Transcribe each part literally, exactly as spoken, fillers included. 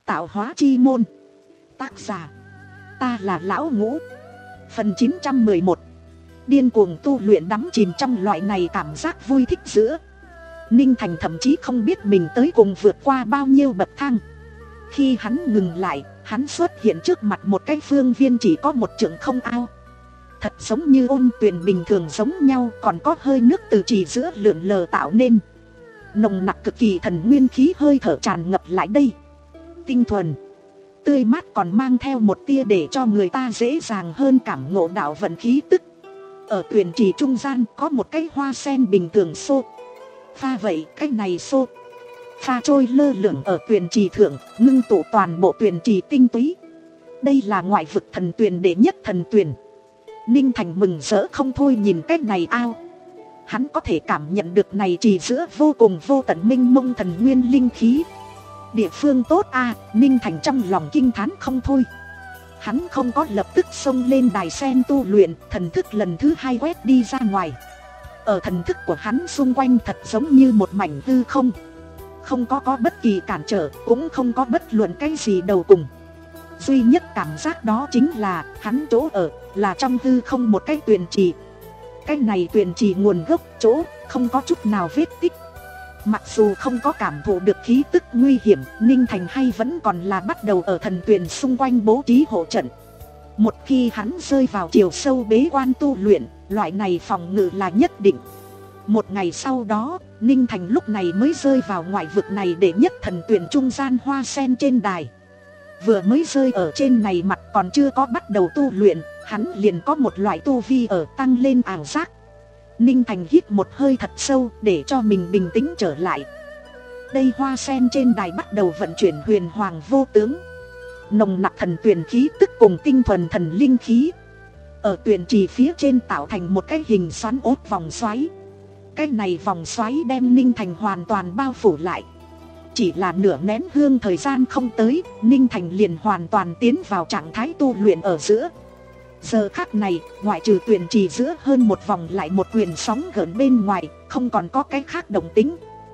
Tạo hóa chi môn. Tác giả ta là Lão Ngũ. Phần chín trăm mười một. Điên cuồng tu luyện đắm chìm trong loại này cảm giác vui thích giữa. Ninh Thành thậm chí không biết mình tới cùng vượt qua bao nhiêu bậc thang. Khi hắn ngừng lại, hắn xuất hiện trước mặt một cái phương viên chỉ có một trượng không ao. Thật giống như ôn tuyền bình thường giống nhau, còn có hơi nước từ chỉ giữa lượn lờ tạo nên. Nồng nặc cực kỳ thần nguyên khí hơi thở tràn ngập lại đây. Tinh thuần, tươi mát, còn mang theo một tia để cho người ta dễ dàng hơn cảm ngộ đạo vận khí tức. Ở tuyền trì trung gian có một cái hoa sen bình thường xô pha, vậy cái này xô pha trôi lơ lửng ở tuyền trì thượng, ngưng tụ toàn bộ tuyền trì tinh túy. Đây là ngoại vực thần tuyền đệ nhất thần tuyền. Ninh Thành mừng rỡ không thôi nhìn cái này ao. Hắn có thể cảm nhận được này trì giữa vô cùng vô tận minh mông thần nguyên linh khí. Địa phương tốt a. Ninh Thành trong lòng kinh thán không thôi. Hắn không có lập tức xông lên đài sen tu luyện, thần thức lần thứ hai quét đi ra ngoài. Ở thần thức của hắn xung quanh thật giống như một mảnh hư không. Không có có bất kỳ cản trở, cũng không có bất luận cái gì đầu cùng. Duy nhất cảm giác đó chính là hắn chỗ ở là trong hư không một cái tuyền trì. Cái này tuyền trì nguồn gốc chỗ không có chút nào vết tích. Mặc dù không có cảm thụ được khí tức nguy hiểm, Ninh Thành hay vẫn còn là bắt đầu ở thần tuyền xung quanh bố trí hộ trận. Một khi hắn rơi vào chiều sâu bế quan tu luyện, loại này phòng ngự là nhất định. Một ngày sau đó, Ninh Thành lúc này mới rơi vào ngoại vực này để nhất thần tuyền trung gian hoa sen trên đài. Vừa mới rơi ở trên này mặt còn chưa có bắt đầu tu luyện, hắn liền có một loại tu vi ở tăng lên ảo giác. Ninh Thành hít một hơi thật sâu để cho mình bình tĩnh trở lại. Đây hoa sen trên đài bắt đầu vận chuyển huyền hoàng vô tướng. Nồng nặc thần tuyền khí tức cùng tinh thuần thần linh khí. Ở tuyền trì phía trên tạo thành một cái hình xoắn ốt vòng xoáy. Cái này vòng xoáy đem Ninh Thành hoàn toàn bao phủ lại. Chỉ là nửa nén hương thời gian không tới, Ninh Thành liền hoàn toàn tiến vào trạng thái tu luyện ở giữa. Giờ khắc này, ngoại trừ tuyền trì giữa hơn một vòng lại một quyền sóng gợn bên ngoài, không còn có cái khác động tính.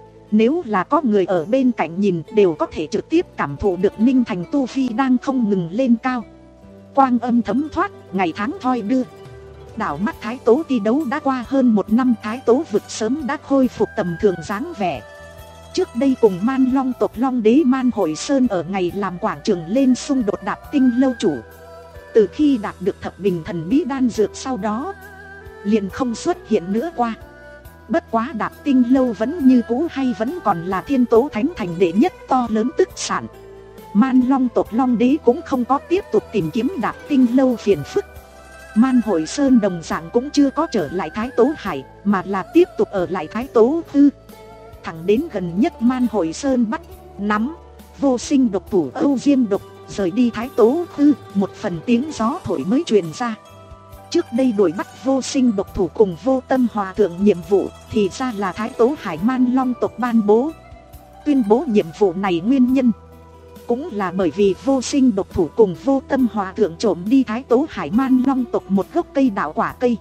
Nếu là có người ở bên cạnh nhìn đều có thể trực tiếp cảm thụ được Ninh Thành tu vi đang không ngừng lên cao. Quang âm thấm thoát, ngày tháng thoi đưa. Đảo mắt Thái Tố thi đấu đã qua hơn một năm, Thái Tố vực sớm đã khôi phục tầm thường dáng vẻ. Trước đây cùng Man Long tộc Long đế Man Hội Sơn ở ngày làm quảng trường lên xung đột Đạp Tinh lâu chủ. Từ khi đạt được thập bình thần bí đan dược sau đó, liền không xuất hiện nữa qua. Bất quá Đạp Tinh lâu vẫn như cũ hay vẫn còn là Thiên Tố Thánh thành đệ nhất to lớn tức sản. Man Long tộc Long đế cũng không có tiếp tục tìm kiếm Đạp Tinh lâu phiền phức. Man Hội Sơn đồng dạng cũng chưa có trở lại Thái Tố Hải, mà là tiếp tục ở lại Thái Tố Hư. Thẳng đến gần nhất Man Hội Sơn bắt nắm vô sinh độc thủ Âu Diêm độc rời đi Thái Tố Hư, một phần tiếng gió thổi mới truyền ra. Trước đây đuổi bắt vô sinh độc thủ cùng Vô Tâm Hòa thượng nhiệm vụ thì ra là Thái Tố Hải Man Long tộc ban bố. Tuyên bố nhiệm vụ này nguyên nhân cũng là bởi vì vô sinh độc thủ cùng Vô Tâm Hòa thượng trộm đi Thái Tố Hải Man Long tộc một gốc cây đạo quả cây.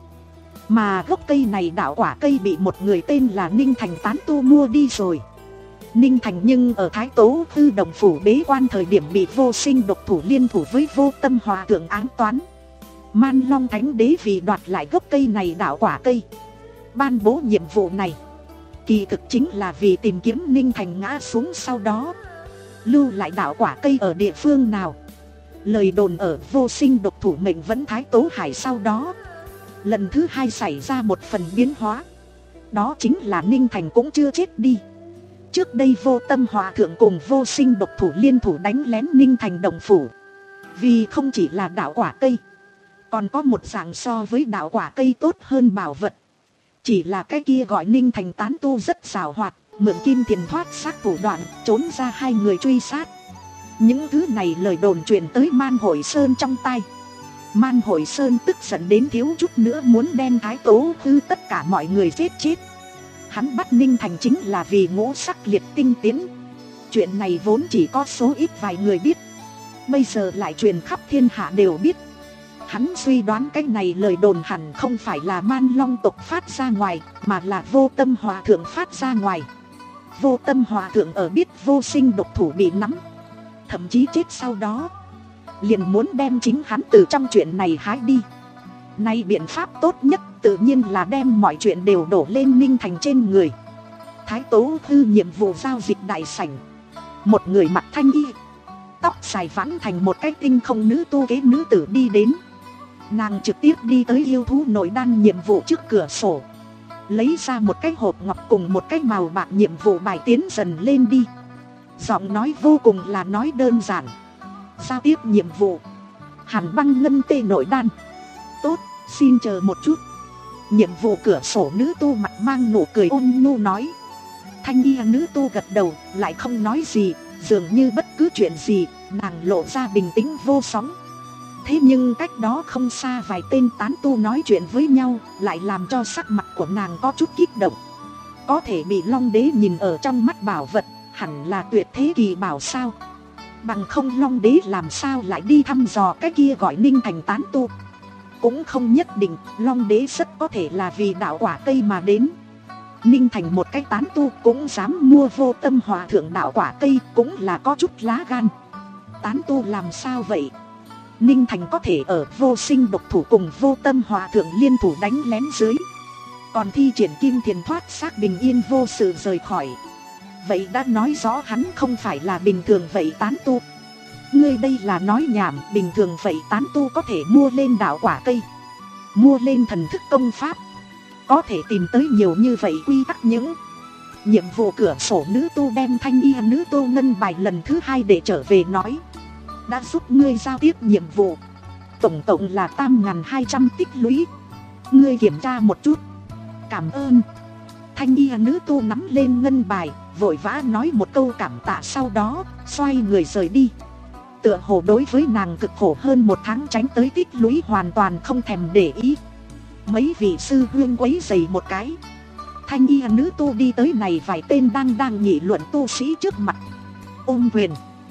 Mà gốc cây này đạo quả cây bị một người tên là Ninh Thành tán tu mua đi rồi. Ninh Thành nhưng ở Thái Tố Hư đồng phủ bế quan thời điểm bị vô sinh độc thủ liên thủ với Vô Tâm Hòa thượng ám toán. Man Long Thánh đế vì đoạt lại gốc cây này đạo quả cây, ban bố nhiệm vụ này. Kỳ thực chính là vì tìm kiếm Ninh Thành ngã xuống sau đó lưu lại đạo quả cây ở địa phương nào. Lời đồn ở vô sinh độc thủ mệnh vẫn Thái Tố Hải sau đó lần thứ hai xảy ra một phần biến hóa. Đó chính là Ninh Thành cũng chưa chết đi. Trước đây Vô Tâm Hòa thượng cùng vô sinh độc thủ liên thủ đánh lén Ninh Thành đồng phủ. Vì không chỉ là đạo quả cây, còn có một dạng so với đạo quả cây tốt hơn bảo vật. Chỉ là cái kia gọi Ninh Thành tán tu rất xảo hoạt, mượn kim thiền thoát xác thủ đoạn trốn ra hai người truy sát. Những thứ này lời đồn truyền tới Man Hội Sơn trong tai. Man Hội Sơn tức giận đến thiếu chút nữa muốn đem Thái Tố Hư tất cả mọi người giết chết. Hắn bắt Ninh Thành chính là vì ngũ sắc liệt tinh tiến. Chuyện này vốn chỉ có số ít vài người biết, bây giờ lại truyền khắp thiên hạ đều biết. Hắn suy đoán cái này lời đồn hẳn không phải là Man Long tộc phát ra ngoài, mà là Vô Tâm Hòa thượng phát ra ngoài. Vô Tâm Hòa thượng ở biết vô sinh độc thủ bị nắm, thậm chí chết sau đó, liền muốn đem chính hắn từ trong chuyện này hái đi. Nay biện pháp tốt nhất tự nhiên là đem mọi chuyện đều đổ lên Ninh Thành trên người. Thái Tố Thư nhiệm vụ giao dịch đại sảnh. Một người mặc thanh y, tóc dài vãn thành một cái tinh không nữ tu kế nữ tử đi đến. Nàng trực tiếp đi tới yêu thú nội đan nhiệm vụ trước cửa sổ, lấy ra một cái hộp ngọc cùng một cái màu bạc nhiệm vụ bài tiến dần lên đi. Giọng nói vô cùng là nói đơn giản. Giao tiếp nhiệm vụ: Hàn băng ngân tê nội đan. Tốt, xin chờ một chút. Nhiệm vụ cửa sổ nữ tu mặt mang nụ cười ôn nhu nói. Thanh y nữ tu gật đầu, lại không nói gì. Dường như bất cứ chuyện gì, nàng lộ ra bình tĩnh vô sóng. Thế nhưng cách đó không xa vài tên tán tu nói chuyện với nhau, lại làm cho sắc mặt của nàng có chút kích động. Có thể bị Long Đế nhìn ở trong mắt bảo vật, hẳn là tuyệt thế kỳ bảo sao. Bằng không Long Đế làm sao lại đi thăm dò cái kia gọi Ninh Thành tán tu. Cũng không nhất định, Long Đế rất có thể là vì đạo quả cây mà đến. Ninh Thành một cái tán tu cũng dám mua Vô Tâm Hòa Thượng đạo quả cây, cũng là có chút lá gan. Tán tu làm sao vậy? Ninh Thành có thể ở Vô Sinh độc thủ cùng Vô Tâm Hòa Thượng liên thủ đánh lén dưới, còn thi triển kim thiền thoát xác bình yên vô sự rời khỏi. Vậy đã nói rõ hắn không phải là bình thường vậy tán tu. Ngươi đây là nói nhảm, bình thường vậy tán tu có thể mua lên đạo quả cây, mua lên thần thức công pháp, có thể tìm tới nhiều như vậy quy tắc. Những nhiệm vụ cửa sổ nữ tu đem thanh y nữ tu ngân bài lần thứ hai để trở về nói. Đã giúp ngươi giao tiếp nhiệm vụ, tổng cộng là tam nghìn hai trăm tích lũy. Ngươi kiểm tra một chút. Cảm ơn. Thanh y nữ tu nắm lên ngân bài, vội vã nói một câu cảm tạ, sau đó xoay người rời đi. Tựa hồ đối với nàng cực khổ hơn một tháng tránh tới tích lũy hoàn toàn không thèm để ý. Mấy vị sư huynh quấy giày một cái, thanh y nữ tu đi tới này vài tên đang đang nghị luận tu sĩ trước mặt. Ôm quyền: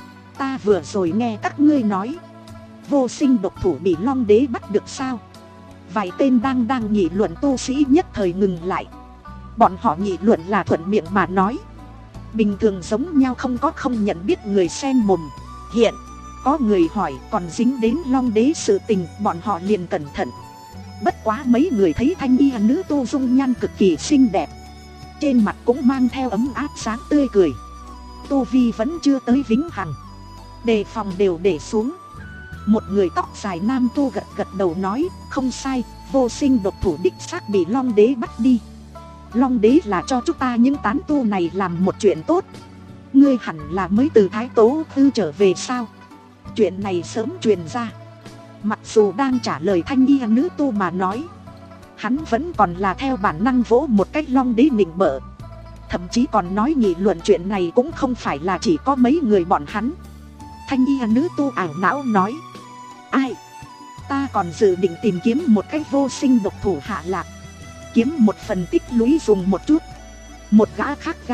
Ta vừa rồi nghe các ngươi nói Vô Sinh độc thủ bị Long Đế bắt được sao? Vài tên đang đang nghị luận tu sĩ nhất thời ngừng lại. Bọn họ nghị luận là thuận miệng mà nói, bình thường giống nhau, không có không nhận biết người xen mồm. Hiện có người hỏi còn dính đến Long Đế sự tình, bọn họ liền cẩn thận. Bất quá mấy người thấy thanh y nữ tu dung nhan cực kỳ xinh đẹp, trên mặt cũng mang theo ấm áp sáng tươi cười. Tu vi vẫn chưa tới vĩnh hằng, đề phòng đều để xuống. Một người tóc dài nam tu gật gật đầu nói, không sai, Vô Sinh độc thủ đích xác bị Long Đế bắt đi. Long Đế là cho chúng ta những tán tu này làm một chuyện tốt. Ngươi hẳn là mới từ Thái Tố Tư trở về sao? Chuyện này sớm truyền ra. Mặc dù đang trả lời thanh y nữ tu mà nói, hắn vẫn còn là theo bản năng vỗ một cách Long Đế nịnh bợ. Thậm chí còn nói nghị luận chuyện này cũng không phải là chỉ có mấy người bọn hắn. Thanh y nữ tu ảo não nói, ai? Ta còn dự định tìm kiếm một cách Vô Sinh độc thủ hạ lạc, kiếm một phần tích lũy dùng một chút. Một gã khác ra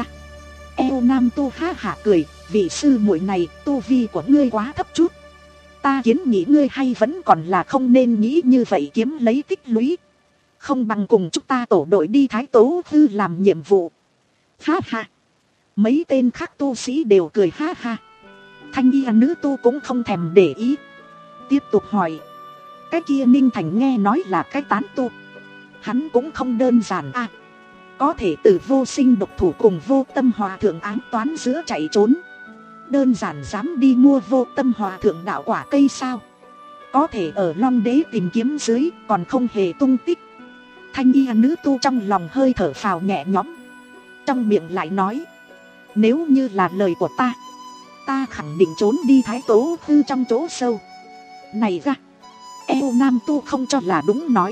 eo nam tu ha hạ cười, vị sư muội này tu vi của ngươi quá thấp chút. Ta kiến nghị ngươi hay vẫn còn là không nên nghĩ như vậy kiếm lấy tích lũy. Không bằng cùng chúng ta tổ đội đi Thái Tố Tư làm nhiệm vụ. Ha ha. Mấy tên khác tu sĩ đều cười ha ha. Thanh y nữ tu cũng không thèm để ý, tiếp tục hỏi, cái kia Ninh Thành nghe nói là cái tán tu, hắn cũng không đơn giản à? Có thể từ Vô Sinh độc thủ cùng Vô Tâm Hòa Thượng ám toán giữa chạy trốn, đơn giản dám đi mua Vô Tâm Hòa Thượng đạo quả cây sao? Có thể ở Long Đế tìm kiếm dưới còn không hề tung tích. Thanh y nữ tu trong lòng hơi thở phào nhẹ nhõm, trong miệng lại nói, nếu như là lời của ta, ta khẳng định trốn đi Thái Tố Tư trong chỗ sâu. Này ra, eo nam tu không cho là đúng nói,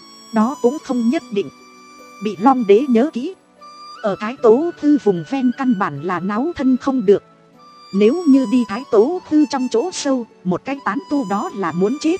đó cũng không nhất định. Bị Long Đế nhớ kỹ, ở Thái Tố Tư vùng ven căn bản là náo thân không được. Nếu như đi Thái Tố Tư trong chỗ sâu, một cái tán tu đó là muốn chết.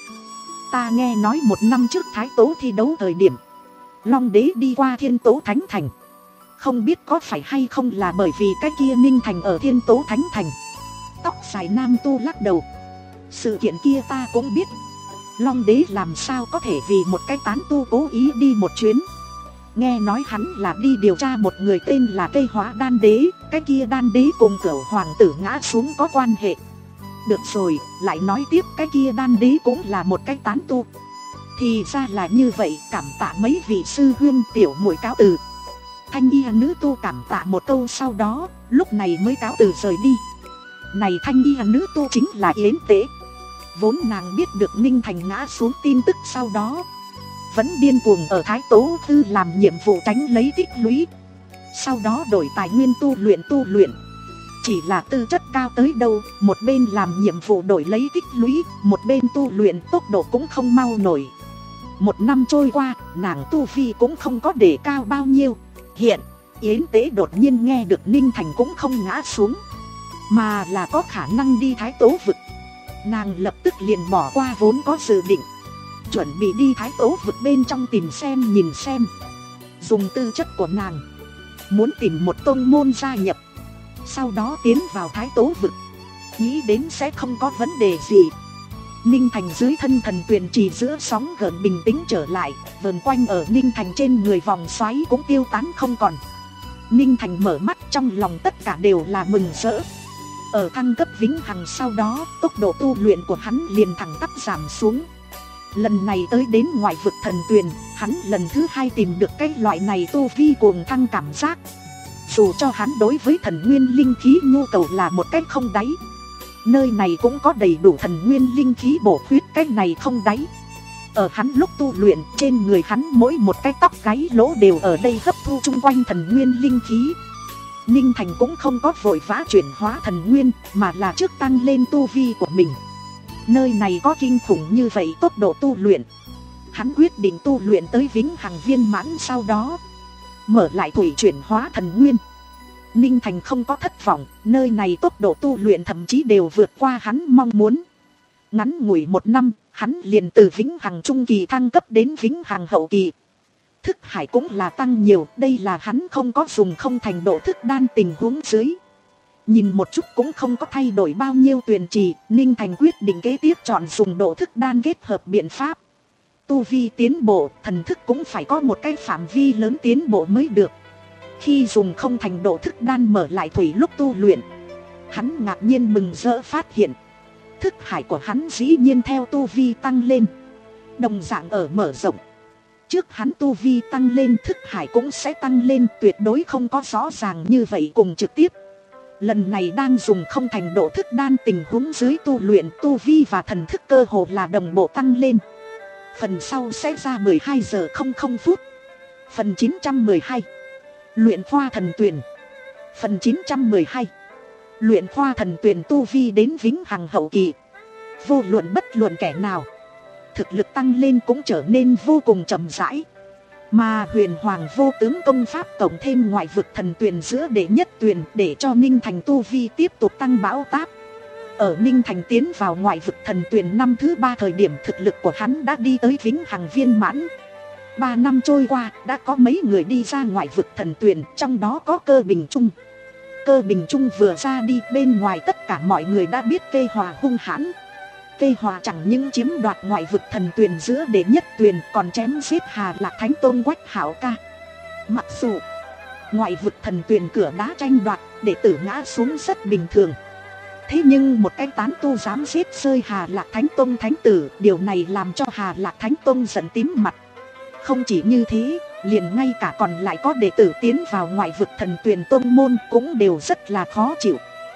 Ta nghe nói một năm trước Thái Tố thi đấu thời điểm, Long Đế đi qua Thiên Tố Thánh Thành. Không biết có phải hay không là bởi vì cái kia Ninh Thành ở Thiên Tố Thánh Thành. Tóc dài nam tu lắc đầu, sự kiện kia ta cũng biết. Long Đế làm sao có thể vì một cái tán tu cố ý đi một chuyến. Nghe nói hắn là đi điều tra một người tên là Cây Hóa Đan Đế. Cái kia Đan Đế cùng Cửu Hoàng tử ngã xuống có quan hệ. được rồi, lại nói tiếp cái kia đan đế cũng là một cái tán tu. Thì ra là như vậy, cảm tạ mấy vị sư huynh, tiểu muội cáo từ. Thanh y nữ tu cảm tạ một câu sau đó, lúc này mới cáo từ rời đi. Này thanh y nữ tu chính là Yến Tế. Vốn nàng biết được Ninh Thành ngã xuống tin tức sau đó, vẫn điên cuồng ở Thái Tố Tư làm nhiệm vụ tránh lấy tích lũy, sau đó đổi tài nguyên tu luyện tu luyện. Chỉ là tư chất cao tới đâu, một bên làm nhiệm vụ đổi lấy tích lũy, một bên tu luyện tốc độ cũng không mau nổi. Một năm trôi qua, nàng tu vi cũng không có để cao bao nhiêu. Hiện, Yến Tế đột nhiên nghe được Ninh Thành cũng không ngã xuống, mà là có khả năng đi Thái Tố vực. Nàng lập tức liền bỏ qua vốn có dự định, chuẩn bị đi Thái Tố vực bên trong tìm xem nhìn xem. Dùng tư chất của nàng, muốn tìm một tông môn gia nhập, sau đó tiến vào Thái Tố vực, nghĩ đến sẽ không có vấn đề gì. Ninh Thành dưới thân thần tuyền trì giữa sóng gợn bình tĩnh trở lại, vờn quanh ở Ninh Thành trên người vòng xoáy cũng tiêu tán không còn. Ninh Thành mở mắt, trong lòng tất cả đều là mừng rỡ. Ở thăng cấp vĩnh hằng sau đó, tốc độ tu luyện của hắn liền thẳng tắp giảm xuống. Lần này tới đến ngoại vực thần tuyền, hắn lần thứ hai tìm được cái loại này tu vi cuồng thăng cảm giác. Dù cho hắn đối với thần nguyên linh khí nhu cầu là một cách không đáy, nơi này cũng có đầy đủ thần nguyên linh khí bổ khuyết cái này không đáy. Ở hắn lúc tu luyện, trên người hắn mỗi một cái tóc gáy lỗ đều ở đây hấp thu chung quanh thần nguyên linh khí. Ninh Thành cũng không có vội vã chuyển hóa thần nguyên, mà là trước tăng lên tu vi của mình. Nơi này có kinh khủng như vậy tốc độ tu luyện, hắn quyết định tu luyện tới vĩnh hằng viên mãn, sau đó mở lại thủy chuyển hóa thần nguyên. Ninh Thành không có thất vọng, nơi này tốc độ tu luyện thậm chí đều vượt qua hắn mong muốn. Ngắn ngủi một năm, hắn liền từ vĩnh hằng trung kỳ thăng cấp đến vĩnh hằng hậu kỳ. Thức hải cũng là tăng nhiều, đây là hắn không có dùng không thành độ thức đan tình huống dưới. Nhìn một chút cũng không có thay đổi bao nhiêu tuyền trì, Ninh Thành quyết định kế tiếp chọn dùng độ thức đan kết hợp biện pháp. Tu vi tiến bộ, thần thức cũng phải có một cái phạm vi lớn tiến bộ mới được. Khi dùng không thành độ thức đan mở lại thủy lúc tu luyện, hắn ngạc nhiên mừng rỡ phát hiện thức hải của hắn dĩ nhiên theo tu vi tăng lên, đồng dạng ở mở rộng. Trước hắn tu vi tăng lên, thức hải cũng sẽ tăng lên, tuyệt đối không có rõ ràng như vậy cùng trực tiếp. Lần này đang dùng không thành độ thức đan tình huống dưới tu luyện, tu vi và thần thức cơ hồ là đồng bộ tăng lên. Phần sau sẽ ra mười hai giờ không không phút. Phần chín trăm mười hai, luyện khoa thần tuyển. Phần chín trăm mười hai, luyện khoa thần tuyển tu vi đến vĩnh hằng hậu kỳ. Vô luận bất luận kẻ nào, thực lực tăng lên cũng trở nên vô cùng chậm rãi. Mà huyền hoàng vô tướng công pháp tổng thêm ngoại vực thần tuyển giữa đệ nhất tuyển, để cho Ninh Thành tu vi tiếp tục tăng bão táp. Ở Ninh Thành tiến vào ngoại vực thần tuyển năm thứ ba thời điểm, thực lực của hắn đã đi tới vĩnh hằng viên mãn. Ba năm trôi qua, đã có mấy người đi ra ngoại vực thần tuyển, trong đó có Cơ Bình Trung. Cơ Bình Trung vừa ra đi, bên ngoài tất cả mọi người đã biết Kê Hòa hung hãn. Kê Hòa chẳng những chiếm đoạt ngoại vực thần tuyển giữa đệ nhất tuyển, còn chém giết Hà Lạc Thánh Tôn Quách Hảo Ca. Mặc dù ngoại vực thần tuyển cửa đá tranh đoạt, đệ tử ngã xuống rất bình thường, thế nhưng một cái tán tu dám giết rơi Hà Lạc Thánh Tôn Thánh Tử, điều này làm cho Hà Lạc Thánh Tôn giận tím mặt. Không chỉ như thế, liền ngay cả còn lại có đệ tử tiến vào ngoại vực thần tuyển tôn môn cũng đều rất là khó chịu.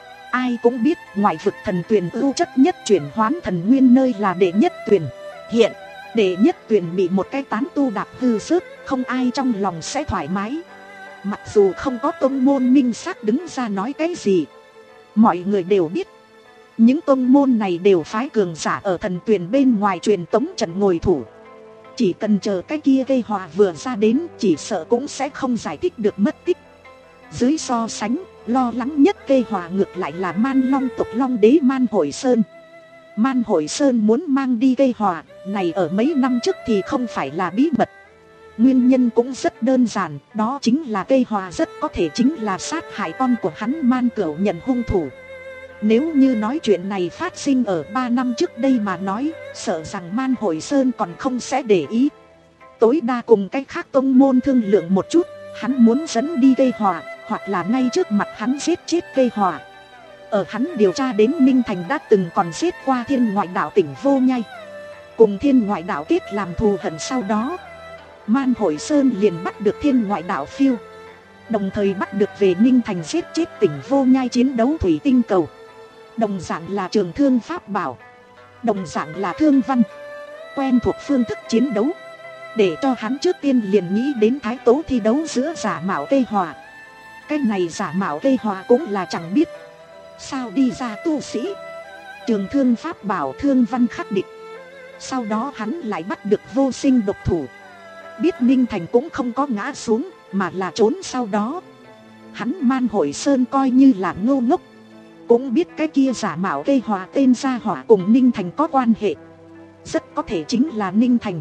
Ai cũng biết ngoại vực thần tuyển ưu chất nhất chuyển hoán thần nguyên nơi là đệ nhất tuyển. Hiện, đệ nhất tuyển bị một cái tán tu đạp hư rớt, không ai trong lòng sẽ thoải mái. Mặc dù không có tôn môn minh xác đứng ra nói cái gì, mọi người đều biết những tôn môn này đều phái cường giả ở thần tuyển bên ngoài truyền tống trận ngồi thủ. Chỉ cần chờ cái kia Kê Hòa vừa ra đến, chỉ sợ cũng sẽ không giải thích được mất tích. Dưới so sánh, lo lắng nhất Kê Hòa ngược lại là Man Long tộc Long đế Man Hội Sơn. Man Hội Sơn muốn mang đi Kê Hòa này ở mấy năm trước thì không phải là bí mật. Nguyên nhân cũng rất đơn giản, đó chính là Kê Hòa rất có thể chính là sát hại con của hắn Man Cửu nhận hung thủ. Nếu như nói chuyện này phát sinh ở ba năm trước đây mà nói, sợ rằng Man Hội Sơn còn không sẽ để ý. Tối đa cùng cách khác tông môn thương lượng một chút, hắn muốn dẫn đi Kê Hòa, hoặc là ngay trước mặt hắn giết chết Kê Hòa. Ở hắn điều tra đến Ninh Thành đã từng còn giết qua Thiên Ngoại Đạo tỉnh Vô Nhai, cùng Thiên Ngoại Đạo kết làm thù hận. Sau đó Man Hội Sơn liền bắt được Thiên Ngoại Đạo phiêu, đồng thời bắt được về Ninh Thành giết chết tỉnh Vô Nhai chiến đấu thủy tinh cầu. Đồng dạng là trường thương pháp bảo, đồng dạng là thương văn, quen thuộc phương thức chiến đấu, để cho hắn trước tiên liền nghĩ đến thái tố thi đấu giữa giả mạo cây hòa. Cái này giả mạo cây hòa cũng là chẳng biết sao đi ra tu sĩ, trường thương pháp bảo thương văn khắc địch. Sau đó hắn lại bắt được vô sinh độc thủ, biết Ninh Thành cũng không có ngã xuống mà là trốn. Sau đó hắn Man Hội Sơn coi như là ngô ngốc, cũng biết cái kia giả mạo cây hòa tên gia hỏa cùng Ninh Thành có quan hệ, rất có thể chính là Ninh Thành.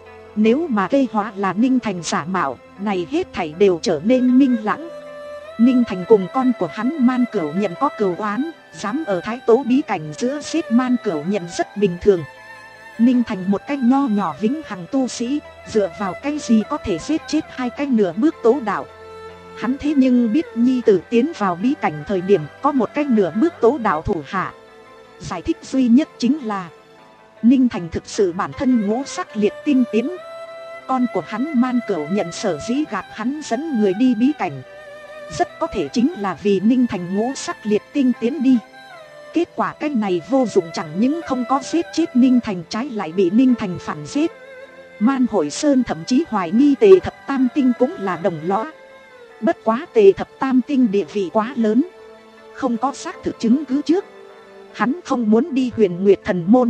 Nếu mà cây hóa là Ninh Thành giả mạo, này hết thảy đều trở nên minh lãng. Ninh Thành cùng con của hắn Man Cửu Nhận có cừu oán, dám ở thái tố bí cảnh giữa giết Man Cửu Nhận rất bình thường. Ninh Thành một cái nho nhỏ vĩnh hằng tu sĩ, dựa vào cái gì có thể giết chết hai cái nửa bước tố đạo. Hắn thế nhưng biết nhi tử tiến vào bí cảnh thời điểm có một cái nửa bước tố đạo thủ hạ. Giải thích duy nhất chính là Ninh Thành thực sự bản thân ngũ sắc liệt tinh tiến. Con của hắn Man Cửu Nhận sở dĩ gạt hắn dẫn người đi bí cảnh, rất có thể chính là vì Ninh Thành ngũ sắc liệt tinh tiến đi. Kết quả cái này vô dụng, chẳng những không có giết chết Ninh Thành, trái lại bị Ninh Thành phản giết. Man Hội Sơn thậm chí hoài nghi Tề Thập Tam Tinh cũng là đồng lõa. Bất quá Tề Thập Tam Tinh địa vị quá lớn, không có xác thực chứng cứ trước, hắn không muốn đi Huyền Nguyệt Thần Môn.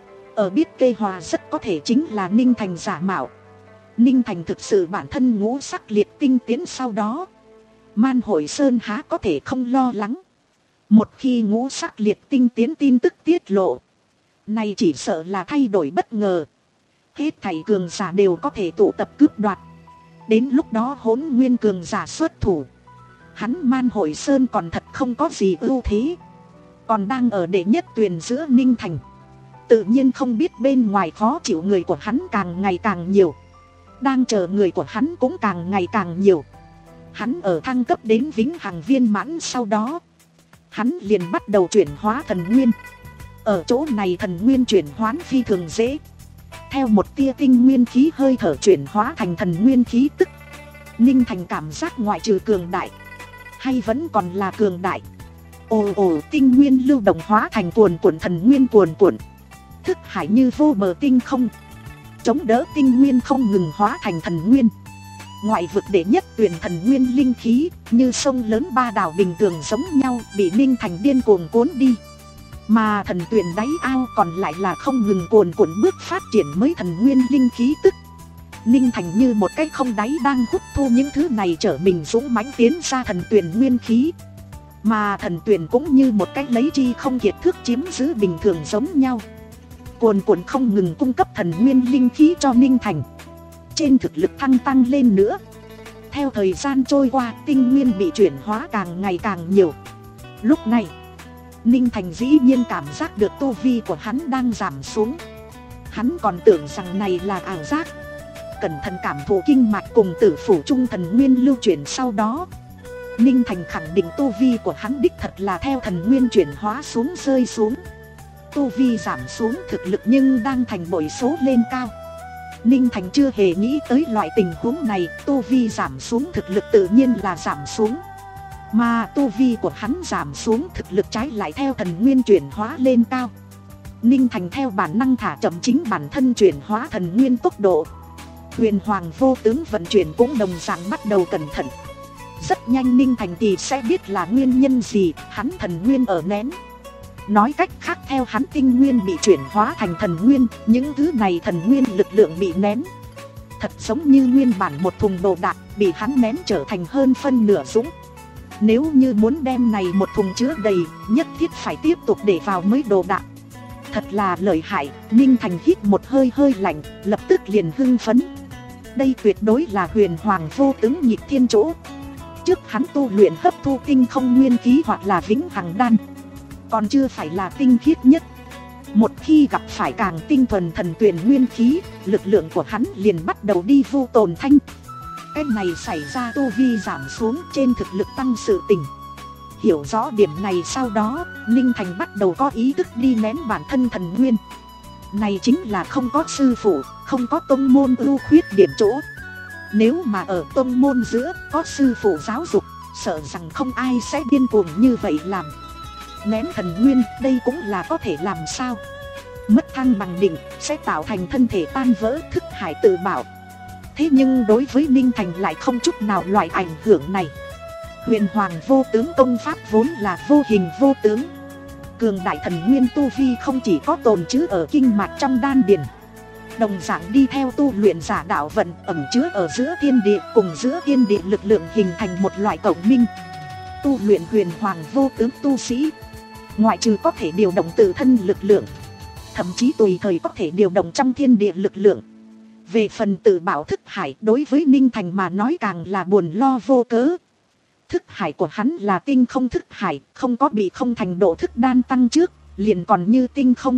Ở biết cây hòa rất có thể chính là Ninh Thành giả mạo, Ninh Thành thực sự bản thân ngũ sắc liệt tinh tiến. Sau đó Man Hội Sơn há có thể không lo lắng. Một khi ngũ sắc liệt tinh tiến tin tức tiết lộ, này chỉ sợ là thay đổi bất ngờ, hết thảy cường giả đều có thể tụ tập cướp đoạt. Đến lúc đó Hỗn Nguyên cường giả xuất thủ, hắn Man Hội Sơn còn thật không có gì ưu thế, còn đang ở đệ nhất tuyền giữa Ninh Thành. Tự nhiên không biết bên ngoài khó chịu người của hắn càng ngày càng nhiều, đang chờ người của hắn cũng càng ngày càng nhiều. Hắn ở thăng cấp đến vĩnh hằng viên mãn sau đó, hắn liền bắt đầu chuyển hóa thần nguyên. Ở chỗ này thần nguyên chuyển hóa phi thường dễ, theo một tia tinh nguyên khí hơi thở chuyển hóa thành thần nguyên khí tức. Ninh Thành cảm giác ngoại trừ cường đại, hay vẫn còn là cường đại. Ồ ồ, tinh nguyên lưu động hóa thành cuồn cuộn thần nguyên cuồn cuộn, thức hải như vô bờ tinh không, chống đỡ tinh nguyên không ngừng hóa thành thần nguyên. Ngoại vực đệ nhất tuyển thần nguyên linh khí như sông lớn ba đảo bình thường giống nhau, bị Ninh Thành điên cuồng cuốn đi. Mà thần tuyển đáy ao còn lại là không ngừng cuồn cuộn bước phát triển mới thần nguyên linh khí tức. Ninh Thành như một cái không đáy đang hút thu những thứ này, trở mình dũng mãnh tiến ra thần tuyển nguyên khí. Mà thần tuyển cũng như một cái lấy chi không kiệt thước chiếm giữ bình thường giống nhau, cuồn cuộn không ngừng cung cấp thần nguyên linh khí cho Ninh Thành. Trên thực lực thăng tăng lên nữa, theo thời gian trôi qua tinh nguyên bị chuyển hóa càng ngày càng nhiều. Lúc này Ninh Thành dĩ nhiên cảm giác được tu vi của hắn đang giảm xuống. Hắn còn tưởng rằng này là ảo giác, cẩn thận cảm thụ kinh mạch cùng tử phủ trung thần nguyên lưu chuyển. Sau đó Ninh Thành khẳng định tu vi của hắn đích thật là theo thần nguyên chuyển hóa xuống rơi xuống. Tu vi giảm xuống thực lực nhưng đang thành bội số lên cao. Ninh Thành chưa hề nghĩ tới loại tình huống này, tu vi giảm xuống thực lực tự nhiên là giảm xuống. Mà tu vi của hắn giảm xuống, thực lực trái lại theo thần nguyên chuyển hóa lên cao. Ninh Thành theo bản năng thả chậm chính bản thân chuyển hóa thần nguyên tốc độ. Huyền Hoàng vô tướng vận chuyển cũng đồng dạng bắt đầu cẩn thận. Rất nhanh Ninh Thành thì sẽ biết là nguyên nhân gì hắn thần nguyên ở nén. Nói cách khác, theo hắn tinh nguyên bị chuyển hóa thành thần nguyên, những thứ này thần nguyên lực lượng bị nén. Thật giống như nguyên bản một thùng đồ đạc bị hắn nén trở thành hơn phân nửa dũng. Nếu như muốn đem này một thùng chứa đầy, nhất thiết phải tiếp tục để vào mới đồ đạc. Thật là lợi hại. Ninh Thành hít một hơi hơi lạnh, lập tức liền hưng phấn. Đây tuyệt đối là Huyền Hoàng vô tướng nhịp thiên chỗ. Trước hắn tu luyện hấp thu tinh không nguyên khí hoặc là vĩnh hằng đan, còn chưa phải là tinh khiết nhất. Một khi gặp phải càng tinh thuần thần tuyển nguyên khí, lực lượng của hắn liền bắt đầu đi vô tồn thanh. Cái này xảy ra tu vi giảm xuống trên thực lực tăng sự tình, hiểu rõ điểm này sau đó, Ninh Thành bắt đầu có ý thức đi nén bản thân thần nguyên. Này chính là không có sư phụ, không có tông môn ưu khuyết điểm chỗ. Nếu mà ở tông môn giữa có sư phụ giáo dục, sợ rằng không ai sẽ điên cuồng như vậy làm. Nén thần nguyên, đây cũng là có thể làm sao. Mất thăng bằng định, sẽ tạo thành thân thể tan vỡ, thức hải tự bảo. Thế nhưng đối với Ninh Thành lại không chút nào loại ảnh hưởng này. Huyền Hoàng vô tướng công pháp vốn là vô hình vô tướng. Cường đại thần nguyên tu vi không chỉ có tồn trữ ở kinh mạch trong đan điền, đồng dạng đi theo tu luyện giả đạo vận ẩn chứa ở giữa thiên địa, cùng giữa thiên địa lực lượng hình thành một loại cộng minh. Tu luyện huyền hoàng vô tướng tu sĩ, ngoại trừ có thể điều động tự thân lực lượng, thậm chí tùy thời có thể điều động trong thiên địa lực lượng. Về phần tự bảo thức hải, đối với Ninh Thành mà nói càng là buồn lo vô cớ. Thức hải của hắn là tinh không thức hải, không có bị không thành độ thức đan tăng trước, liền còn như tinh không.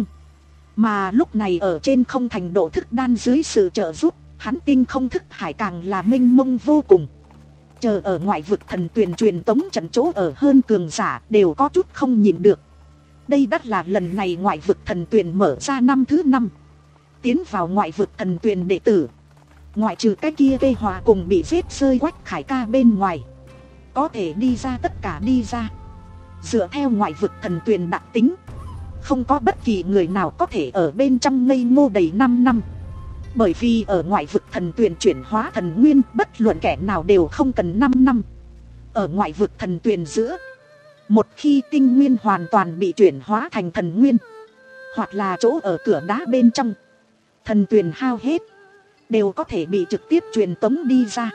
Mà lúc này ở trên không thành độ thức đan dưới sự trợ giúp, hắn tinh không thức hải càng là mênh mông vô cùng. Chờ ở ngoại vực thần tuyền truyền tống trận chỗ ở hơn cường giả đều có chút không nhịn được. Đây đắt là lần này ngoại vực thần tuyền mở ra năm thứ năm. Tiến vào ngoại vực thần tuyền đệ tử, ngoại trừ cái kia gây hòa cùng bị giết rơi Quách Khải Ca bên ngoài, có thể đi ra tất cả đi ra. Dựa theo ngoại vực thần tuyền đặc tính, không có bất kỳ người nào có thể ở bên trong ngây ngô đầy năm năm. Bởi vì ở ngoại vực thần tuyền chuyển hóa thần nguyên, bất luận kẻ nào đều không cần năm năm. Ở ngoại vực thần tuyền giữa, một khi tinh nguyên hoàn toàn bị chuyển hóa thành thần nguyên, hoặc là chỗ ở cửa đá bên trong, thần tuyền hao hết, đều có thể bị trực tiếp truyền tống đi ra.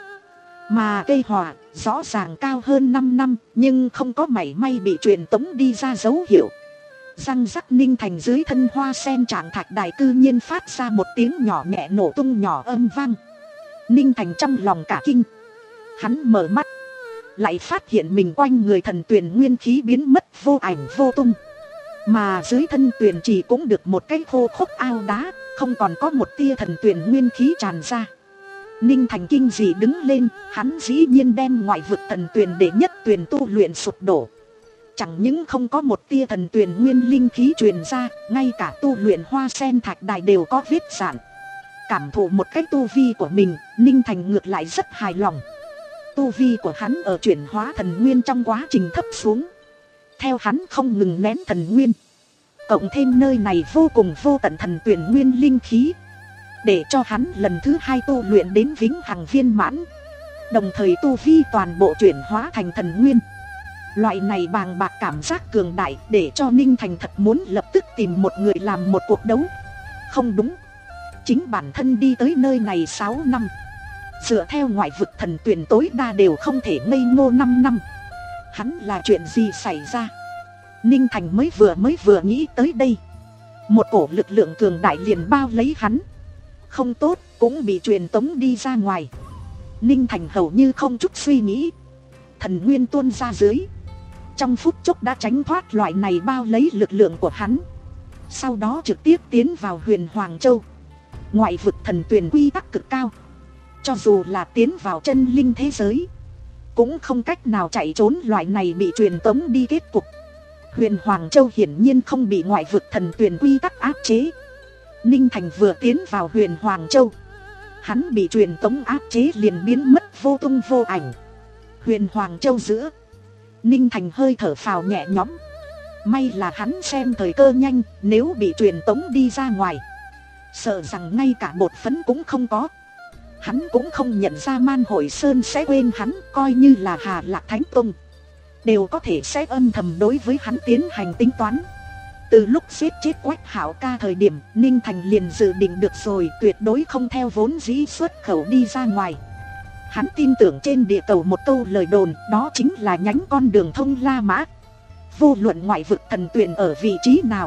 Mà cây hỏa rõ ràng cao hơn năm năm, nhưng không có mảy may bị truyền tống đi ra dấu hiệu. Răng rắc, Ninh Thành dưới thân hoa sen trạng thạch đài cư nhiên phát ra một tiếng nhỏ nhẹ nổ tung nhỏ âm vang. Ninh Thành trong lòng cả kinh. Hắn mở mắt, lại phát hiện mình quanh người thần tuyền nguyên khí biến mất vô ảnh vô tung. Mà dưới thân tuyền chỉ cũng được một cái khô khốc ao đá, không còn có một tia thần tuyền nguyên khí tràn ra. Ninh Thành kinh dị đứng lên, hắn dĩ nhiên đem ngoại vực thần tuyền để nhất tuyền tu luyện sụp đổ. Chẳng những không có một tia thần tuyền nguyên linh khí truyền ra, ngay cả tu luyện hoa sen thạch đài đều có vết rạn. Cảm thụ một cách tu vi của mình, Ninh Thành ngược lại rất hài lòng. Tu vi của hắn ở chuyển hóa thần nguyên trong quá trình thấp xuống. Theo hắn không ngừng nén thần nguyên, cộng thêm nơi này vô cùng vô tận thần tuyền nguyên linh khí, để cho hắn lần thứ hai tu luyện đến vĩnh hằng viên mãn. Đồng thời tu vi toàn bộ chuyển hóa thành thần nguyên. Loại này bàng bạc cảm giác cường đại để cho Ninh Thành thật muốn lập tức tìm một người làm một cuộc đấu. Không đúng, chính bản thân đi tới nơi này sáu năm, dựa theo ngoại vực thần tuyền tối đa đều không thể ngây ngô năm năm. Hắn là chuyện gì xảy ra? Ninh Thành mới vừa mới vừa nghĩ tới đây, một cổ lực lượng cường đại liền bao lấy hắn. Không tốt, cũng bị truyền tống đi ra ngoài. Ninh Thành hầu như không chút suy nghĩ, thần nguyên tuôn ra dưới, trong phút chốc đã tránh thoát loại này bao lấy lực lượng của hắn. Sau đó trực tiếp tiến vào Huyền Hoàng Châu. Ngoại vực thần tuyền quy tắc cực cao, cho dù là tiến vào chân linh thế giới, cũng không cách nào chạy trốn loại này bị truyền tống đi kết cục. Huyền Hoàng Châu hiển nhiên không bị ngoại vực thần tuyền quy tắc áp chế. Ninh Thành vừa tiến vào Huyền Hoàng Châu, hắn bị truyền tống áp chế liền biến mất vô tung vô ảnh. Huyền Hoàng Châu giữa, Ninh Thành hơi thở phào nhẹ nhõm. May là hắn xem thời cơ nhanh, nếu bị truyền tống đi ra ngoài, sợ rằng ngay cả bột phấn cũng không có. Hắn cũng không nhận ra Man Hội Sơn sẽ quên hắn, coi như là Hà Lạc Thánh Tông đều có thể sẽ âm thầm đối với hắn tiến hành tính toán. Từ lúc giết chết Quách Hảo Ca thời điểm, Ninh Thành liền dự định được rồi, tuyệt đối không theo vốn dĩ xuất khẩu đi ra ngoài. Hắn tin tưởng trên địa cầu một câu lời đồn, đó chính là nhánh con đường thông La Mã. Vô luận ngoại vực thần tuyền ở vị trí nào,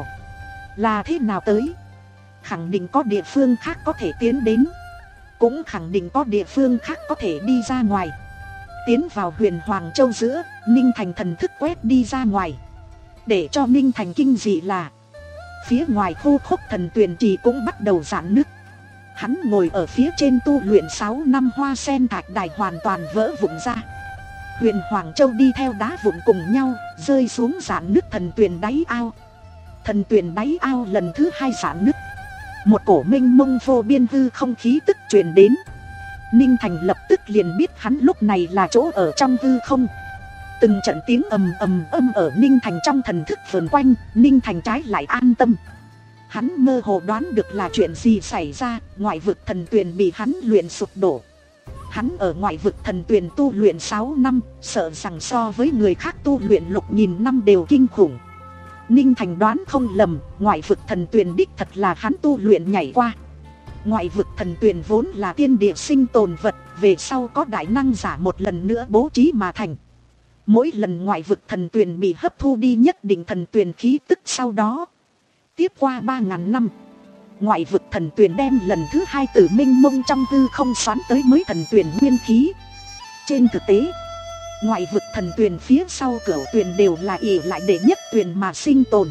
là thế nào tới, khẳng định có địa phương khác có thể tiến đến, cũng khẳng định có địa phương khác có thể đi ra ngoài. Tiến vào Huyền Hoàng Châu giữa, Ninh Thành thần thức quét đi ra ngoài. Để cho Ninh Thành kinh dị là, phía ngoài khô khốc thần tuyền trì cũng bắt đầu rạn nứt. Hắn ngồi ở phía trên tu luyện sáu năm hoa sen thạch đài hoàn toàn vỡ vụn ra. Huyền Hoàng Châu đi theo đá vụn cùng nhau rơi xuống rạn nứt thần tuyền đáy ao. Thần tuyền đáy ao lần thứ hai rạn nứt, một cổ mênh mông vô biên hư không khí tức truyền đến. Ninh Thành lập tức liền biết hắn lúc này là chỗ ở trong hư không. Từng trận tiếng ầm ầm âm ở Ninh Thành trong thần thức vờn quanh, Ninh Thành trái lại an tâm. Hắn mơ hồ đoán được là chuyện gì xảy ra, ngoại vực thần tuyền bị hắn luyện sụp đổ. Hắn ở ngoại vực thần tuyền tu luyện sáu năm, sợ rằng so với người khác tu luyện lục nghìn năm đều kinh khủng. Ninh Thành đoán không lầm, ngoại vực thần tuyền đích thật là hắn tu luyện nhảy qua. Ngoại vực thần tuyền vốn là tiên địa sinh tồn vật, về sau có đại năng giả một lần nữa bố trí mà thành. Mỗi lần ngoại vực thần tuyền bị hấp thu đi nhất định thần tuyền khí tức, sau đó tiếp qua ba ngàn năm, ngoại vực thần tuyền đem lần thứ hai từ minh mông trong hư không xoán tới mới thần tuyền nguyên khí. Trên thực tế, ngoại vực thần tuyền phía sau cửu tuyền đều là ỷ lại đệ nhất tuyền mà sinh tồn.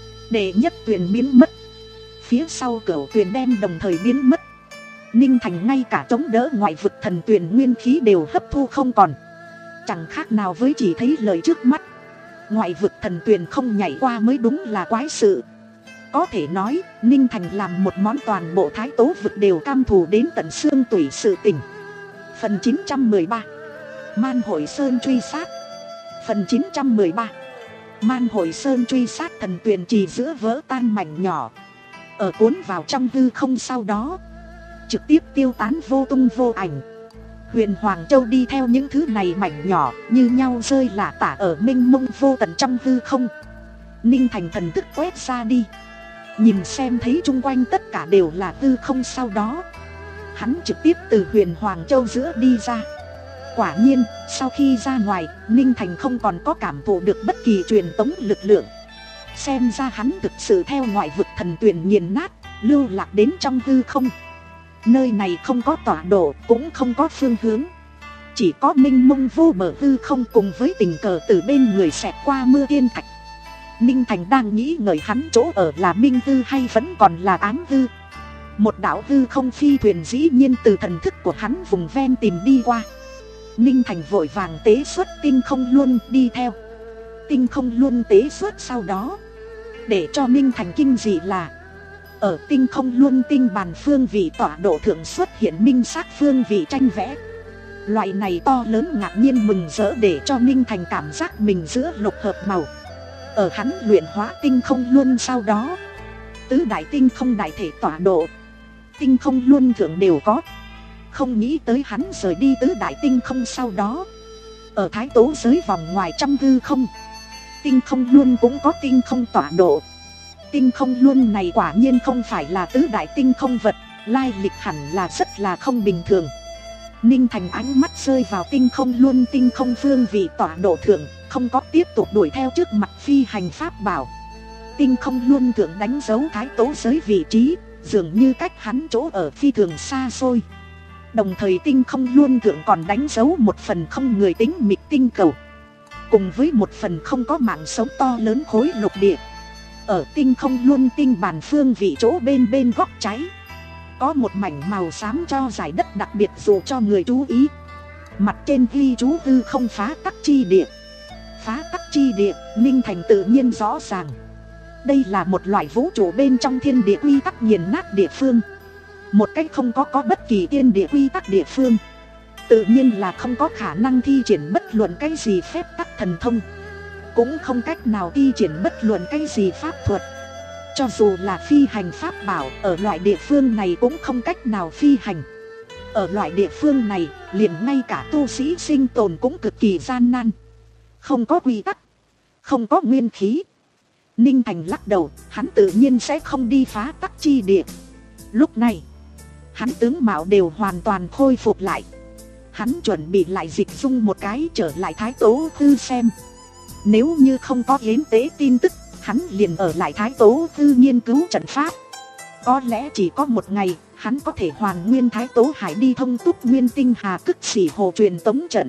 Đệ nhất tuyền biến mất, phía sau cửu tuyền đem đồng thời biến mất. Ninh Thành ngay cả chống đỡ ngoại vực thần tuyền nguyên khí đều hấp thu không còn, chẳng khác nào với chỉ thấy lời trước mắt. Ngoại vực thần tuyền không nhảy qua mới đúng là quái sự. Có thể nói, Ninh Thành làm một món toàn bộ thái tố vực đều cam thù đến tận xương tủy sự tình. Phần chín trăm mười ba, Man Hội Sơn truy sát. Phần chín trăm mười ba, Man Hội Sơn truy sát. Thần tuyền trì giữa vỡ tan mảnh nhỏ, ở cuốn vào trong hư không, sau đó trực tiếp tiêu tán vô tung vô ảnh. Huyền Hoàng Châu đi theo những thứ này mảnh nhỏ như nhau rơi lả tả ở mênh mông vô tận trong hư không. Ninh Thành thần thức quét ra đi, nhìn xem thấy chung quanh tất cả đều là hư không, sau đó hắn trực tiếp từ Huyền Hoàng Châu giữa đi ra. Quả nhiên, sau khi ra ngoài, Ninh Thành không còn có cảm thụ được bất kỳ truyền tống lực lượng. Xem ra hắn thực sự theo ngoại vực thần tuyền nghiền nát, lưu lạc đến trong hư không. Nơi này không có tọa độ, cũng không có phương hướng, chỉ có mênh mông vô bờ hư không cùng với tình cờ từ bên người xẹt qua mưa thiên thạch. Ninh Thành đang nghĩ ngợi hắn chỗ ở là minh hư hay vẫn còn là ám hư. Một đạo hư không phi thuyền dĩ nhiên từ thần thức của hắn vùng ven tìm đi qua. Ninh Thành vội vàng tế xuất tinh không luân đi theo. Tinh không luân tế xuất, sau đó để cho Ninh Thành kinh dị là ở tinh không luân tinh bàn phương vị tọa độ thượng xuất hiện minh xác phương vị tranh vẽ. Loại này to lớn ngạc nhiên mừng rỡ để cho Ninh Thành cảm giác mình giữa lục hợp màu. Ở hắn luyện hóa tinh không luân sau đó, tứ đại tinh không đại thể tọa độ, tinh không luân thượng đều có. Không nghĩ tới hắn rời đi tứ đại tinh không sau đó, ở thái tố giới vòng ngoài trăm hư không, tinh không luân cũng có tinh không tọa độ. Tinh không luân này quả nhiên không phải là tứ đại tinh không vật, lai lịch hẳn là rất là không bình thường. Ninh Thành ánh mắt rơi vào tinh không luân tinh không phương vị tọa độ thượng, không có tiếp tục đuổi theo trước mặt phi hành pháp bảo. Tinh không luân thượng đánh dấu thái tố giới vị trí, dường như cách hắn chỗ ở phi thường xa xôi. Đồng thời tinh không luân thượng còn đánh dấu một phần không người tính mịch tinh cầu, cùng với một phần không có mạng sống to lớn khối lục địa. Ở tinh không luân tinh bàn phương vị chỗ bên bên góc trái, có một mảnh màu xám cho giải đất đặc biệt dù cho người chú ý. Mặt trên ghi chú hư không phá tắc chi địa. Phá tắc chi địa, Ninh Thành tự nhiên rõ ràng. Đây là một loại vũ trụ bên trong thiên địa quy tắc nghiền nát địa phương. Một cách không có có bất kỳ tiên địa quy tắc địa phương, tự nhiên là không có khả năng thi triển bất luận cái gì phép tắc thần thông, cũng không cách nào thi triển bất luận cái gì pháp thuật. Cho dù là phi hành pháp bảo, ở loại địa phương này cũng không cách nào phi hành. Ở loại địa phương này, liền ngay cả tu sĩ sinh tồn cũng cực kỳ gian nan. Không có quy tắc, không có nguyên khí. Ninh Thành lắc đầu, hắn tự nhiên sẽ không đi phá tắc chi địa. Lúc này, hắn tướng mạo đều hoàn toàn khôi phục lại. Hắn chuẩn bị lại dịch dung một cái trở lại thái tố thư xem. Nếu như không có yến tế tin tức, hắn liền ở lại thái tố thư nghiên cứu trận pháp. Có lẽ chỉ có một ngày, hắn có thể hoàn nguyên thái tố hải đi thông túc nguyên tinh hà cức xỉ hồ truyền tống trận.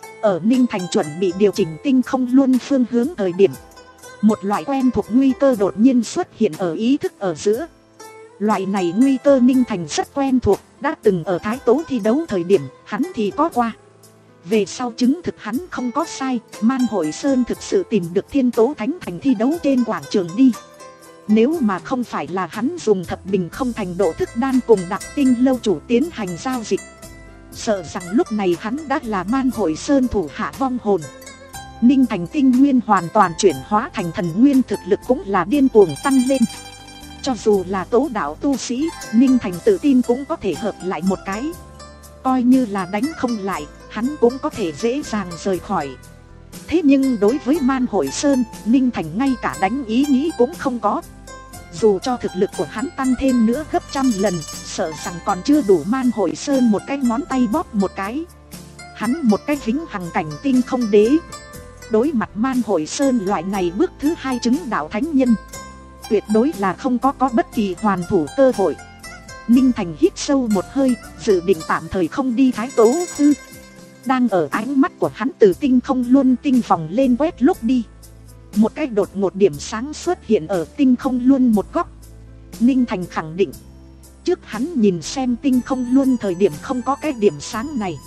Ở Ninh Thành chuẩn bị điều chỉnh tinh không luân phương hướng thời điểm, một loại quen thuộc nguy cơ đột nhiên xuất hiện ở ý thức ở giữa. Loại này nguy cơ Ninh Thành rất quen thuộc, đã từng ở thái tố thi đấu thời điểm hắn thì có qua. Về sau chứng thực hắn không có sai, Man Hội Sơn thực sự tìm được Thiên Tố Thánh Thành thi đấu trên quảng trường đi. Nếu mà không phải là hắn dùng thập bình không thành độ thức đan cùng Đặc Tinh lâu chủ tiến hành giao dịch, sợ rằng lúc này hắn đã là Man Hội Sơn thủ hạ vong hồn. Ninh Thành tinh nguyên hoàn toàn chuyển hóa thành thần nguyên, thực lực cũng là điên cuồng tăng lên. Cho dù là tố đạo tu sĩ, Ninh Thành tự tin cũng có thể hợp lại một cái. Coi như là đánh không lại, hắn cũng có thể dễ dàng rời khỏi. Thế nhưng đối với Man Hội Sơn, Ninh Thành ngay cả đánh ý nghĩ cũng không có. Dù cho thực lực của hắn tăng thêm nữa gấp trăm lần, sợ rằng còn chưa đủ Man Hội Sơn một cái ngón tay bóp một cái. Hắn một cái vĩnh hằng cảnh tinh không đế. Đối mặt Man Hội Sơn loại này bước thứ hai chứng đạo thánh nhân, tuyệt đối là không có có bất kỳ hoàn thủ cơ hội. Ninh Thành hít sâu một hơi, dự định tạm thời không đi Thái Tố Tư. Đang ở ánh mắt của hắn từ tinh không luân tinh vòng lên quét lúc đi, một cái đột ngột điểm sáng xuất hiện ở tinh không luân một góc. Ninh Thành khẳng định, trước hắn nhìn xem tinh không luân thời điểm không có cái điểm sáng này,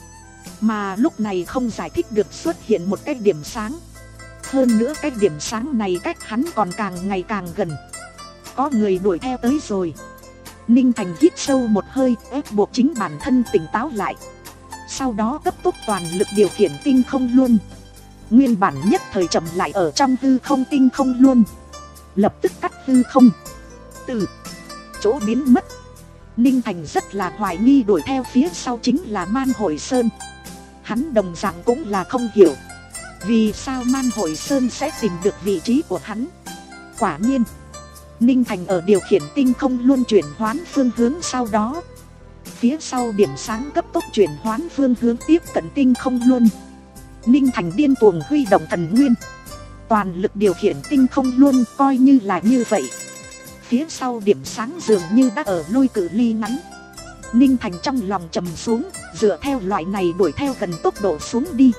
mà lúc này không giải thích được xuất hiện một cái điểm sáng. Hơn nữa cái điểm sáng này cách hắn còn càng ngày càng gần. Có người đuổi theo tới rồi. Ninh Thành hít sâu một hơi, ép buộc chính bản thân tỉnh táo lại. Sau đó cấp tốc toàn lực điều khiển tinh không luân. Nguyên bản nhất thời chậm lại ở trong hư không tinh không luân, lập tức cắt hư không, từ chỗ biến mất. Ninh Thành rất là hoài nghi đuổi theo phía sau chính là Man Hội Sơn. Hắn đồng dạng cũng là không hiểu vì sao Man Hội Sơn sẽ tìm được vị trí của hắn. Quả nhiên, Ninh Thành ở điều khiển tinh không luân chuyển hoán phương hướng, sau đó phía sau điểm sáng cấp tốc chuyển hoán phương hướng tiếp cận tinh không luân. Ninh Thành điên cuồng huy động thần nguyên, toàn lực điều khiển tinh không luân. Coi như là như vậy, phía sau điểm sáng dường như đã ở lui cự ly ngắn. Ninh Thành trong lòng trầm xuống, dựa theo loại này đuổi theo gần tốc độ xuống đi,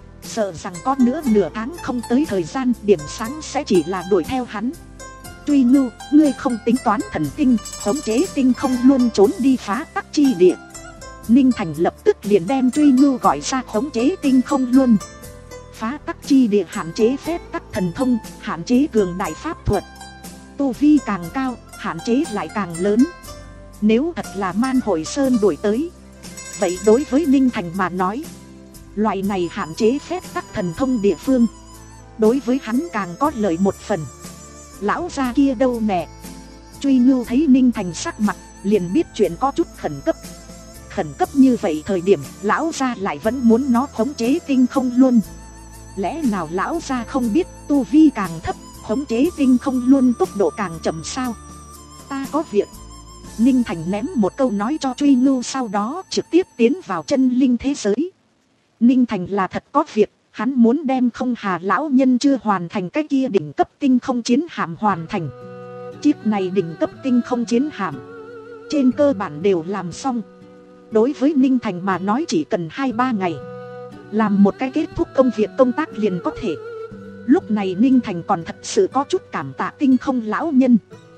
sợ rằng có nữa nửa tháng không tới thời gian điểm sáng sẽ chỉ là đuổi theo hắn. Truy Ngưu, ngươi không tính toán thần tinh, khống chế tinh không luôn trốn đi phá tắc chi địa. Ninh Thành lập tức liền đem Truy Ngưu gọi ra khống chế tinh không luôn. Phá tắc chi địa hạn chế phép tắc thần thông, hạn chế cường đại pháp thuật. Tu vi càng cao, hạn chế lại càng lớn. Nếu thật là Man Hội Sơn đuổi tới, vậy đối với Ninh Thành mà nói, loại này hạn chế phép tắc thần thông địa phương, đối với hắn càng có lợi một phần. Lão gia kia đâu nè? Truy Ngưu thấy Ninh Thành sắc mặt, liền biết chuyện có chút khẩn cấp. Khẩn cấp như vậy thời điểm, lão gia lại vẫn muốn nó khống chế tinh không luôn. Lẽ nào lão gia không biết tu vi càng thấp, khống chế tinh không luôn tốc độ càng chậm sao? Ta có việc. Ninh Thành ném một câu nói cho Truy Ngưu, sau đó trực tiếp tiến vào chân linh thế giới. Ninh Thành là thật có việc, hắn muốn đem Không Hà lão nhân chưa hoàn thành cái kia đỉnh cấp tinh không chiến hạm hoàn thành. Chiếc này đỉnh cấp tinh không chiến hạm trên cơ bản đều làm xong. Đối với Ninh Thành mà nói chỉ cần hai ba ngày, làm một cái kết thúc công việc công tác liền có thể. Lúc này Ninh Thành còn thật sự có chút cảm tạ tinh không lão nhân.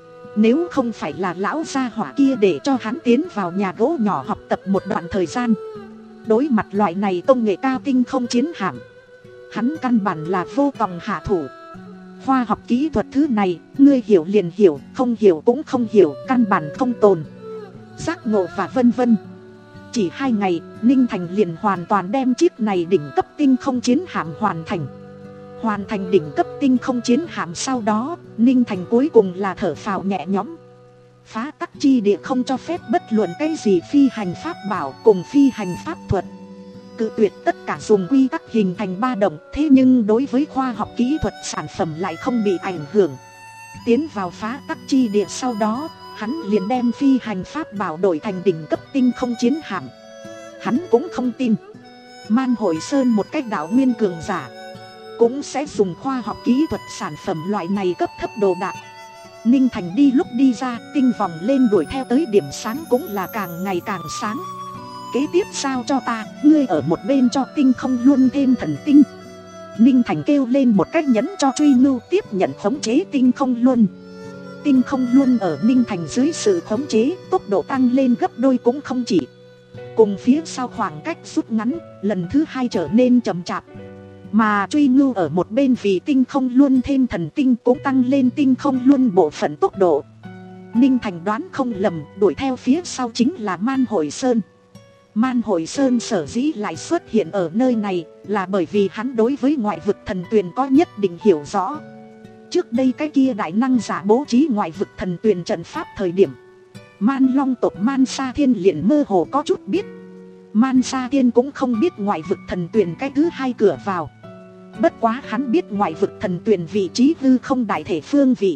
Nếu không phải là lão gia hỏa kia để cho hắn tiến vào nhà gỗ nhỏ học tập một đoạn thời gian, đối mặt loại này công nghệ cao tinh không chiến hạm, hắn căn bản là vô vọng hạ thủ. Khoa học kỹ thuật thứ này, ngươi hiểu liền hiểu, không hiểu cũng không hiểu, căn bản không tồn. Giác ngộ và vân vân. Chỉ hai ngày, Ninh Thành liền hoàn toàn đem chiếc này đỉnh cấp tinh không chiến hạm hoàn thành. Hoàn thành đỉnh cấp tinh không chiến hạm sau đó, Ninh Thành cuối cùng là thở phào nhẹ nhõm. Phá tắc chi địa không cho phép bất luận cái gì phi hành pháp bảo cùng phi hành pháp thuật. Cự tuyệt tất cả dùng quy tắc hình thành ba động, thế nhưng đối với khoa học kỹ thuật sản phẩm lại không bị ảnh hưởng. Tiến vào phá tắc chi địa sau đó, hắn liền đem phi hành pháp bảo đổi thành đỉnh cấp tinh không chiến hạm. Hắn cũng không tin Man Hội Sơn một cách đạo nguyên cường giả cũng sẽ dùng khoa học kỹ thuật sản phẩm loại này cấp thấp đồ đạc. Ninh Thành đi lúc đi ra, tinh vòng lên đuổi theo tới điểm sáng cũng là càng ngày càng sáng. Kế tiếp sao cho ta, ngươi ở một bên cho tinh không luôn thêm thần tinh. Ninh Thành kêu lên một cách nhấn cho Truy Ngưu tiếp nhận khống chế tinh không luôn. Tinh không luôn ở Ninh Thành dưới sự khống chế, tốc độ tăng lên gấp đôi cũng không chỉ. cùng phía sau khoảng cách rút ngắn, lần thứ hai trở nên chậm chạp. Mà truy ngưu ở một bên vì tinh không luôn thêm thần tinh cũng tăng lên tinh không luôn bộ phận tốc độ. Ninh Thành đoán không lầm, đuổi theo phía sau chính là Man Hội Sơn. Man Hội Sơn sở dĩ lại xuất hiện ở nơi này là bởi vì hắn đối với ngoại vực thần tuyền có nhất định hiểu rõ. Trước đây cái kia đại năng giả bố trí ngoại vực thần tuyền trận pháp thời điểm, Man Long tộc Man Sa Thiên liền mơ hồ có chút biết. Man Sa Thiên cũng không biết ngoại vực thần tuyền cái thứ hai cửa vào. Bất quá hắn biết ngoại vực thần tuyền vị trí hư không đại thể phương vị.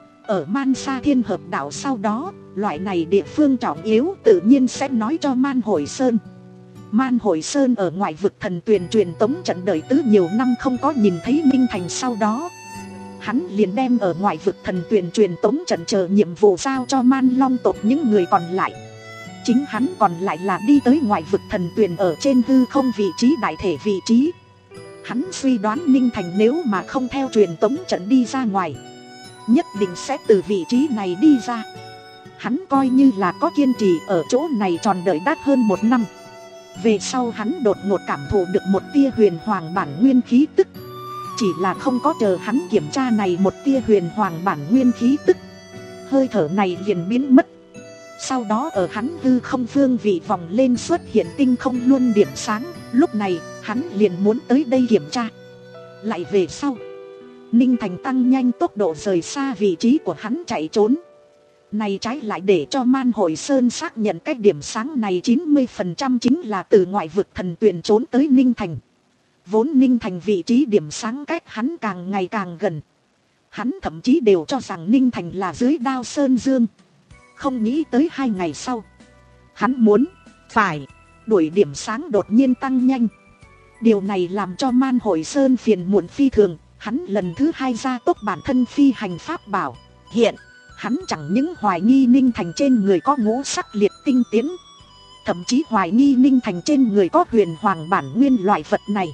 Ở Man Sa Thiên hợp đạo sau đó, loại này địa phương trọng yếu tự nhiên sẽ nói cho Man Hội Sơn. Man Hội Sơn ở ngoại vực thần tuyền truyền tống trận đợi tứ nhiều năm không có nhìn thấy Ninh Thành sau đó, hắn liền đem ở ngoại vực thần tuyền truyền tống trận chờ nhiệm vụ giao cho Man Long tộc những người còn lại. Chính hắn còn lại là đi tới ngoại vực thần tuyền ở trên hư không vị trí đại thể vị trí. Hắn suy đoán Ninh Thành nếu mà không theo truyền tống trận đi ra ngoài, nhất định sẽ từ vị trí này đi ra. Hắn coi như là có kiên trì ở chỗ này tròn đợi đắt hơn một năm. Về sau hắn đột ngột cảm thụ được một tia huyền hoàng bản nguyên khí tức. Chỉ là không có chờ hắn kiểm tra này một tia huyền hoàng bản nguyên khí tức, hơi thở này liền biến mất. Sau đó ở hắn hư không phương vị vòng lên xuất hiện tinh không luôn điểm sáng. Lúc này hắn liền muốn tới đây kiểm tra. Lại về sau, Ninh Thành tăng nhanh tốc độ rời xa vị trí của hắn chạy trốn. Này trái lại để cho Man Hội Sơn xác nhận cái điểm sáng này chín mươi phần trăm chính là từ ngoại vực thần tuyền trốn tới Ninh Thành. Vốn Ninh Thành vị trí điểm sáng cách hắn càng ngày càng gần. Hắn thậm chí đều cho rằng Ninh Thành là dưới Đao Sơn Dương. Không nghĩ tới hai ngày sau, hắn muốn, phải, đuổi điểm sáng đột nhiên tăng nhanh. Điều này làm cho Man Hội Sơn phiền muộn phi thường. Hắn lần thứ hai ra tốc bản thân phi hành pháp bảo. Hiện, hắn chẳng những hoài nghi Ninh Thành trên người có ngũ sắc liệt tinh tiến, thậm chí hoài nghi Ninh Thành trên người có huyền hoàng bản nguyên loại vật này.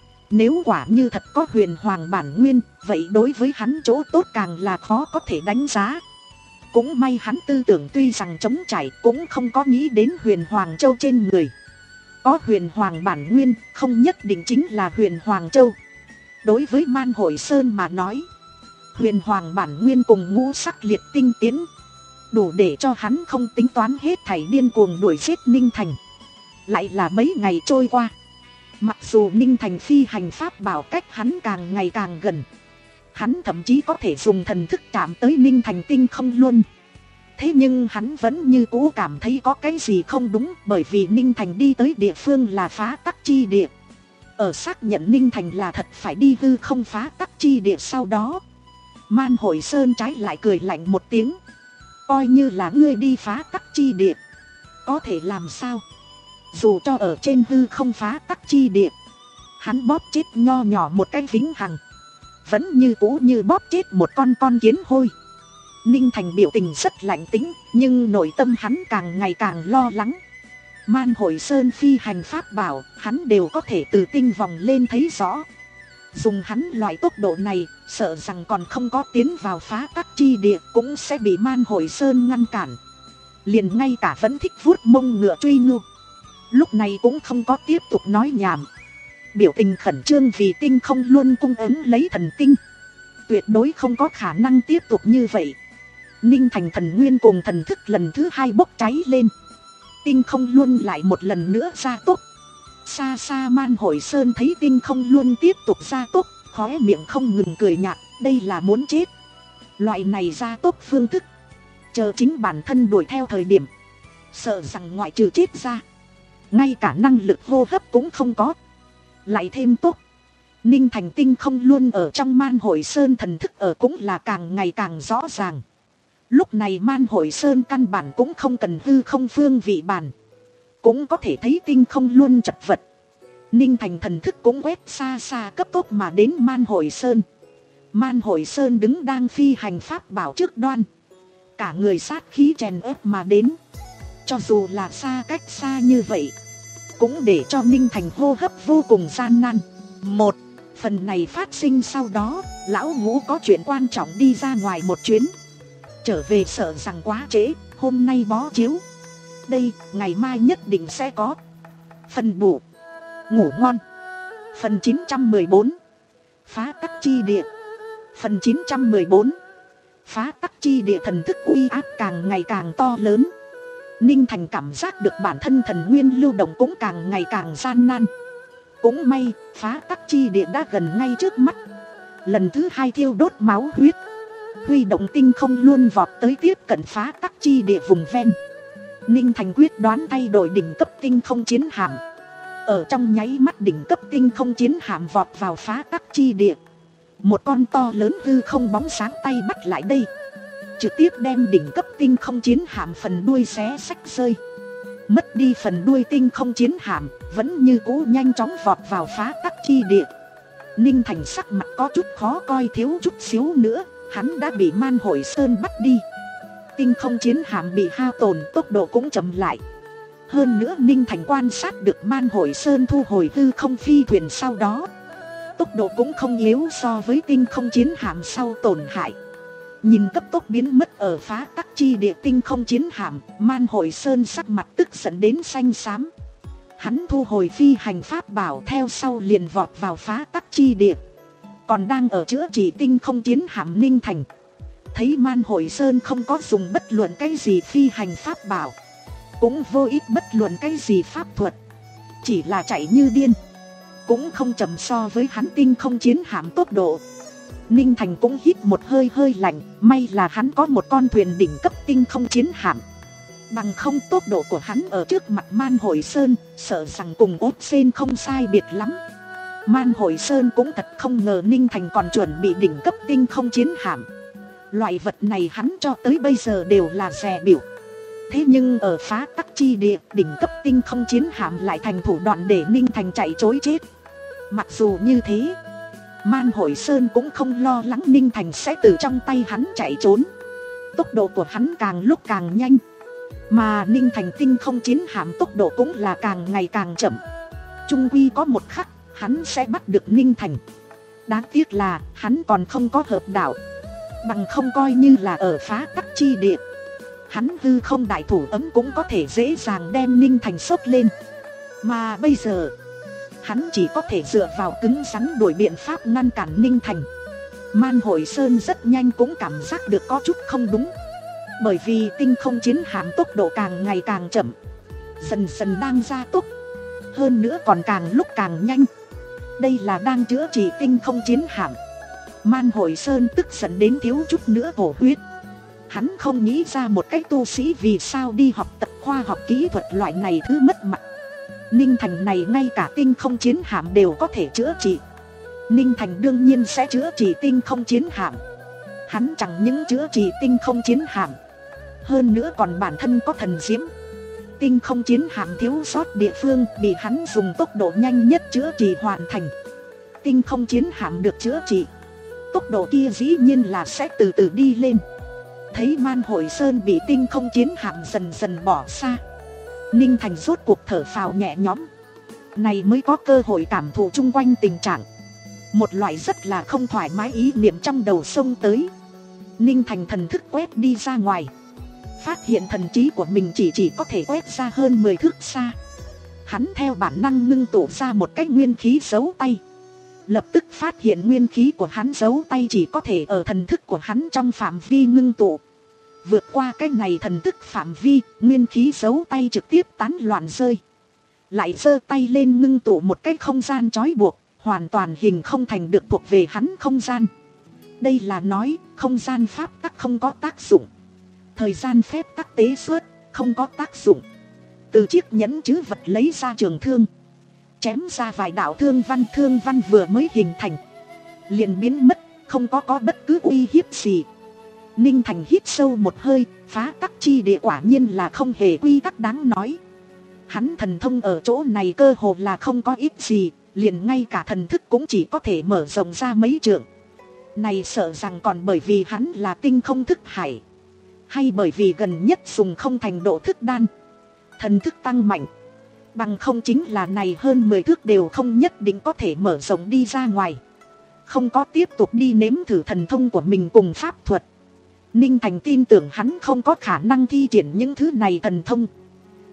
Nếu quả như thật có huyền hoàng bản nguyên, vậy đối với hắn chỗ tốt càng là khó có thể đánh giá. Cũng may hắn tư tưởng tuy rằng trống trải, cũng không có nghĩ đến huyền hoàng châu trên người. Có huyền hoàng bản nguyên, không nhất định chính là huyền hoàng châu. Đối với Man Hội Sơn mà nói, huyền hoàng bản nguyên cùng ngũ sắc liệt tinh tiến đủ để cho hắn không tính toán hết thảy điên cuồng đuổi giết Ninh Thành. Lại là mấy ngày trôi qua, mặc dù Ninh Thành phi hành pháp bảo cách hắn càng ngày càng gần, hắn thậm chí có thể dùng thần thức chạm tới Ninh Thành tinh không luôn. Thế nhưng hắn vẫn như cũ cảm thấy có cái gì không đúng, bởi vì Ninh Thành đi tới địa phương là phá tắc chi địa. Ở xác nhận Ninh Thành là thật phải đi hư không phá tắc chi địa sau đó, Man Hội Sơn trái lại cười lạnh một tiếng. Coi như là ngươi đi phá tắc chi địa, có thể làm sao? Dù cho ở trên hư không phá tắc chi địa, hắn bóp chết nho nhỏ một cái vĩnh hằng, vẫn như cũ như bóp chết một con con kiến hôi. Ninh Thành biểu tình rất lạnh tĩnh, nhưng nội tâm hắn càng ngày càng lo lắng. Man Hội Sơn phi hành pháp bảo, hắn đều có thể từ tinh vòng lên thấy rõ. Dùng hắn loại tốc độ này, sợ rằng còn không có tiến vào phá tắc chi địa cũng sẽ bị Man Hội Sơn ngăn cản. Liền ngay cả vẫn thích vuốt mông ngựa truy ngưu, lúc này cũng không có tiếp tục nói nhảm. Biểu tình khẩn trương vì tinh không luôn cung ứng lấy thần tinh, tuyệt đối không có khả năng tiếp tục như vậy. Ninh Thành thần nguyên cùng thần thức lần thứ hai bốc cháy lên. Tinh không luôn lại một lần nữa ra tốc. Xa xa Man Hội Sơn thấy tinh không luôn tiếp tục ra tốc, khóe miệng không ngừng cười nhạt, đây là muốn chết. Loại này ra tốc phương thức, chờ chính bản thân đuổi theo thời điểm, sợ rằng ngoại trừ chết ra, ngay cả năng lực hô hấp cũng không có. Lại thêm tốc, Ninh Thành tinh không luôn ở trong Man Hội Sơn thần thức ở cũng là càng ngày càng rõ ràng. Lúc này Man Hội Sơn căn bản cũng không cần hư không phương vị bản, cũng có thể thấy tinh không luôn chật vật. Ninh Thành thần thức cũng quét xa xa cấp tốc mà đến Man Hội Sơn. Man Hội Sơn đứng đang phi hành pháp bảo trước đoan, cả người sát khí chèn ép mà đến. Cho dù là xa cách xa như vậy, cũng để cho Ninh Thành hô hấp vô cùng gian nan. Một phần này phát sinh sau đó, lão ngũ có chuyện quan trọng đi ra ngoài một chuyến. Trở về sợ rằng quá trễ, hôm nay bó chiếu. trước đây, ngày mai nhất định sẽ có. Phần bù. Ngủ ngon. Phần chín trăm mười bốn. Phá tắc chi địa. Phần chín trăm mười bốn. Phá tắc chi địa. Thần thức uy áp càng ngày càng to lớn. Ninh Thành cảm giác được bản thân thần nguyên lưu động cũng càng ngày càng gian nan. Cũng may, phá tắc chi địa đã gần ngay trước mắt. Lần thứ hai thiêu đốt máu huyết, huy động tinh không luôn vọt tới tiếp cận phá tắc chi địa vùng ven. Ninh Thành quyết đoán thay đổi đỉnh cấp tinh không chiến hạm. Ở trong nháy mắt đỉnh cấp tinh không chiến hạm vọt vào phá tắc chi địa. Một con to lớn hư không bóng sáng tay bắt lại đây, trực tiếp đem đỉnh cấp tinh không chiến hạm phần đuôi xé xách rơi. Mất đi phần đuôi tinh không chiến hạm, vẫn như cũ nhanh chóng vọt vào phá tắc chi địa. Ninh Thành sắc mặt có chút khó coi, thiếu chút xíu nữa hắn đã bị Man Hội Sơn bắt đi. Tinh không chiến hạm bị hao tổn, tốc độ cũng chậm lại. Hơn nữa Ninh Thành quan sát được Man Hội Sơn thu hồi hư không phi thuyền sau đó, tốc độ cũng không yếu so với tinh không chiến hạm sau tổn hại. Nhìn cấp tốc biến mất ở phá tắc chi địa tinh không chiến hạm, Man Hội Sơn sắc mặt tức giận đến xanh xám. Hắn thu hồi phi hành pháp bảo, theo sau liền vọt vào phá tắc chi địa. Còn đang ở chữa trị tinh không chiến hạm Ninh Thành thấy Man Hội Sơn không có dùng bất luận cái gì phi hành pháp bảo, cũng vô ích bất luận cái gì pháp thuật, chỉ là chạy như điên, cũng không chậm so với hắn tinh không chiến hạm tốc độ. Ninh Thành cũng hít một hơi hơi lạnh, may là hắn có một con thuyền đỉnh cấp tinh không chiến hạm. Bằng không tốc độ của hắn ở trước mặt Man Hội Sơn, sợ rằng cùng ốt sen không sai biệt lắm. Man Hội Sơn cũng thật không ngờ Ninh Thành còn chuẩn bị đỉnh cấp tinh không chiến hạm. Loại vật này hắn cho tới bây giờ đều là dè biểu. Thế nhưng ở phá tắc chi địa, đỉnh cấp tinh không chiến hạm lại thành thủ đoạn để Ninh Thành chạy trối chết. Mặc dù như thế, Man Hội Sơn cũng không lo lắng Ninh Thành sẽ từ trong tay hắn chạy trốn. Tốc độ của hắn càng lúc càng nhanh, mà Ninh Thành tinh không chiến hạm tốc độ cũng là càng ngày càng chậm. Chung quy có một khắc hắn sẽ bắt được Ninh Thành. Đáng tiếc là hắn còn không có hợp đạo, bằng không coi như là ở phá tắc chi địa, hắn hư không đại thủ ấm cũng có thể dễ dàng đem Ninh Thành sốc lên. Mà bây giờ hắn chỉ có thể dựa vào cứng rắn đổi biện pháp ngăn cản Ninh Thành. Man Hội Sơn rất nhanh cũng cảm giác được có chút không đúng, bởi vì tinh không chiến hạm tốc độ càng ngày càng chậm, dần dần đang gia tốc, hơn nữa còn càng lúc càng nhanh. Đây là đang chữa trị tinh không chiến hạm. Man Hội Sơn tức giận đến thiếu chút nữa thổ huyết. Hắn không nghĩ ra một cách tu sĩ vì sao đi học tập khoa học kỹ thuật loại này thứ mất mặt. Ninh Thành này ngay cả tinh không chiến hạm đều có thể chữa trị, Ninh Thành đương nhiên sẽ chữa trị tinh không chiến hạm. Hắn chẳng những chữa trị tinh không chiến hạm, hơn nữa còn bản thân có thần diễm. Tinh không chiến hạm thiếu sót địa phương bị hắn dùng tốc độ nhanh nhất chữa trị hoàn thành. Tinh không chiến hạm được chữa trị, tốc độ kia dĩ nhiên là sẽ từ từ đi lên. Thấy Man Hội Sơn bị tinh không chiến hạm dần dần bỏ xa, Ninh Thành rốt cuộc thở phào nhẹ nhõm. Này mới có cơ hội cảm thụ chung quanh tình trạng. Một loại rất là không thoải mái ý niệm trong đầu xông tới. Ninh Thành thần thức quét đi ra ngoài, phát hiện thần trí của mình chỉ chỉ có thể quét ra hơn mười thước xa. Hắn theo bản năng ngưng tụ ra một cái nguyên khí giấu tay. Lập tức phát hiện nguyên khí của hắn giấu tay chỉ có thể ở thần thức của hắn trong phạm vi ngưng tụ. Vượt qua cái này thần thức phạm vi, nguyên khí giấu tay trực tiếp tán loạn rơi. Lại giơ tay lên ngưng tụ một cái không gian trói buộc, hoàn toàn hình không thành được thuộc về hắn không gian. Đây là nói không gian pháp tắc không có tác dụng, thời gian phép tắc tế xuất không có tác dụng. Từ chiếc nhẫn chữ vật lấy ra trường thương, chém ra vài đạo thương văn. Thương văn vừa mới hình thành liền biến mất, không có có bất cứ uy hiếp gì. Ninh Thành hít sâu một hơi, phá tắc chi địa quả nhiên là không hề quy tắc đáng nói. Hắn thần thông ở chỗ này cơ hồ là không có ít gì, liền ngay cả thần thức cũng chỉ có thể mở rộng ra mấy trượng. Này sợ rằng còn bởi vì hắn là tinh không thức hải, hay bởi vì gần nhất dùng không thành độ thức đan, thần thức tăng mạnh. Bằng không chính là này hơn mười thước đều không nhất định có thể mở rộng đi ra ngoài. Không có tiếp tục đi nếm thử thần thông của mình cùng pháp thuật, Ninh Thành tin tưởng hắn không có khả năng thi triển những thứ này thần thông.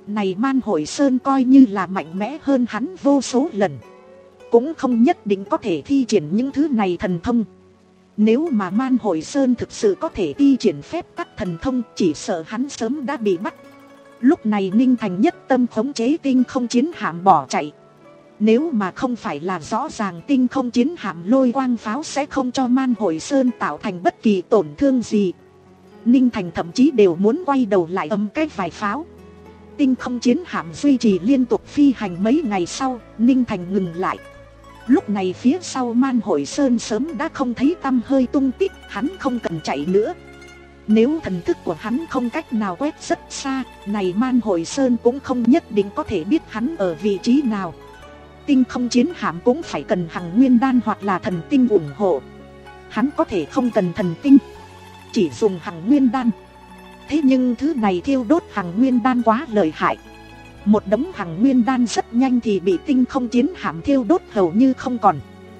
này Man Hội Sơn coi như là mạnh mẽ hơn hắn vô số lần, cũng không nhất định có thể thi triển những thứ này thần thông. Nếu mà Man Hội Sơn thực sự có thể thi triển phép tắc thần thông, chỉ sợ hắn sớm đã bị bắt. Lúc này Ninh Thành nhất tâm khống chế tinh không chiến hạm bỏ chạy. Nếu mà không phải là rõ ràng tinh không chiến hạm lôi quang pháo sẽ không cho Man Hội Sơn tạo thành bất kỳ tổn thương gì, Ninh Thành thậm chí đều muốn quay đầu lại ấm cái vài pháo. Tinh không chiến hạm duy trì liên tục phi hành mấy ngày sau, Ninh Thành ngừng lại. Lúc này phía sau Man Hội Sơn sớm đã không thấy tăm hơi tung tích, hắn không cần chạy nữa. Nếu thần thức của hắn không cách nào quét rất xa, này Man Hội Sơn cũng không nhất định có thể biết hắn ở vị trí nào. Tinh không chiến hạm cũng phải cần hằng nguyên đan hoặc là thần tinh ủng hộ. Hắn có thể không cần thần tinh, chỉ dùng hằng nguyên đan. Thế nhưng thứ này thiêu đốt hằng nguyên đan quá lợi hại. Một đống hằng nguyên đan rất nhanh thì bị tinh không chiến hạm thiêu đốt hầu như không còn.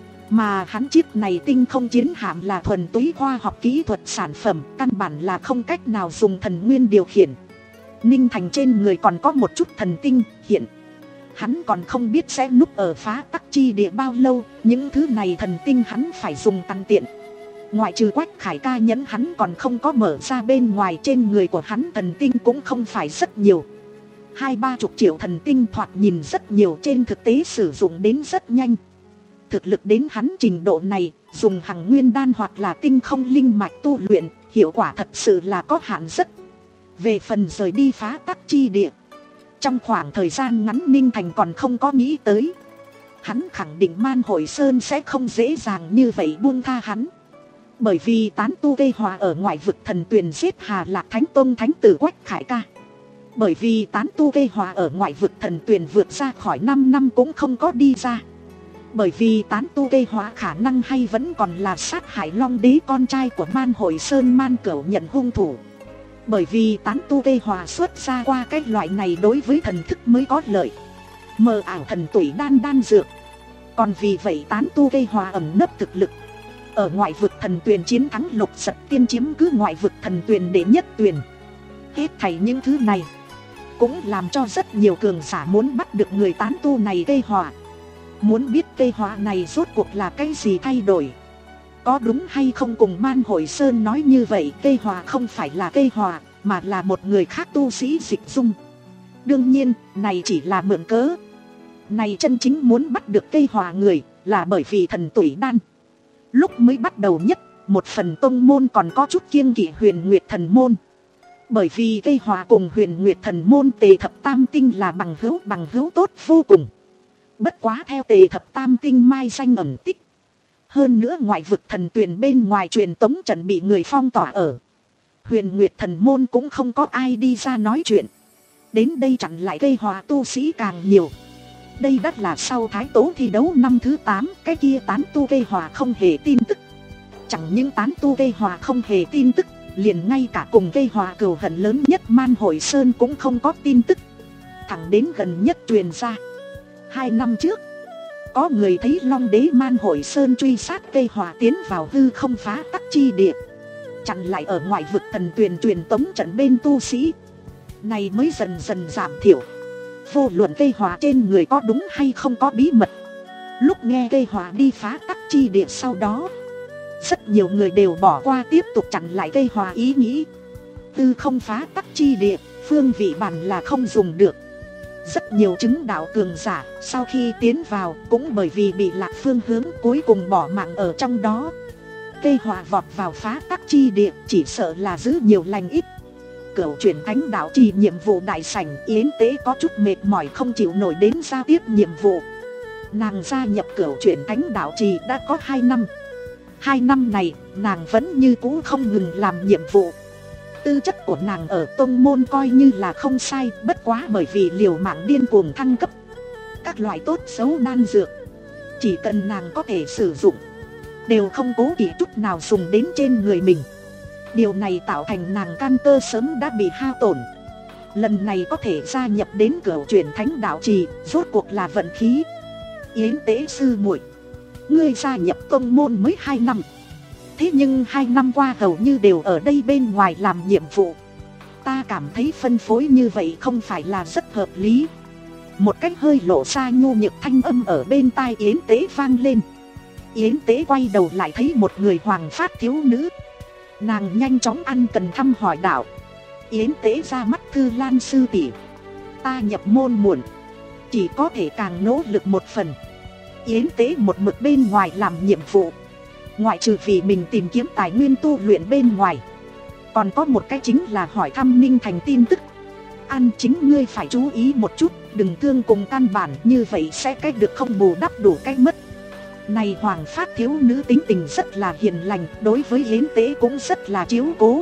Mà hắn chiếc này tinh không chiến hạm là thuần túy khoa học kỹ thuật sản phẩm, căn bản là không cách nào dùng thần nguyên điều khiển. Ninh Thành trên người còn có một chút thần tinh hiện. Hắn còn không biết sẽ núp ở phá tắc chi địa bao lâu, những thứ này thần tinh hắn phải dùng tàn tiện. Ngoại trừ Quách Khải ca nhẫn hắn còn không có mở ra, bên ngoài trên người của hắn thần tinh cũng không phải rất nhiều. Hai ba chục triệu thần tinh thoạt nhìn rất nhiều, trên thực tế sử dụng đến rất nhanh. Thực lực đến hắn trình độ này, dùng hằng nguyên đan hoặc là tinh không linh mạch tu luyện, hiệu quả thật sự là có hạn rất. Về phần rời đi phá tắc chi địa, trong khoảng thời gian ngắn Ninh Thành còn không có nghĩ tới. Hắn khẳng định Man Hội Sơn sẽ không dễ dàng như vậy buông tha hắn. Bởi vì tán tu gây hòa ở ngoại vực thần tuyền giết Hà Lạc Thánh Tông thánh tử Quách Khải ca. Bởi vì tán tu gây hòa ở ngoại vực thần tuyền vượt ra khỏi năm năm cũng không có đi ra. Bởi vì tán tu gây hòa khả năng hay vẫn còn là sát hại Long Đế con trai của Man Hội Sơn Man Cửu nhận hung thủ. Bởi vì tán tu gây hòa xuất ra qua cái loại này đối với thần thức mới có lợi, mờ ảo thần tủy đan đan dược. Còn vì vậy tán tu gây hòa ẩn nấp thực lực, ở ngoại vực thần tuyền chiến thắng Lục Giật Tiên, chiếm cứ ngoại vực thần tuyền đệ nhất tuyền. Hết thảy những thứ này cũng làm cho rất nhiều cường giả muốn bắt được người tán tu này gây họa. Muốn biết gây họa này rốt cuộc là cái gì thay đổi, có đúng hay không cùng Man Hội Sơn nói như vậy. Gây họa không phải là gây họa, mà là một người khác tu sĩ dịch dung. Đương nhiên, này chỉ là mượn cớ. Này chân chính muốn bắt được gây họa người, là bởi vì thần tủy đan. Lúc mới bắt đầu nhất, một phần tông môn còn có chút kiêng kỵ Huyền Nguyệt Thần Môn. Bởi vì gây họa cùng Huyền Nguyệt Thần Môn Tề Thập Tam Tinh là bằng hữu bằng hữu tốt vô cùng. Bất quá theo Tề Thập Tam Tinh mai danh ẩn tích. Hơn nữa ngoại vực thần tuyền bên ngoài truyền tống trận bị người phong tỏa ở, Huyền Nguyệt Thần Môn cũng không có ai đi ra nói chuyện. Đến đây chặn lại gây họa tu sĩ càng nhiều. Đây đắt là sau Thái Tố thi đấu năm thứ tám, cái kia tán tu gây họa không hề tin tức. Chẳng những tán tu gây họa không hề tin tức, liền ngay cả cùng gây họa cừu hận lớn nhất Man Hội Sơn cũng không có tin tức. Thẳng đến gần nhất truyền ra, hai năm trước, có người thấy Long Đế Man Hội Sơn truy sát gây họa tiến vào hư không phá tắc chi địa, chặn lại ở ngoại vực thần tuyền truyền tống trận bên tu sĩ. Này mới dần dần giảm thiểu. Vô luận gây họa trên người có đúng hay không có bí mật, lúc nghe gây họa đi phá tắc chi địa sau đó, rất nhiều người đều bỏ qua tiếp tục chặn lại gây họa ý nghĩ. Tư không phá tắc chi địa, phương vị bản là không dùng được. Rất nhiều chứng đạo cường giả sau khi tiến vào cũng bởi vì bị lạc phương hướng cuối cùng bỏ mạng ở trong đó. Gây họa vọt vào phá tắc chi địa chỉ sợ là giữ nhiều lành ít. Cửu chuyển thánh đạo trì nhiệm vụ đại sảnh, Yến Tế có chút mệt mỏi không chịu nổi đến giao tiếp nhiệm vụ. Nàng gia nhập cửu chuyển thánh đạo trì đã có hai năm. Hai năm này nàng vẫn như cũ không ngừng làm nhiệm vụ. Tư chất của nàng ở tông môn coi như là không sai, bất quá bởi vì liều mạng điên cuồng thăng cấp các loại tốt xấu đan dược, chỉ cần nàng có thể sử dụng đều không cố kỵ chút nào dùng đến trên người mình. Điều này tạo thành nàng căn cơ sớm đã bị hao tổn. Lần này có thể gia nhập đến cửu chuyển thánh đạo trì, rốt cuộc là vận khí. Yến Tế sư muội, ngươi gia nhập tông môn mới hai năm, thế nhưng hai năm qua hầu như đều ở đây bên ngoài làm nhiệm vụ. Ta cảm thấy phân phối như vậy không phải là rất hợp lý. Một cách hơi lộ ra nhu nhược thanh âm ở bên tai Yến Tế vang lên. Yến Tế quay đầu lại thấy một người hoàng phát thiếu nữ. Nàng nhanh chóng ăn cần thăm hỏi đạo. Yến Tế ra mắt Thư Lan sư tỷ, ta nhập môn muộn, chỉ có thể càng nỗ lực một phần. Yến Tế một mực bên ngoài làm nhiệm vụ, ngoại trừ vì mình tìm kiếm tài nguyên tu luyện bên ngoài, còn có một cái chính là hỏi thăm Ninh Thành tin tức. Ăn chính ngươi phải chú ý một chút, đừng thương cùng căn bản, như vậy sẽ cách được không bù đắp đủ cách mất. Này hoàng phát thiếu nữ tính tình rất là hiền lành, đối với Yến Tế cũng rất là chiếu cố.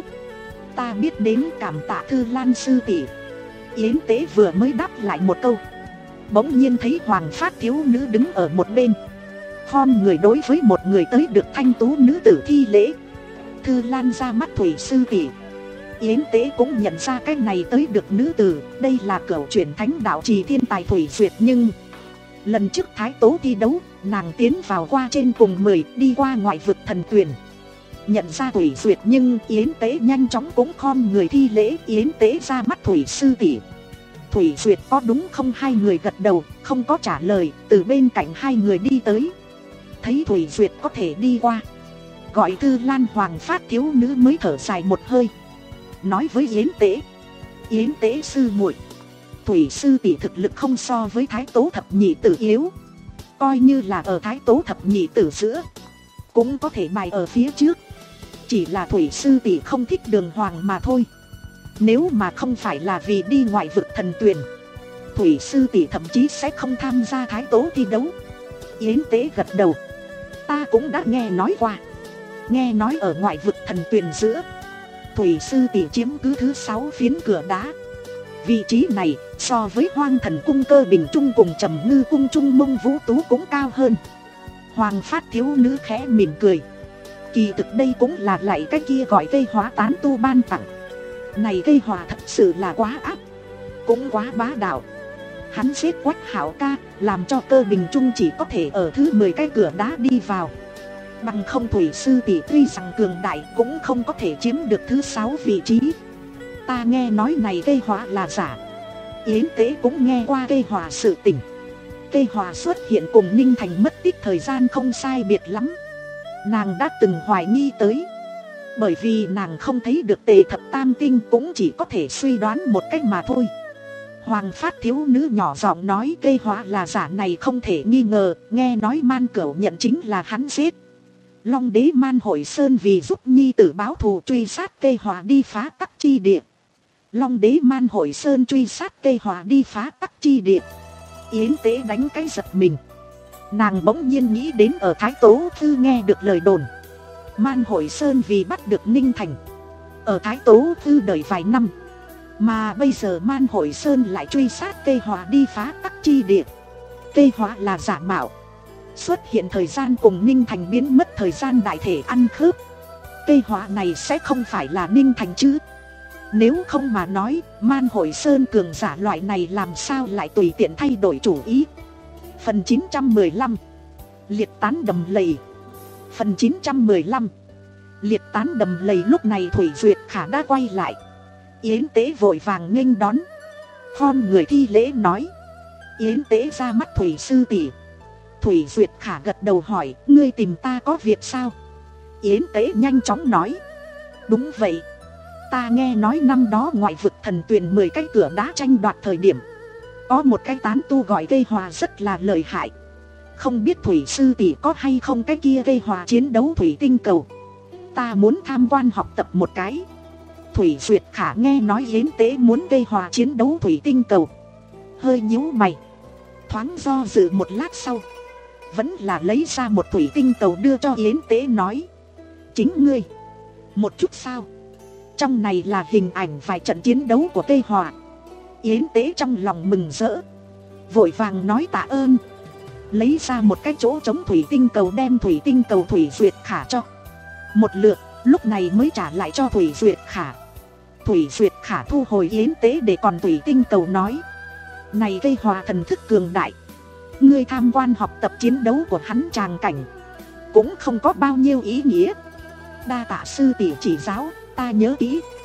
Ta biết đến, cảm tạ Thư Lan sư tỷ. Yến Tế vừa mới đáp lại một câu, bỗng nhiên thấy hoàng phát thiếu nữ đứng ở một bên, khom người đối với một người tới được thanh tú nữ tử thi lễ. Thư Lan ra mắt Thủy sư tỷ. Yến Tế cũng nhận ra cái này tới được nữ tử, đây là cửu chuyển thánh đạo trì thiên tài Thủy Duyệt. Nhưng lần trước Thái Tố thi đấu, nàng tiến vào qua trên cùng mười, đi qua ngoại vực thần tuyển. Nhận ra Thủy Duyệt nhưng Yến Tế nhanh chóng cũng khom người thi lễ. Yến Tế ra mắt Thủy sư tỷ. Thủy Duyệt có đúng không? Hai người gật đầu, không có trả lời, từ bên cạnh hai người đi tới. Thấy Thủy Duyệt có thể đi qua, gọi Thư Lan hoàng phát thiếu nữ mới thở dài một hơi, nói với Yến Tế. Yến Tế sư muội, Thủy sư tỷ thực lực không so với Thái Tố thập nhị tử yếu, coi như là ở Thái Tố thập nhị tử giữa cũng có thể bài ở phía trước. Chỉ là Thủy sư tỷ không thích đường hoàng mà thôi. Nếu mà không phải là vì đi ngoại vực thần tuyển, Thủy sư tỷ thậm chí sẽ không tham gia Thái Tố thi đấu. Yến Tế gật đầu. Ta cũng đã nghe nói qua. Nghe nói ở ngoại vực thần tuyển giữa, Thủy sư tỷ chiếm cứ thứ sáu phiến cửa đá. Vị trí này so với Hoang Thần cung Cơ Bình Trung cùng Trầm Ngư cung Trung Mông Vũ Tú cũng cao hơn. Hoàng phát thiếu nữ khẽ mỉm cười. Kỳ thực đây cũng là lại cái kia gọi cây hóa tán tu ban tặng. Này cây hòa thật sự là quá áp, cũng quá bá đạo. Hắn xếp Quách Hảo ca, làm cho Cơ Bình Trung chỉ có thể ở thứ mười cái cửa đá đi vào. Bằng không Thủy sư tỷ tuy rằng cường đại cũng không có thể chiếm được thứ sáu vị trí. Ta nghe nói này cây hỏa là giả. Yến Tế cũng nghe qua cây hỏa sự tình. Cây hỏa xuất hiện cùng Ninh Thành mất tích thời gian không sai biệt lắm. Nàng đã từng hoài nghi tới, bởi vì nàng không thấy được Tề Thập Tam Kinh, cũng chỉ có thể suy đoán một cách mà thôi. Hoàng phát thiếu nữ nhỏ giọng nói cây hỏa là giả này không thể nghi ngờ. Nghe nói Man Cửu nhận chính là hắn giết. Long đế Man Hội Sơn vì giúp nhi tử báo thù truy sát cây hỏa đi phá tắc chi địa. Long đế Man Hội Sơn truy sát cây hỏa đi phá tắc chi địa. Yến Tế đánh cái giật mình. Nàng bỗng nhiên nghĩ đến ở Thái Tố Thư nghe được lời đồn Man Hội Sơn vì bắt được Ninh Thành, ở Thái Tố Thư đợi vài năm, mà bây giờ Man Hội Sơn lại truy sát cây hỏa đi phá tắc chi địa. Cây hỏa là giả mạo, xuất hiện thời gian cùng Ninh Thành biến mất thời gian đại thể ăn khớp. Cây hỏa này sẽ không phải là Ninh Thành chứ? Nếu không mà nói, Man Hội Sơn cường giả loại này làm sao lại tùy tiện thay đổi chủ ý. Phần chín trăm mười lăm Liệt tán đầm lầy. Phần chín trăm mười lăm Liệt tán đầm lầy. Lúc này Thủy Duyệt Khả đã quay lại. Yến Tế vội vàng nghênh đón, khom người thi lễ nói. Yến Tế ra mắt Thủy sư tỷ. Thủy Duyệt Khả gật đầu hỏi, ngươi tìm ta có việc sao? Yến Tế nhanh chóng nói, đúng vậy. Ta nghe nói năm đó ngoại vực thần tuyền mười cái cửa đá tranh đoạt thời điểm, có một cái tán tu gọi cây hòa rất là lợi hại. Không biết Thủy sư tỷ có hay không cái kia cây hòa chiến đấu thủy tinh cầu. Ta muốn tham quan học tập một cái. Thủy Duyệt Khả nghe nói Yến Tế muốn cây hòa chiến đấu thủy tinh cầu, hơi nhíu mày, thoáng do dự một lát sau, vẫn là lấy ra một thủy tinh cầu đưa cho Yến Tế nói, chính ngươi một chút sao? Trong này là hình ảnh vài trận chiến đấu của cây hòa. Yến Tế trong lòng mừng rỡ, vội vàng nói tạ ơn, lấy ra một cái chỗ chống thủy tinh cầu, đem thủy tinh cầu Thủy Duyệt Khả cho một lượt, lúc này mới trả lại cho Thủy Duyệt Khả. Thủy Duyệt Khả thu hồi Yến Tế để còn thủy tinh cầu nói, này cây hòa thần thức cường đại, ngươi tham quan học tập chiến đấu của hắn tràng cảnh cũng không có bao nhiêu ý nghĩa. Đa tạ sư tỷ chỉ giáo, ta nhớ kỹ.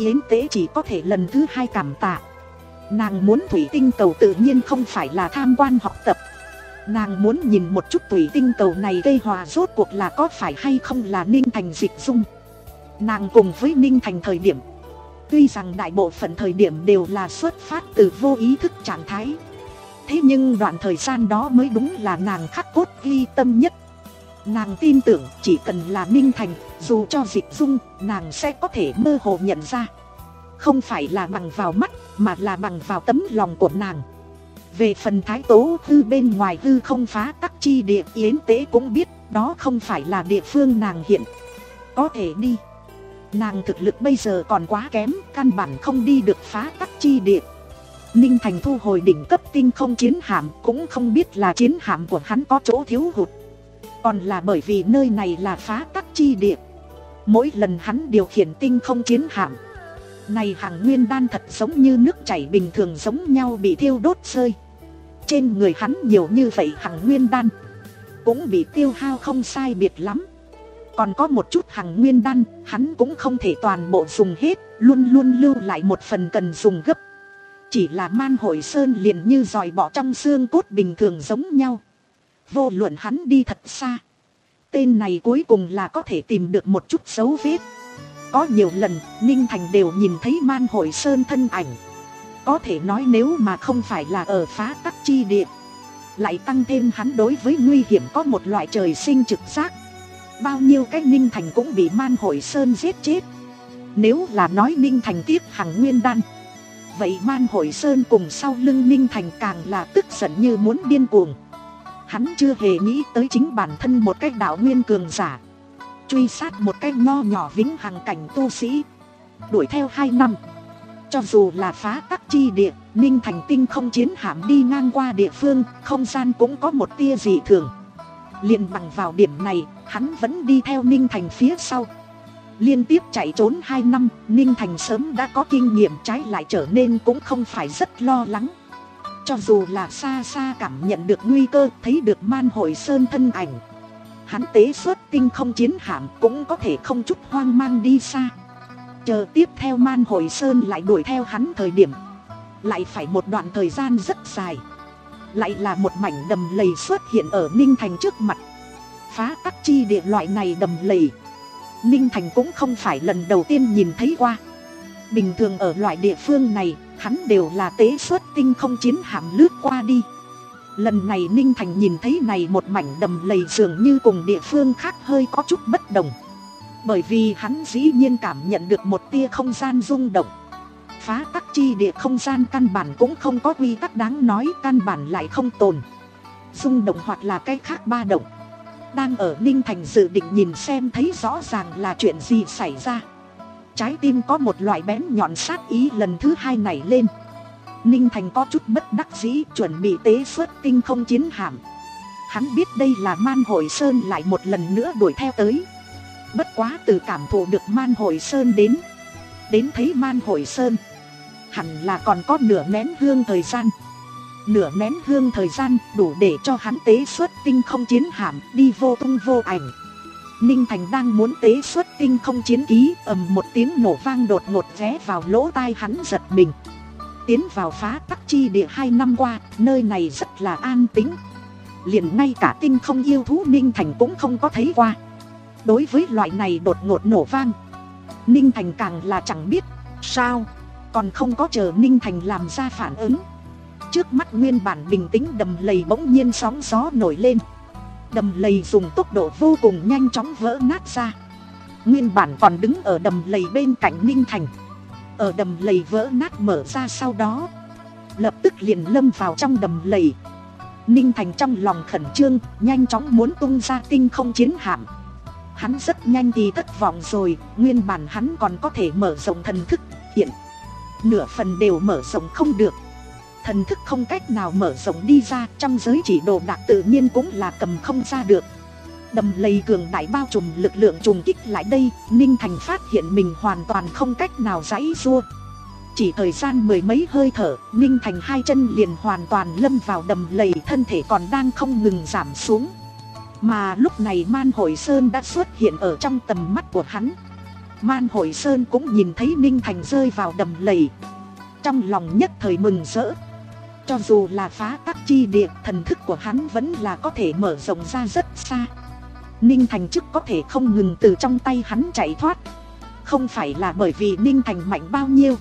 Yến Tế chỉ có thể lần thứ hai cảm tạ. Nàng muốn thủy tinh cầu tự nhiên không phải là tham quan học tập. Nàng muốn nhìn một chút thủy tinh cầu này gây hòa rốt cuộc là có phải hay không là Ninh Thành dịch dung. Nàng cùng với Ninh Thành thời điểm, tuy rằng đại bộ phận thời điểm đều là xuất phát từ vô ý thức trạng thái, thế nhưng đoạn thời gian đó mới đúng là nàng khắc cốt ghi tâm nhất. Nàng tin tưởng chỉ cần là Ninh Thành, dù cho dịch dung, nàng sẽ có thể mơ hồ nhận ra. Không phải là bằng vào mắt, mà là bằng vào tấm lòng của nàng. Về phần Thái Tố Hư bên ngoài hư không phá tắc chi địa, Yến Tế cũng biết đó không phải là địa phương nàng hiện có thể đi. Nàng thực lực bây giờ còn quá kém, căn bản không đi được phá tắc chi địa. Ninh Thành thu hồi đỉnh cấp tinh không chiến hạm, cũng không biết là chiến hạm của hắn có chỗ thiếu hụt, còn là bởi vì nơi này là phá tắc chi địa. Mỗi lần hắn điều khiển tinh không chiến hạm này, hàng nguyên đan thật giống như nước chảy bình thường giống nhau bị thiêu đốt rơi. Trên người hắn nhiều như vậy hàng nguyên đan cũng bị tiêu hao không sai biệt lắm. Còn có một chút hàng nguyên đan, hắn cũng không thể toàn bộ dùng hết, luôn luôn lưu lại một phần cần dùng gấp. Chỉ là Man Hội Sơn liền như dòi bỏ trong xương cốt bình thường giống nhau. Vô luận hắn đi thật xa, tên này cuối cùng là có thể tìm được một chút dấu vết. Có nhiều lần Ninh Thành đều nhìn thấy Man Hội Sơn thân ảnh. Có thể nói nếu mà không phải là ở phá tắc chi địa, lại tăng thêm hắn đối với nguy hiểm có một loại trời sinh trực giác, bao nhiêu cái Ninh Thành cũng bị Man Hội Sơn giết chết. Nếu là nói Ninh Thành tiếp hàng nguyên đan, vậy Man Hội Sơn cùng sau lưng Ninh Thành càng là tức giận như muốn điên cuồng. Hắn chưa hề nghĩ tới chính bản thân một cái đạo nguyên cường giả truy sát một cái nho nhỏ vĩnh hằng cảnh tu sĩ, đuổi theo hai năm. Cho dù là phá tắc chi địa, Ninh Thành tinh không chiến hạm đi ngang qua địa phương, không gian cũng có một tia dị thường. Liền bằng vào điểm này, hắn vẫn đi theo Ninh Thành phía sau. Liên tiếp chạy trốn hai năm, Ninh Thành sớm đã có kinh nghiệm, trái lại trở nên cũng không phải rất lo lắng. Cho dù là xa xa cảm nhận được nguy cơ, thấy được Man Hội Sơn thân ảnh, hắn tế xuất tinh không chiến hạm cũng có thể không chút hoang mang đi xa. Chờ tiếp theo Man Hội Sơn lại đuổi theo hắn thời điểm, lại phải một đoạn thời gian rất dài. Lại là một mảnh đầm lầy xuất hiện ở Ninh Thành trước mặt. Phá tắc chi địa loại này đầm lầy, Ninh Thành cũng không phải lần đầu tiên nhìn thấy qua. Bình thường ở loại địa phương này, hắn đều là tế xuất tinh không chiến hạm lướt qua đi. Lần này Ninh Thành nhìn thấy này một mảnh đầm lầy dường như cùng địa phương khác hơi có chút bất đồng. Bởi vì hắn dĩ nhiên cảm nhận được một tia không gian rung động. Phá tắc chi địa không gian căn bản cũng không có quy tắc đáng nói, căn bản lại không tồn rung động hoặc là cái khác ba động. Đang ở Ninh Thành dự định nhìn xem thấy rõ ràng là chuyện gì xảy ra, trái tim có một loại bén nhọn sát ý lần thứ hai nảy lên. Ninh Thành có chút bất đắc dĩ, chuẩn bị tế xuất tinh không chiến hạm. Hắn biết đây là Man Hội Sơn lại một lần nữa đuổi theo tới. Bất quá từ cảm thụ được Man Hội Sơn đến Đến thấy Man Hội Sơn, hẳn là còn có nửa nén hương thời gian. Nửa nén hương thời gian đủ để cho hắn tế xuất tinh không chiến hạm đi vô tung vô ảnh. Ninh Thành đang muốn tế xuất tinh không chiến ký, ầm một tiếng nổ vang đột ngột ghé vào lỗ tai hắn giật mình. Tiến vào phá tắc chi địa hai năm qua, nơi này rất là an tĩnh. Liền ngay cả tinh không yêu thú Ninh Thành cũng không có thấy qua. Đối với loại này đột ngột nổ vang, Ninh Thành càng là chẳng biết sao. Còn không có chờ Ninh Thành làm ra phản ứng, trước mắt nguyên bản bình tĩnh đầm lầy bỗng nhiên sóng gió nổi lên. Đầm lầy dùng tốc độ vô cùng nhanh chóng vỡ nát ra. Nguyên bản còn đứng ở đầm lầy bên cạnh Ninh Thành, ở đầm lầy vỡ nát mở ra sau đó, lập tức liền lâm vào trong đầm lầy. Ninh Thành trong lòng khẩn trương, nhanh chóng muốn tung ra tinh không chiến hạm. Hắn rất nhanh thì thất vọng rồi, nguyên bản hắn còn có thể mở rộng thần thức, hiện nửa phần đều mở rộng không được. Thần thức không cách nào mở rộng đi ra, trong giới chỉ đồ đạc tự nhiên cũng là cầm không ra được. Đầm lầy cường đại bao trùm lực lượng trùng kích lại đây, Ninh Thành phát hiện mình hoàn toàn không cách nào giãy giụa. Chỉ thời gian mười mấy hơi thở, Ninh Thành hai chân liền hoàn toàn lâm vào đầm lầy, thân thể còn đang không ngừng giảm xuống. Mà lúc này Man Hội Sơn đã xuất hiện ở trong tầm mắt của hắn. Man Hội Sơn cũng nhìn thấy Ninh Thành rơi vào đầm lầy, trong lòng nhất thời mừng rỡ. Cho dù là phá tắc chi địa, thần thức của hắn vẫn là có thể mở rộng ra rất xa. Ninh Thành chức có thể không ngừng từ trong tay hắn chạy thoát, không phải là bởi vì Ninh Thành mạnh bao nhiêu,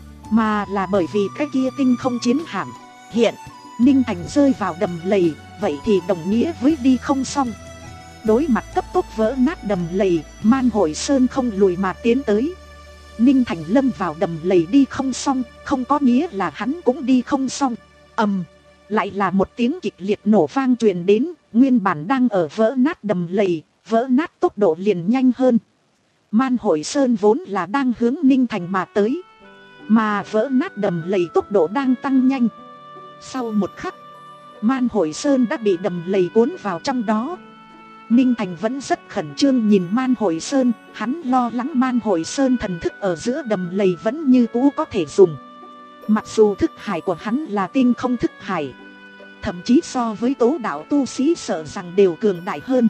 mà là bởi vì cái kia tinh không chiến hạm. Hiện Ninh Thành rơi vào đầm lầy, vậy thì đồng nghĩa với đi không xong. Đối mặt cấp tốc vỡ nát đầm lầy, Man Hội Sơn không lùi mà tiến tới. Ninh Thành lâm vào đầm lầy đi không xong, không có nghĩa là hắn cũng đi không xong. Ầm, lại là một tiếng kịch liệt nổ vang truyền đến. Nguyên bản đang ở vỡ nát đầm lầy, vỡ nát tốc độ liền nhanh hơn. Man Hội Sơn vốn là đang hướng Ninh Thành mà tới, mà vỡ nát đầm lầy tốc độ đang tăng nhanh. Sau một khắc, Man Hội Sơn đã bị đầm lầy cuốn vào trong đó. Ninh Thành vẫn rất khẩn trương nhìn Man Hội Sơn, hắn lo lắng Man Hội Sơn thần thức ở giữa đầm lầy vẫn như cũ có thể dùng. Mặc dù thức hải của hắn là tinh không thức hải, thậm chí so với tố đạo tu sĩ sợ rằng đều cường đại hơn.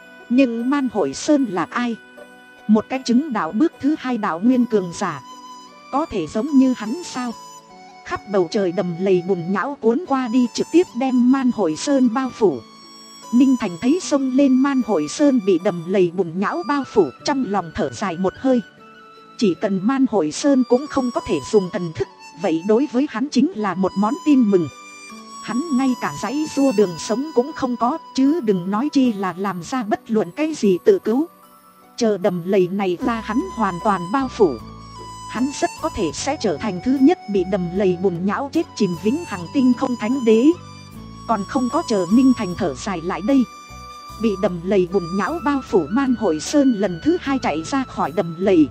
Nhưng Man Hội Sơn là ai? Một cái chứng đạo bước thứ hai đạo nguyên cường giả, có thể giống như hắn sao? Khắp bầu trời đầm lầy bùn nhão cuốn qua đi, trực tiếp đem Man Hội Sơn bao phủ. Ninh Thành thấy sông lên Man Hội Sơn bị đầm lầy bùn nhão bao phủ, trong lòng thở dài một hơi. Chỉ cần Man Hội Sơn cũng không có thể dùng thần thức, vậy đối với hắn chính là một món tin mừng. Hắn ngay cả dãy dua đường sống cũng không có, chứ đừng nói chi là làm ra bất luận cái gì tự cứu. Chờ đầm lầy này ra hắn hoàn toàn bao phủ, hắn rất có thể sẽ trở thành thứ nhất bị đầm lầy bùn nhão chết chìm vĩnh hằng tinh không thánh đế. Còn không có chờ Ninh Thành thở dài lại đây, bị đầm lầy bùn nhão bao phủ Man Hội Sơn lần thứ hai chạy ra khỏi đầm lầy.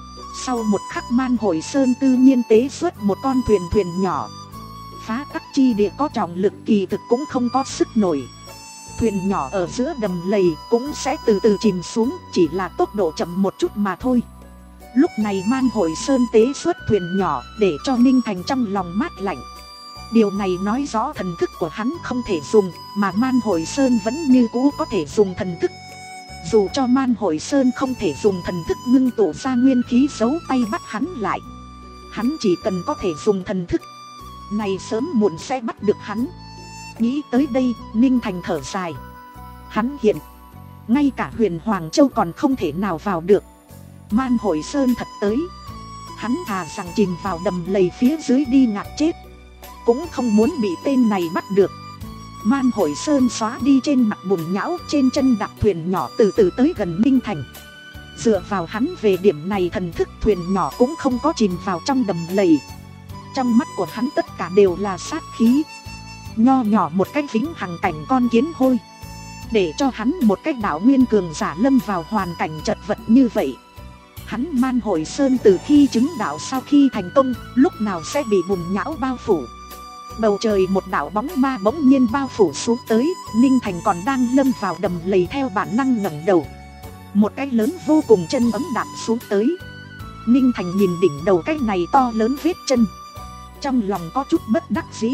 Sau một khắc, Man Hội Sơn tự nhiên tế xuất một con thuyền thuyền nhỏ. Phá tắc chi địa có trọng lực kỳ thực cũng không có sức nổi. Thuyền nhỏ ở giữa đầm lầy cũng sẽ từ từ chìm xuống, chỉ là tốc độ chậm một chút mà thôi. Lúc này Man Hội Sơn tế xuất thuyền nhỏ để cho Ninh Thành trong lòng mát lạnh. Điều này nói rõ thần thức của hắn không thể dùng, mà Man Hội Sơn vẫn như cũ có thể dùng thần thức. Dù cho Man Hội Sơn không thể dùng thần thức ngưng tụ ra nguyên khí giấu tay bắt hắn lại, hắn chỉ cần có thể dùng thần thức này sớm muộn sẽ bắt được hắn. Nghĩ tới đây, Ninh Thành thở dài. Hắn hiện ngay cả Huyền Hoàng Châu còn không thể nào vào được. Man Hội Sơn thật tới, hắn thà rằng chìm vào đầm lầy phía dưới đi ngạt chết, cũng không muốn bị tên này bắt được. Man Hội Sơn xóa đi trên mặt bùn nhão, trên chân đạp thuyền nhỏ từ từ tới gần Ninh Thành. Dựa vào hắn về điểm này, thần thức thuyền nhỏ cũng không có chìm vào trong đầm lầy. Trong mắt của hắn tất cả đều là sát khí. Nho nhỏ một cái vĩnh hằng cảnh con kiến hôi, để cho hắn một cái đạo nguyên cường giả lâm vào hoàn cảnh chật vật như vậy. Hắn Man Hội Sơn từ khi chứng đạo sau khi thành công, lúc nào sẽ bị bùn nhão bao phủ. Bầu trời một đạo bóng ma bỗng nhiên bao phủ xuống tới. Ninh Thành còn đang lâm vào đầm lầy, theo bản năng ngẩng đầu. Một cái lớn vô cùng chân ấm đạp xuống tới. Ninh Thành nhìn đỉnh đầu cái này to lớn vết chân, trong lòng có chút bất đắc dĩ.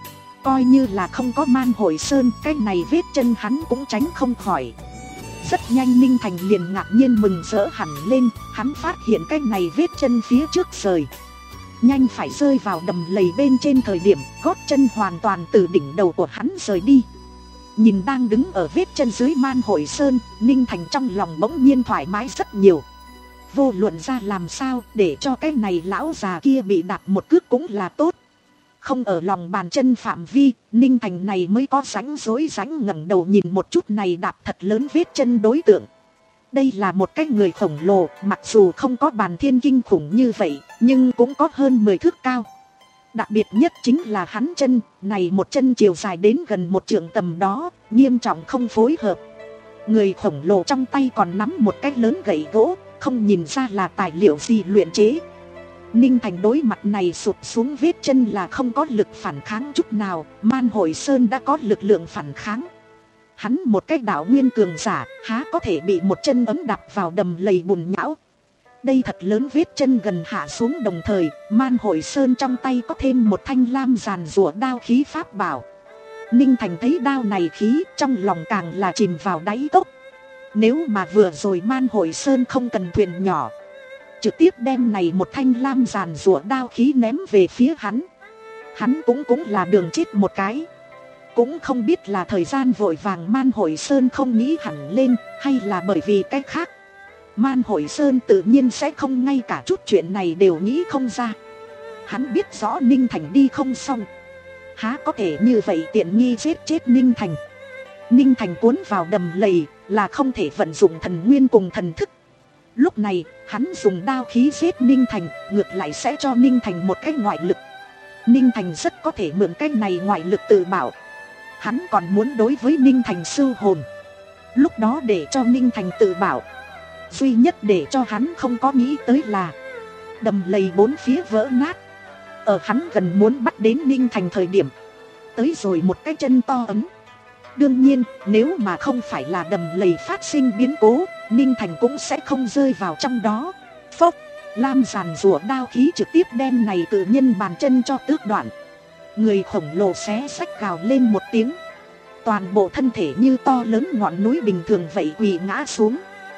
Coi như là không có Man Hội Sơn, cái này vết chân hắn cũng tránh không khỏi. Rất nhanh Ninh Thành liền ngạc nhiên mừng rỡ hẳn lên. Hắn phát hiện cái này vết chân phía trước rời nhanh phải rơi vào đầm lầy bên trên thời điểm, gót chân hoàn toàn từ đỉnh đầu của hắn rời đi. Nhìn đang đứng ở vết chân dưới Man Hội Sơn, Ninh Thành trong lòng bỗng nhiên thoải mái rất nhiều. Vô luận ra làm sao, để cho cái này lão già kia bị đạp một cước cũng là tốt. Không ở lòng bàn chân phạm vi, Ninh Thành này mới có rãnh rối rãnh ngẩng đầu nhìn một chút này đạp thật lớn vết chân đối tượng. Đây là một cái người khổng lồ, mặc dù không có bàn thiên kinh khủng như vậy, nhưng cũng có hơn mười thước cao. Đặc biệt nhất chính là hắn chân, này một chân chiều dài đến gần một trượng tầm đó, nghiêm trọng không phối hợp. Người khổng lồ trong tay còn nắm một cái lớn gậy gỗ, không nhìn ra là tài liệu gì luyện chế. Ninh Thành đối mặt này sụt xuống vết chân là không có lực phản kháng chút nào. Man Hội Sơn đã có lực lượng phản kháng. Hắn một cái đạo nguyên cường giả, há có thể bị một chân ấm đạp vào đầm lầy bùn nhão. Đây thật lớn vết chân gần hạ xuống, đồng thời Man Hội Sơn trong tay có thêm một thanh lam giàn rủa đao khí pháp bảo. Ninh Thành thấy đao này khí, trong lòng càng là chìm vào đáy cốc. Nếu mà vừa rồi Man Hội Sơn không cần thuyền nhỏ, trực tiếp đem này một thanh lam giàn rủa đao khí ném về phía hắn. Hắn cũng cũng là đường chết một cái. Cũng không biết là thời gian vội vàng Man Hội Sơn không nghĩ hẳn lên, hay là bởi vì cái khác. Man Hội Sơn tự nhiên sẽ không ngay cả chút chuyện này đều nghĩ không ra. Hắn biết rõ Ninh Thành đi không xong, há có thể như vậy tiện nghi giết chết Ninh Thành. Ninh Thành cuốn vào đầm lầy là không thể vận dụng thần nguyên cùng thần thức. Lúc này hắn dùng đao khí giết Ninh Thành, ngược lại sẽ cho Ninh Thành một cái ngoại lực. Ninh Thành rất có thể mượn cái này ngoại lực tự bảo. Hắn còn muốn đối với Ninh Thành sư hồn. Lúc đó để cho Ninh Thành tự bảo, duy nhất để cho hắn không có nghĩ tới là đầm lầy bốn phía vỡ nát. Ở hắn gần muốn bắt đến Ninh Thành thời điểm, tới rồi một cái chân to ấm. Đương nhiên nếu mà không phải là đầm lầy phát sinh biến cố, Ninh Thành cũng sẽ không rơi vào trong đó. Phốc, lam giàn rủa đao khí trực tiếp đem này cự nhân bàn chân cho tước đoạn. Người khổng lồ xé xách gào lên một tiếng, toàn bộ thân thể như to lớn ngọn núi bình thường vậy quỳ ngã xuống.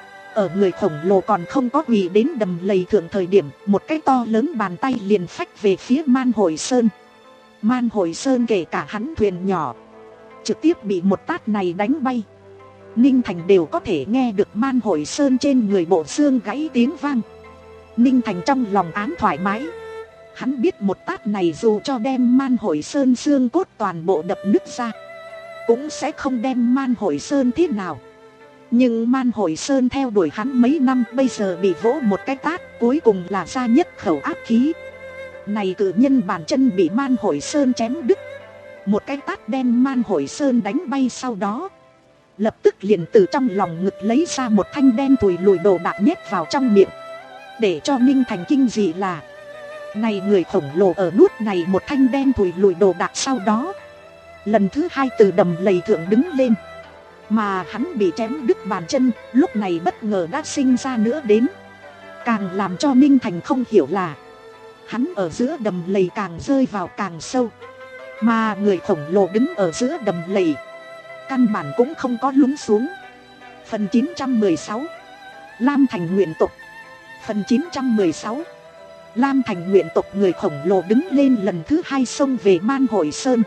Ở người khổng lồ còn không có quỳ đến đầm lầy thượng thời điểm, một cái to lớn bàn tay liền phách về phía Man Hội Sơn. Man Hội Sơn kể cả hắn thuyền nhỏ trực tiếp bị một tát này đánh bay. Ninh Thành đều có thể nghe được Man Hội Sơn trên người bộ xương gãy tiếng vang. Ninh Thành trong lòng ám thoải mái. Hắn biết một tát này dù cho đem Man Hội Sơn xương cốt toàn bộ đập nứt ra, cũng sẽ không đem Man Hội Sơn thế nào. Nhưng Man Hội Sơn theo đuổi hắn mấy năm, bây giờ bị vỗ một cái tát, cuối cùng là ra nhất khẩu áp khí. Này cự nhân bàn chân bị Man Hội Sơn chém đứt. Một cái tát đem Man Hội Sơn đánh bay, sau đó lập tức liền từ trong lòng ngực lấy ra một thanh đen thùi lùi đồ đạc nhét vào trong miệng. Để cho Ninh Thành kinh dị là, này người khổng lồ ở nuốt này một thanh đen thùi lùi đồ đạc sau đó, lần thứ hai từ đầm lầy thượng đứng lên. Mà hắn bị chém đứt bàn chân, lúc này bất ngờ đã sinh ra nữa đến. Càng làm cho Ninh Thành không hiểu là, hắn ở giữa đầm lầy càng rơi vào càng sâu, mà người khổng lồ đứng ở giữa đầm lầy căn bản cũng không có lún xuống. Phần chín trăm mười sáu, Lam Thành nguyện tộc. Phần chín trăm mười sáu, Lam Thành nguyện tộc. Người khổng lồ đứng lên lần thứ hai xông về Man Hội Sơn.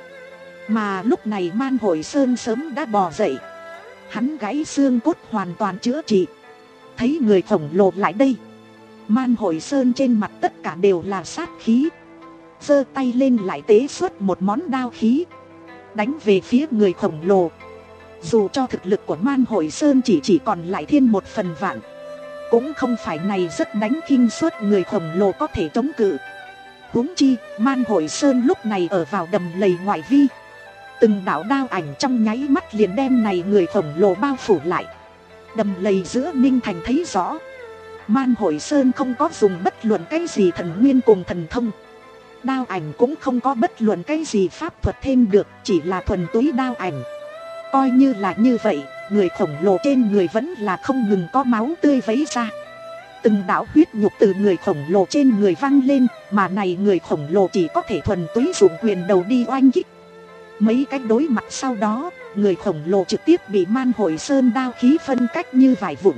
Mà lúc này Man Hội Sơn sớm đã bò dậy. Hắn gãy xương cốt hoàn toàn chữa trị. Thấy người khổng lồ lại đây, Man Hội Sơn trên mặt tất cả đều là sát khí, giơ tay lên lại tế xuất một món đao khí, đánh về phía người khổng lồ. Dù cho thực lực của Man Hội Sơn chỉ chỉ còn lại thiên một phần vạn, cũng không phải này rất đánh khinh suất người khổng lồ có thể chống cự. Huống chi Man Hội Sơn lúc này ở vào đầm lầy ngoại vi, từng đạo đao ảnh trong nháy mắt liền đem này người khổng lồ bao phủ lại. Đầm lầy giữa Ninh Thành thấy rõ, Man Hội Sơn không có dùng bất luận cái gì thần nguyên cùng thần thông, đao ảnh cũng không có bất luận cái gì pháp thuật thêm được, chỉ là thuần túy đao ảnh. Coi như là như vậy, người khổng lồ trên người vẫn là không ngừng có máu tươi vấy ra. Từng đạo huyết nhục từ người khổng lồ trên người văng lên, mà này người khổng lồ chỉ có thể thuần túy dùng quyền đầu đi oanh kích. Mấy cách đối mặt sau đó, người khổng lồ trực tiếp bị Man Hội Sơn đao khí phân cách như vải vụn.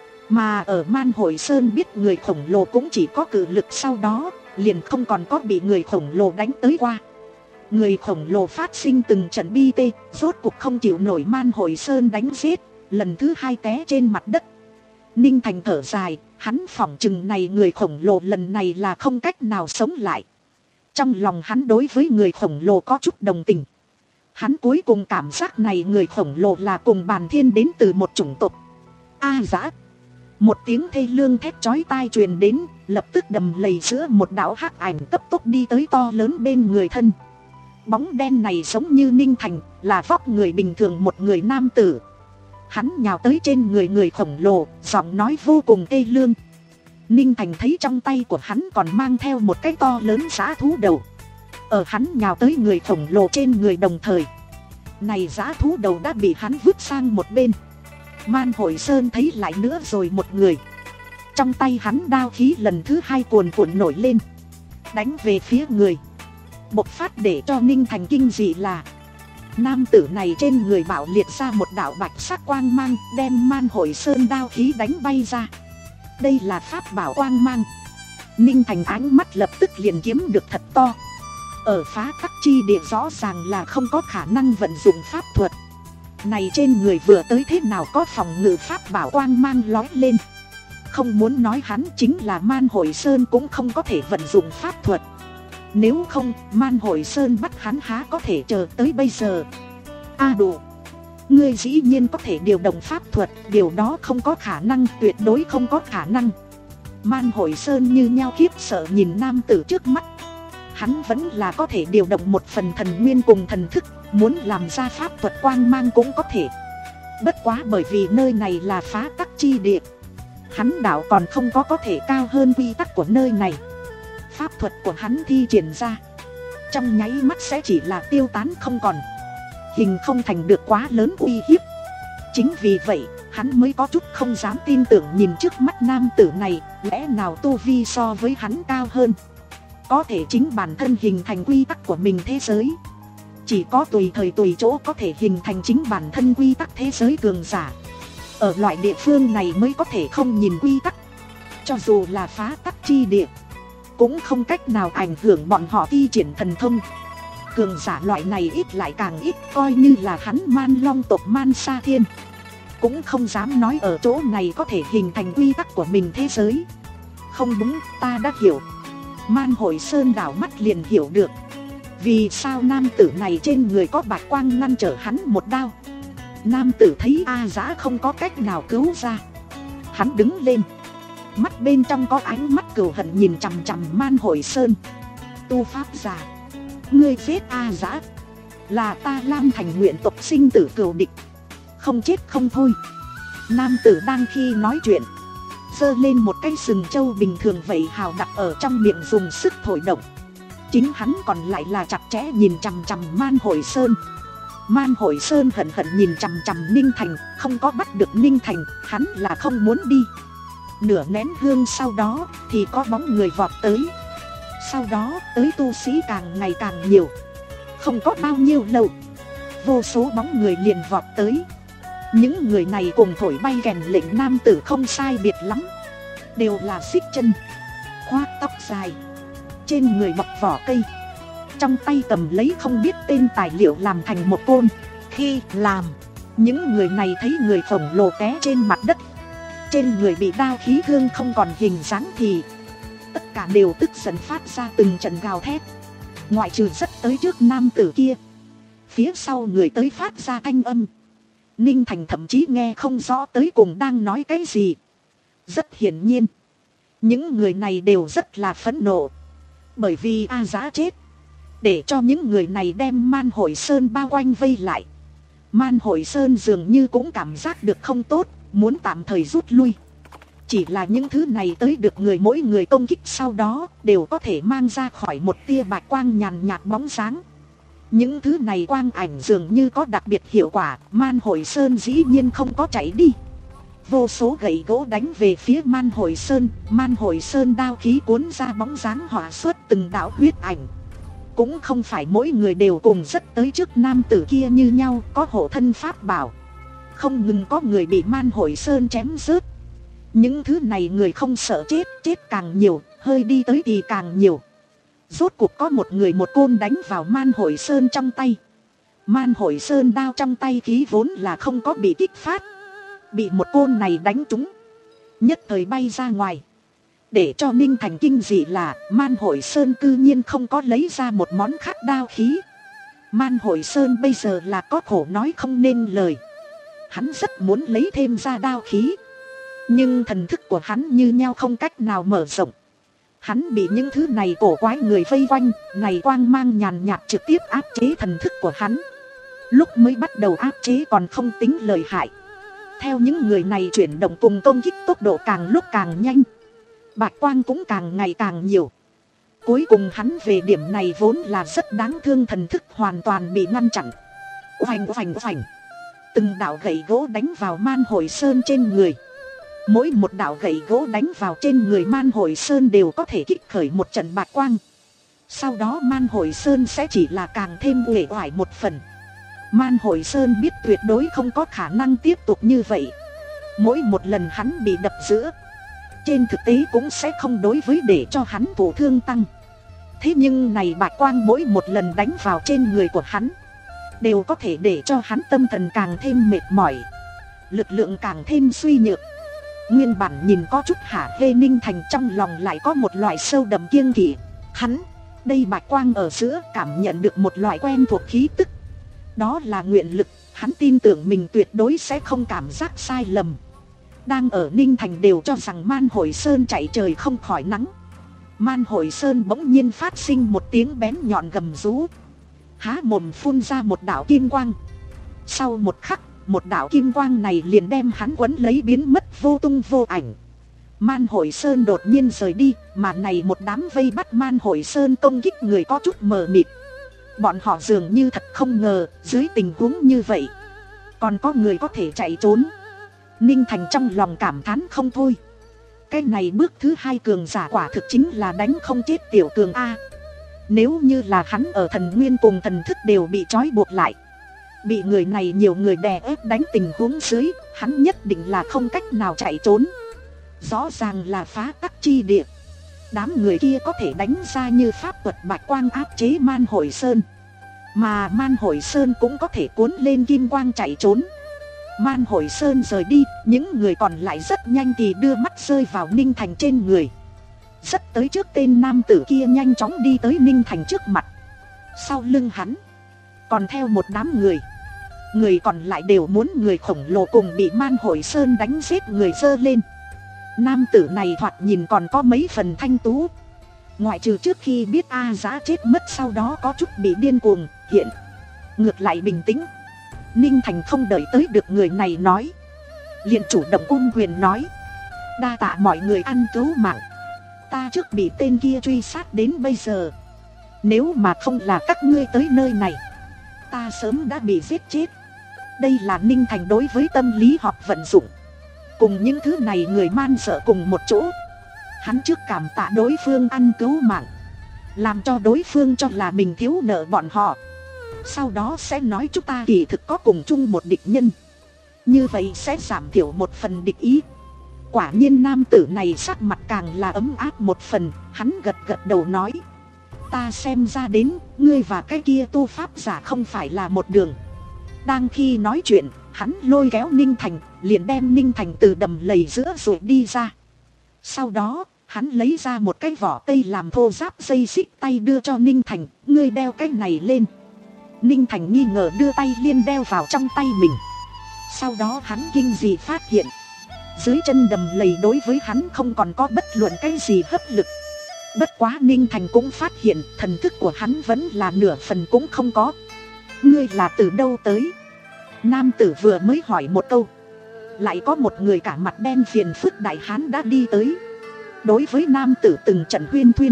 Mà ở Man Hội Sơn biết người khổng lồ cũng chỉ có cự lực, sau đó liền không còn có bị người khổng lồ đánh tới qua. Người khổng lồ phát sinh từng trận bi tê, rốt cuộc không chịu nổi Man Hội Sơn đánh giết, lần thứ hai té trên mặt đất. Ninh Thành thở dài, hắn phỏng chừng này người khổng lồ lần này là không cách nào sống lại. Trong lòng hắn đối với người khổng lồ có chút đồng tình. Hắn cuối cùng cảm giác này người khổng lồ là cùng bàn thiên đến từ một chủng tộc. A dã! Một tiếng thê lương thét chói tai truyền đến, lập tức đầm lầy giữa một đạo hắc ảnh cấp tốc đi tới to lớn bên người thân. Bóng đen này giống như Ninh Thành, là vóc người bình thường một người nam tử. Hắn nhào tới trên người người khổng lồ, giọng nói vô cùng thê lương. Ninh Thành thấy trong tay của hắn còn mang theo một cái to lớn dã thú đầu. Ở hắn nhào tới người khổng lồ trên người đồng thời, này dã thú đầu đã bị hắn vứt sang một bên. Man Hội Sơn thấy lại nữa rồi một người. Trong tay hắn đao khí lần thứ hai cuồn cuộn nổi lên, đánh về phía người. Bộc phát để cho Ninh Thành kinh dị là, nam tử này trên người bạo liệt ra một đạo bạch sắc quang mang, đem Man Hội Sơn đao khí đánh bay ra. Đây là pháp bảo quang mang. Ninh Thành ánh mắt lập tức liền kiếm được thật to. Ở phá tắc chi địa rõ ràng là không có khả năng vận dụng pháp thuật. Này trên người vừa tới thế nào có phòng ngự pháp bảo quang mang lói lên. Không muốn nói hắn chính là Man Hội Sơn cũng không có thể vận dụng pháp thuật. Nếu không, Man Hội Sơn bắt hắn há có thể chờ tới bây giờ. A Đủ, ngươi dĩ nhiên có thể điều động pháp thuật, điều đó không có khả năng, tuyệt đối không có khả năng. Man Hội Sơn như nhau khiếp sợ nhìn nam tử trước mắt. Hắn vẫn là có thể điều động một phần thần nguyên cùng thần thức, muốn làm ra pháp thuật quang mang cũng có thể. Bất quá bởi vì nơi này là phá tắc chi địa, hắn đạo còn không có có thể cao hơn quy tắc của nơi này. Pháp thuật của hắn thi triển ra trong nháy mắt sẽ chỉ là tiêu tán không còn, hình không thành được quá lớn uy hiếp. Chính vì vậy hắn mới có chút không dám tin tưởng nhìn trước mắt nam tử này, lẽ nào tu vi so với hắn cao hơn. Có thể chính bản thân hình thành quy tắc của mình thế giới, chỉ có tùy thời tùy chỗ có thể hình thành chính bản thân quy tắc thế giới cường giả. Ở loại địa phương này mới có thể không nhìn quy tắc. Cho dù là phá tắc chi địa cũng không cách nào ảnh hưởng bọn họ thi triển thần thông. Cường giả loại này ít lại càng ít, coi như là hắn Man Long tộc Man Sa Thiên cũng không dám nói ở chỗ này có thể hình thành quy tắc của mình thế giới. Không đúng, ta đã hiểu. Man Hội Sơn đảo mắt liền hiểu được vì sao nam tử này trên người có bạch quang ngăn trở hắn một đao. Nam tử thấy A Dã không có cách nào cứu ra, hắn đứng lên, mắt bên trong có ánh mắt cừu hận nhìn chằm chằm Man Hội Sơn. Tu pháp giả, ngươi giết A Dã là ta Lam Thành nguyện tộc sinh tử cừu địch, không chết không thôi. Nam tử đang khi nói chuyện giơ lên một cây sừng trâu bình thường vậy hào đặt ở trong miệng dùng sức thổi động. Chính hắn còn lại là chặt chẽ nhìn chằm chằm Man Hội Sơn. Man Hội Sơn hận hận nhìn chằm chằm Ninh Thành, không có bắt được Ninh Thành, hắn là không muốn đi. Nửa nén hương sau đó thì có bóng người vọt tới. Sau đó tới tu sĩ càng ngày càng nhiều. Không có bao nhiêu lâu, vô số bóng người liền vọt tới. Những người này cùng thổi bay kèn lệnh nam tử không sai biệt lắm, đều là xích chân, khoác tóc dài, trên người bọc vỏ cây, trong tay cầm lấy không biết tên tài liệu làm thành một côn. Khi làm, những người này thấy người khổng lồ té trên mặt đất, trên người bị đao khí thương không còn hình dáng thì tất cả đều tức giận phát ra từng trận gào thét. Ngoại trừ rất tới trước nam tử kia, phía sau người tới phát ra thanh âm Ninh Thành thậm chí nghe không rõ tới cùng đang nói cái gì. Rất hiển nhiên, những người này đều rất là phẫn nộ, bởi vì A Dã chết, để cho những người này đem Man Hội Sơn bao quanh vây lại. Man Hội Sơn dường như cũng cảm giác được không tốt, muốn tạm thời rút lui. Chỉ là những thứ này tới được người mỗi người công kích sau đó đều có thể mang ra khỏi một tia bạch quang nhàn nhạt bóng sáng. Những thứ này quang ảnh dường như có đặc biệt hiệu quả, Man Hội Sơn dĩ nhiên không có chạy đi. Vô số gậy gỗ đánh về phía Man Hội Sơn, Man Hội Sơn đao khí cuốn ra bóng dáng hỏa xuất từng đạo huyết ảnh. Cũng không phải mỗi người đều cùng rất tới trước nam tử kia như nhau, có hộ thân pháp bảo. Không ngừng có người bị Man Hội Sơn chém rớt. Những thứ này người không sợ chết, chết càng nhiều, hơi đi tới thì càng nhiều. Rốt cuộc có một người một côn đánh vào Man Hội Sơn trong tay. Man Hội Sơn đao trong tay khí vốn là không có bị kích phát, bị một côn này đánh trúng, nhất thời bay ra ngoài. Để cho Ninh Thành kinh dị là Man Hội Sơn cư nhiên không có lấy ra một món khác đao khí. Man Hội Sơn bây giờ là có khổ nói không nên lời. Hắn rất muốn lấy thêm ra đao khí, nhưng thần thức của hắn như nhau không cách nào mở rộng. Hắn bị những thứ này cổ quái người vây quanh, này quang mang nhàn nhạt trực tiếp áp chế thần thức của hắn. Lúc mới bắt đầu áp chế còn không tính lợi hại, theo những người này chuyển động cùng công kích tốc độ càng lúc càng nhanh, bạch quang cũng càng ngày càng nhiều. Cuối cùng hắn về điểm này vốn là rất đáng thương, thần thức hoàn toàn bị ngăn chặn. Oành oành oành, từng đạo gậy gỗ đánh vào Man Hội Sơn trên người. Mỗi một đạo gậy gỗ đánh vào trên người Man Hội Sơn đều có thể kích khởi một trận bạch quang. Sau đó Man Hội Sơn sẽ chỉ là càng thêm uể oải một phần. Man Hội Sơn biết tuyệt đối không có khả năng tiếp tục như vậy. Mỗi một lần hắn bị đập giữa, trên thực tế cũng sẽ không đối với để cho hắn thụ thương tăng. Thế nhưng này bạch quang mỗi một lần đánh vào trên người của hắn đều có thể để cho hắn tâm thần càng thêm mệt mỏi, lực lượng càng thêm suy nhược. Nguyên bản nhìn có chút hả hê Ninh Thành trong lòng lại có một loại sâu đậm kiêng kỵ. Hắn, đây bạch quang ở giữa cảm nhận được một loại quen thuộc khí tức. Đó là nguyện lực, hắn tin tưởng mình tuyệt đối sẽ không cảm giác sai lầm. Đang ở Ninh Thành đều cho rằng Man Hội Sơn chạy trời không khỏi nắng. Man Hội Sơn bỗng nhiên phát sinh một tiếng bén nhọn gầm rú, há mồm phun ra một đạo kim quang. Sau một khắc, một đạo kim quang này liền đem hắn quấn lấy biến mất vô tung vô ảnh. Man Hội Sơn đột nhiên rời đi, mà này một đám vây bắt Man Hội Sơn công kích người có chút mờ mịt. Bọn họ dường như thật không ngờ, dưới tình huống như vậy còn có người có thể chạy trốn. Ninh Thành trong lòng cảm thán không thôi. Cái này bước thứ hai cường giả quả thực chính là đánh không chết tiểu cường A. Nếu như là hắn ở thần nguyên cùng thần thức đều bị trói buộc lại, bị người này nhiều người đè ép đánh tình huống dưới, hắn nhất định là không cách nào chạy trốn. Rõ ràng là phá tắc chi địa. Đám người kia có thể đánh ra như pháp thuật bạch quang áp chế Man Hội Sơn, mà Man Hội Sơn cũng có thể cuốn lên kim quang chạy trốn. Man Hội Sơn rời đi, những người còn lại rất nhanh thì đưa mắt rơi vào Ninh Thành trên người. Rất tới trước tên nam tử kia nhanh chóng đi tới Ninh Thành trước mặt. Sau lưng hắn còn theo một đám người. Người còn lại đều muốn người khổng lồ cùng bị Man Hội Sơn đánh giết người dơ lên. Nam tử này thoạt nhìn còn có mấy phần thanh tú, ngoại trừ trước khi biết A Giá chết mất sau đó có chút bị điên cuồng, hiện ngược lại bình tĩnh. Ninh Thành không đợi tới được người này nói, liền chủ động ôm quyền nói: đa tạ mọi người ăn cứu mạng, ta trước bị tên kia truy sát đến bây giờ, nếu mà không là các ngươi tới nơi này, ta sớm đã bị giết chết. Đây là Ninh Thành đối với tâm lý học vận dụng. Cùng những thứ này người man sợ cùng một chỗ, hắn trước cảm tạ đối phương ăn cứu mạng, làm cho đối phương cho là mình thiếu nợ bọn họ. Sau đó sẽ nói chúng ta kỳ thực có cùng chung một địch nhân, như vậy sẽ giảm thiểu một phần địch ý. Quả nhiên nam tử này sắc mặt càng là ấm áp một phần, hắn gật gật đầu nói: ta xem ra đến, ngươi và cái kia tu pháp giả không phải là một đường. Đang khi nói chuyện, hắn lôi kéo Ninh Thành, liền đem Ninh Thành từ đầm lầy giữa rồi đi ra. Sau đó, hắn lấy ra một cái vỏ cây làm thô ráp dây xích tay đưa cho Ninh Thành: ngươi đeo cái này lên. Ninh Thành nghi ngờ đưa tay liên đeo vào trong tay mình. Sau đó hắn kinh dị phát hiện, dưới chân đầm lầy đối với hắn không còn có bất luận cái gì hấp lực. Bất quá Ninh Thành cũng phát hiện thần thức của hắn vẫn là nửa phần cũng không có. Ngươi là từ đâu tới? Nam tử vừa mới hỏi một câu, lại có một người cả mặt đen phiền phức đại hán đã đi tới. Đối với nam tử từng trận huyên thuyên,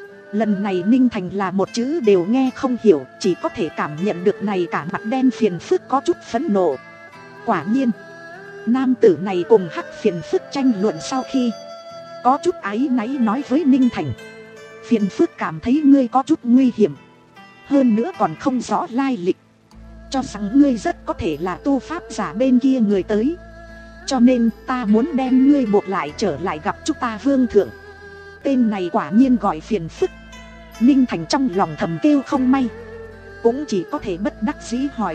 lần này Ninh Thành là một chữ đều nghe không hiểu, chỉ có thể cảm nhận được này cả mặt đen phiền phức có chút phẫn nộ. Quả nhiên, nam tử này cùng hắc phiền phức tranh luận sau khi có chút áy náy nói với Ninh Thành: phiền phức cảm thấy ngươi có chút nguy hiểm, hơn nữa còn không rõ lai lịch, cho rằng ngươi rất có thể là tu pháp giả bên kia người tới, cho nên ta muốn đem ngươi buộc lại trở lại gặp chúng ta vương thượng. Tên này quả nhiên gọi phiền phức. Ninh Thành trong lòng thầm kêu không may, cũng chỉ có thể bất đắc dĩ hỏi: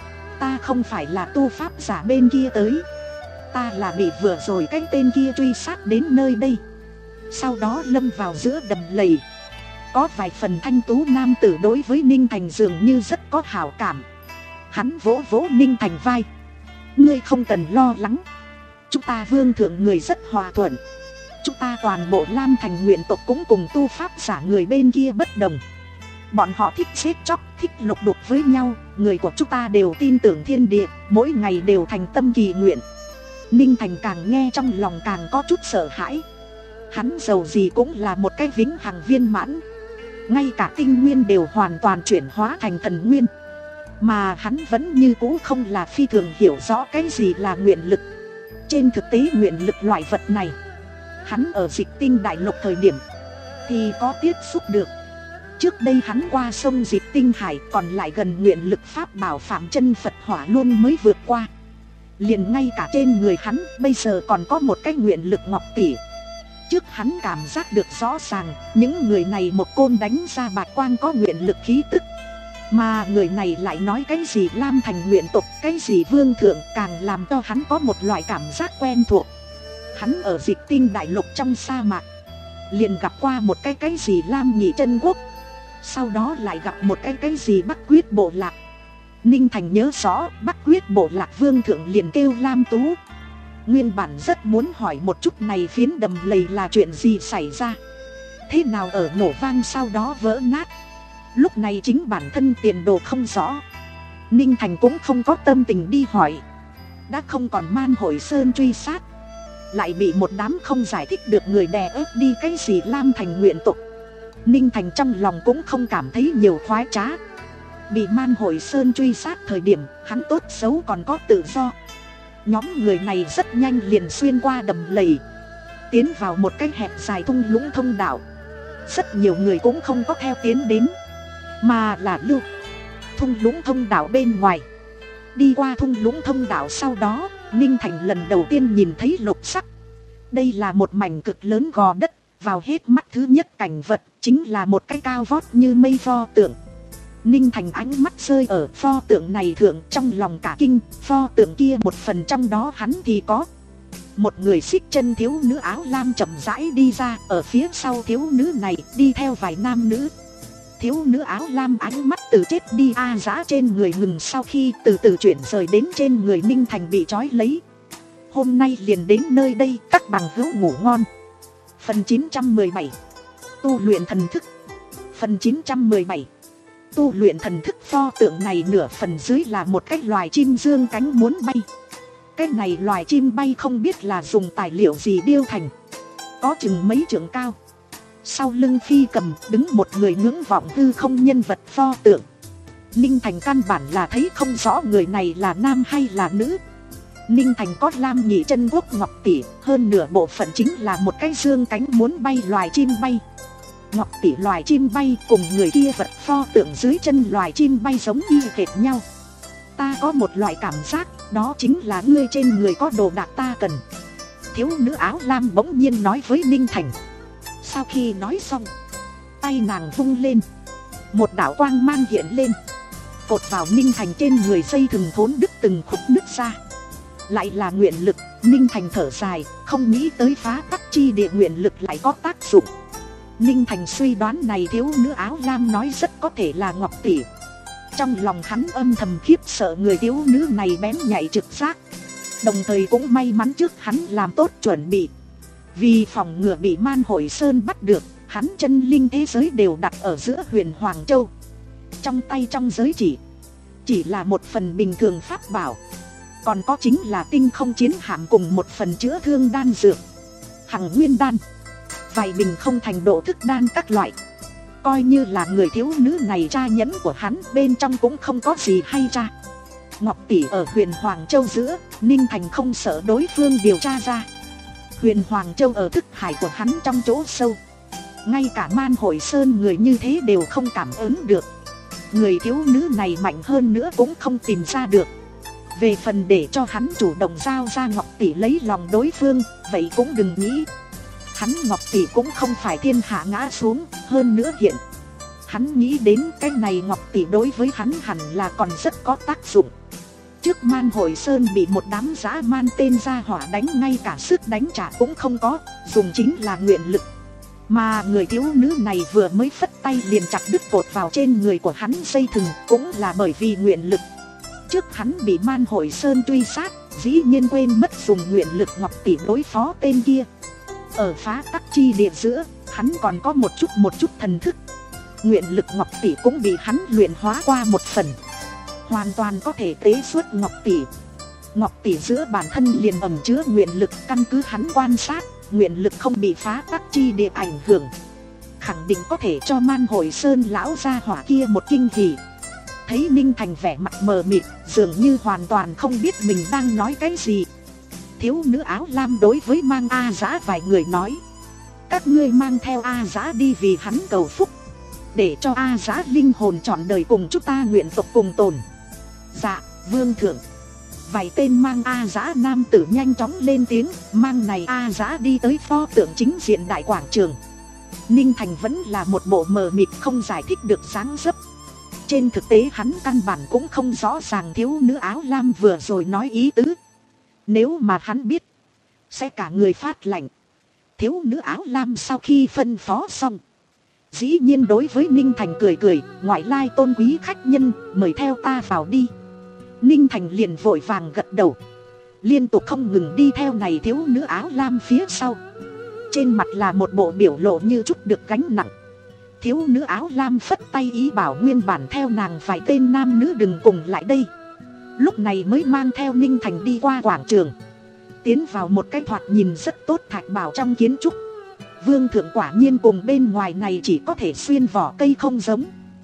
ta không phải là tu pháp giả bên kia tới, ta là bị vừa rồi cái tên kia truy sát đến nơi đây, sau đó lâm vào giữa đầm lầy. Có vài phần thanh tú nam tử đối với Ninh Thành dường như rất có hảo cảm. Hắn vỗ vỗ Ninh Thành vai: ngươi không cần lo lắng, chúng ta vương thượng người rất hòa thuận. Chúng ta toàn bộ Lam Thành nguyện tộc cũng cùng tu pháp giả người bên kia bất đồng. Bọn họ thích giết chóc, thích lục đục với nhau. Người của chúng ta đều tin tưởng thiên địa, mỗi ngày đều thành tâm kỳ nguyện. Ninh Thành càng nghe trong lòng càng có chút sợ hãi. Hắn giàu gì cũng là một cái vĩnh hằng viên mãn, ngay cả tinh nguyên đều hoàn toàn chuyển hóa thành thần nguyên, mà hắn vẫn như cũ không là phi thường hiểu rõ cái gì là nguyện lực. Trên thực tế nguyện lực loại vật này, hắn ở Dịch Tinh Đại Lục thời điểm thì có tiếp xúc được. Trước đây hắn qua sông Dịch Tinh Hải còn lại gần nguyện lực pháp bảo Phạm Chân Phật Hỏa luôn mới vượt qua. Liền ngay cả trên người hắn bây giờ còn có một cái nguyện lực ngọc tỷ. Trước hắn cảm giác được rõ ràng, những người này một côn đánh ra bạch quang có nguyện lực khí tức. Mà người này lại nói cái gì Lam Thành nguyện tộc, cái gì vương thượng, càng làm cho hắn có một loại cảm giác quen thuộc. Hắn ở Dịch Tinh đại lục trong sa mạc, liền gặp qua một cái cái gì Lam Nhị Chân Quốc, sau đó lại gặp một cái cái gì Bắc Quyết Bộ Lạc. Ninh Thành nhớ rõ Bắc Quyết Bộ Lạc vương thượng liền kêu Lam Tú. Nguyên bản rất muốn hỏi một chút này phiến đầm lầy là chuyện gì xảy ra, thế nào ở nổ vang sau đó vỡ nát. Lúc này chính bản thân tiền đồ không rõ, Ninh Thành cũng không có tâm tình đi hỏi. Đã không còn Man Hội Sơn truy sát, lại bị một đám không giải thích được người đè ép đi cái gì Lam Thành nguyện tộc. Ninh Thành trong lòng cũng không cảm thấy nhiều khoái trá. Bị Man Hội Sơn truy sát thời điểm, hắn tốt xấu còn có tự do. Nhóm người này rất nhanh liền xuyên qua đầm lầy, tiến vào một cái hẹp dài thung lũng thông đạo. Rất nhiều người cũng không có theo tiến đến, mà là lưu thung lũng thông đạo bên ngoài. Đi qua thung lũng thông đạo sau đó, Ninh Thành lần đầu tiên nhìn thấy lục sắc. Đây là một mảnh cực lớn gò đất, vào hết mắt thứ nhất cảnh vật chính là một cái cao vót như mây pho tượng. Ninh Thành ánh mắt rơi ở pho tượng này thượng, trong lòng cả kinh. Pho tượng kia một phần trong đó hắn thì có. Một người xích chân thiếu nữ áo lam chậm rãi đi ra, ở phía sau thiếu nữ này đi theo vài nam nữ. Thiếu nữ áo lam ánh mắt từ chết đi a dã trên người ngừng, sau khi từ từ chuyển rời đến trên người Ninh Thành bị trói lấy. Hôm nay liền đến nơi đây, các bằng hữu ngủ ngon. Phần chín trăm mười bảy Tu luyện thần thức. Phần chín trăm mười bảy Tu luyện thần thức. Pho tượng này nửa phần dưới là một cái loài chim dương cánh muốn bay. Cái này loài chim bay không biết là dùng tài liệu gì điêu thành, có chừng mấy trượng cao. Sau lưng phi cầm đứng một người ngưỡng vọng hư không nhân vật pho tượng. Ninh Thành căn bản là thấy không rõ người này là nam hay là nữ. Ninh Thành có Lam Nhị Chân Quốc Ngọc Tỷ, hơn nửa bộ phận chính là một cái dương cánh muốn bay loài chim bay. Ngọc Tỷ loài chim bay cùng người kia vật pho tượng dưới chân loài chim bay giống y hệt nhau. Ta có một loại cảm giác, đó chính là ngươi trên người có đồ đạc ta cần. Thiếu nữ áo lam bỗng nhiên nói với Ninh Thành. Sau khi nói xong, tay nàng vung lên, một đạo quang mang hiện lên, cột vào Ninh Thành trên người, dây thừng thốn đứt từng khúc nứt ra. Lại là nguyện lực. Ninh Thành thở dài, không nghĩ tới phá tắc chi địa nguyện lực lại có tác dụng. Ninh Thành suy đoán này thiếu nữ áo lam nói rất có thể là Ngọc Tỷ. Trong lòng hắn âm thầm khiếp sợ người thiếu nữ này bén nhạy trực giác, đồng thời cũng may mắn trước hắn làm tốt chuẩn bị. Vì phòng ngừa bị Man Hội Sơn bắt được, hắn chân linh thế giới đều đặt ở giữa Huyền Hoàng Châu. Trong tay trong giới chỉ chỉ là một phần bình thường pháp bảo, còn có chính là tinh không chiến hạm cùng một phần chữa thương đan dược, hằng nguyên đan, vài bình không thành độ thức đan các loại. Coi như là người thiếu nữ này tra nhẫn của hắn, bên trong cũng không có gì hay tra. Ngọc Tỷ ở Huyền Hoàng Châu giữa, Ninh Thành không sợ đối phương điều tra ra. Huyền Hoàng Châu ở thức hải của hắn trong chỗ sâu, ngay cả Man Hội Sơn người như thế đều không cảm ứng được. Người thiếu nữ này mạnh hơn nữa cũng không tìm ra được. Về phần để cho hắn chủ động giao ra Ngọc Tỷ lấy lòng đối phương, vậy cũng đừng nghĩ. Hắn Ngọc Tỷ cũng không phải thiên hạ ngã xuống, hơn nữa hiện hắn nghĩ đến cái này Ngọc Tỷ đối với hắn hẳn là còn rất có tác dụng. Trước Man Hội Sơn bị một đám dã man tên gia hỏa đánh, ngay cả sức đánh trả cũng không có, dùng chính là nguyện lực. Mà người thiếu nữ này vừa mới phất tay liền chặt đứt cột vào trên người của hắn dây thừng, cũng là bởi vì nguyện lực. Trước hắn bị Man Hội Sơn truy sát, dĩ nhiên quên mất dùng nguyện lực Ngọc Tỷ đối phó tên kia. Ở phá tắc chi địa giữa, hắn còn có một chút một chút thần thức. Nguyện lực Ngọc Tỷ cũng bị hắn luyện hóa qua một phần, hoàn toàn có thể tế xuất Ngọc Tỷ. Ngọc Tỷ giữa bản thân liền ẩn chứa nguyện lực, căn cứ hắn quan sát, nguyện lực không bị phá tắc chi địa ảnh hưởng, khẳng định có thể cho Man Hội Sơn lão gia hỏa kia một kinh hỉ. Thấy Ninh Thành vẻ mặt mờ mịt, dường như hoàn toàn không biết mình đang nói cái gì, thiếu nữ áo lam đối với mang A Dã vài người nói. Các ngươi mang theo A Dã đi vì hắn cầu phúc, để cho A Dã linh hồn trọn đời cùng chúng ta nguyện tộc cùng tồn. Dạ, vương thượng. Vài tên mang A Dã nam tử nhanh chóng lên tiếng, mang này A Dã đi tới pho tượng chính diện đại quảng trường. Ninh Thành vẫn là một bộ mờ mịt không giải thích được dáng dấp. Trên thực tế hắn căn bản cũng không rõ ràng thiếu nữ áo lam vừa rồi nói ý tứ. Nếu mà hắn biết, sẽ cả người phát lạnh. Thiếu nữ áo lam sau khi phân phó xong, dĩ nhiên đối với Ninh Thành cười cười, ngoại lai tôn quý khách nhân, mời theo ta vào đi. Ninh Thành liền vội vàng gật đầu, liên tục không ngừng đi theo này thiếu nữ áo lam phía sau. Trên mặt là một bộ biểu lộ như chút được gánh nặng. Thiếu nữ áo lam phất tay ý bảo nguyên bản theo nàng vài tên nam nữ đừng cùng lại đây. Lúc này mới mang theo Ninh Thành đi qua quảng trường, tiến vào một cái thoạt nhìn rất tốt thạch bảo trong kiến trúc. Vương thượng quả nhiên cùng bên ngoài này chỉ có thể xuyên vỏ cây không giống.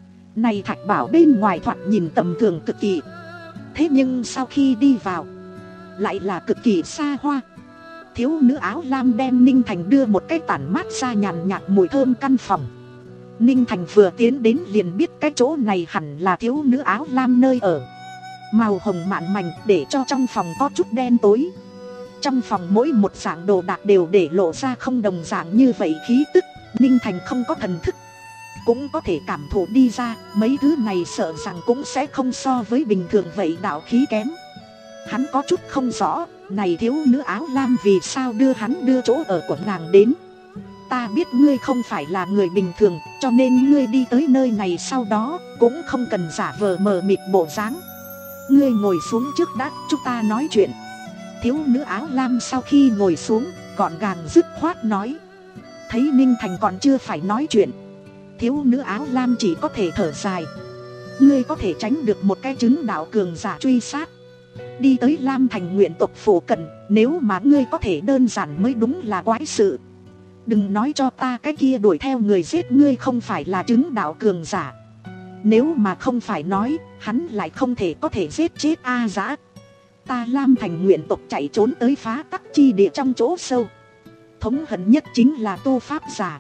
Này thạch bảo bên ngoài thoạt nhìn tầm thường cực kỳ, thế nhưng sau khi đi vào lại là cực kỳ xa hoa. Thiếu nữ áo lam đem Ninh Thành đưa một cái tản mát ra nhàn nhạt mùi thơm căn phòng. Ninh Thành vừa tiến đến liền biết cái chỗ này hẳn là thiếu nữ áo lam nơi ở. Màu hồng mạn mảnh để cho trong phòng có chút đen tối. Trong phòng mỗi một dạng đồ đạc đều để lộ ra không đồng dạng như vậy khí tức. Ninh Thành không có thần thức, cũng có thể cảm thụ đi ra, mấy thứ này sợ rằng cũng sẽ không so với bình thường vậy đạo khí kém. Hắn có chút không rõ, này thiếu nữ áo lam vì sao đưa hắn đưa chỗ ở của nàng đến. Ta biết ngươi không phải là người bình thường, cho nên ngươi đi tới nơi này sau đó cũng không cần giả vờ mờ mịt bộ dáng. Ngươi ngồi xuống trước đã, chúng ta nói chuyện. Thiếu nữ áo lam sau khi ngồi xuống, gọn gàng dứt khoát nói. Thấy Ninh Thành còn chưa phải nói chuyện, thiếu nữ áo lam chỉ có thể thở dài. Ngươi có thể tránh được một cái chứng đạo cường giả truy sát, đi tới Lam Thành nguyện tộc phủ cận, nếu mà ngươi có thể đơn giản mới đúng là quái sự. Đừng nói cho ta cái kia đuổi theo người giết ngươi không phải là chứng đạo cường giả. Nếu mà không phải nói, hắn lại không thể có thể giết chết A Dã. Ta Lam Thành nguyện tộc chạy trốn tới phá tắc chi địa trong chỗ sâu, thống hận nhất chính là tu pháp giả.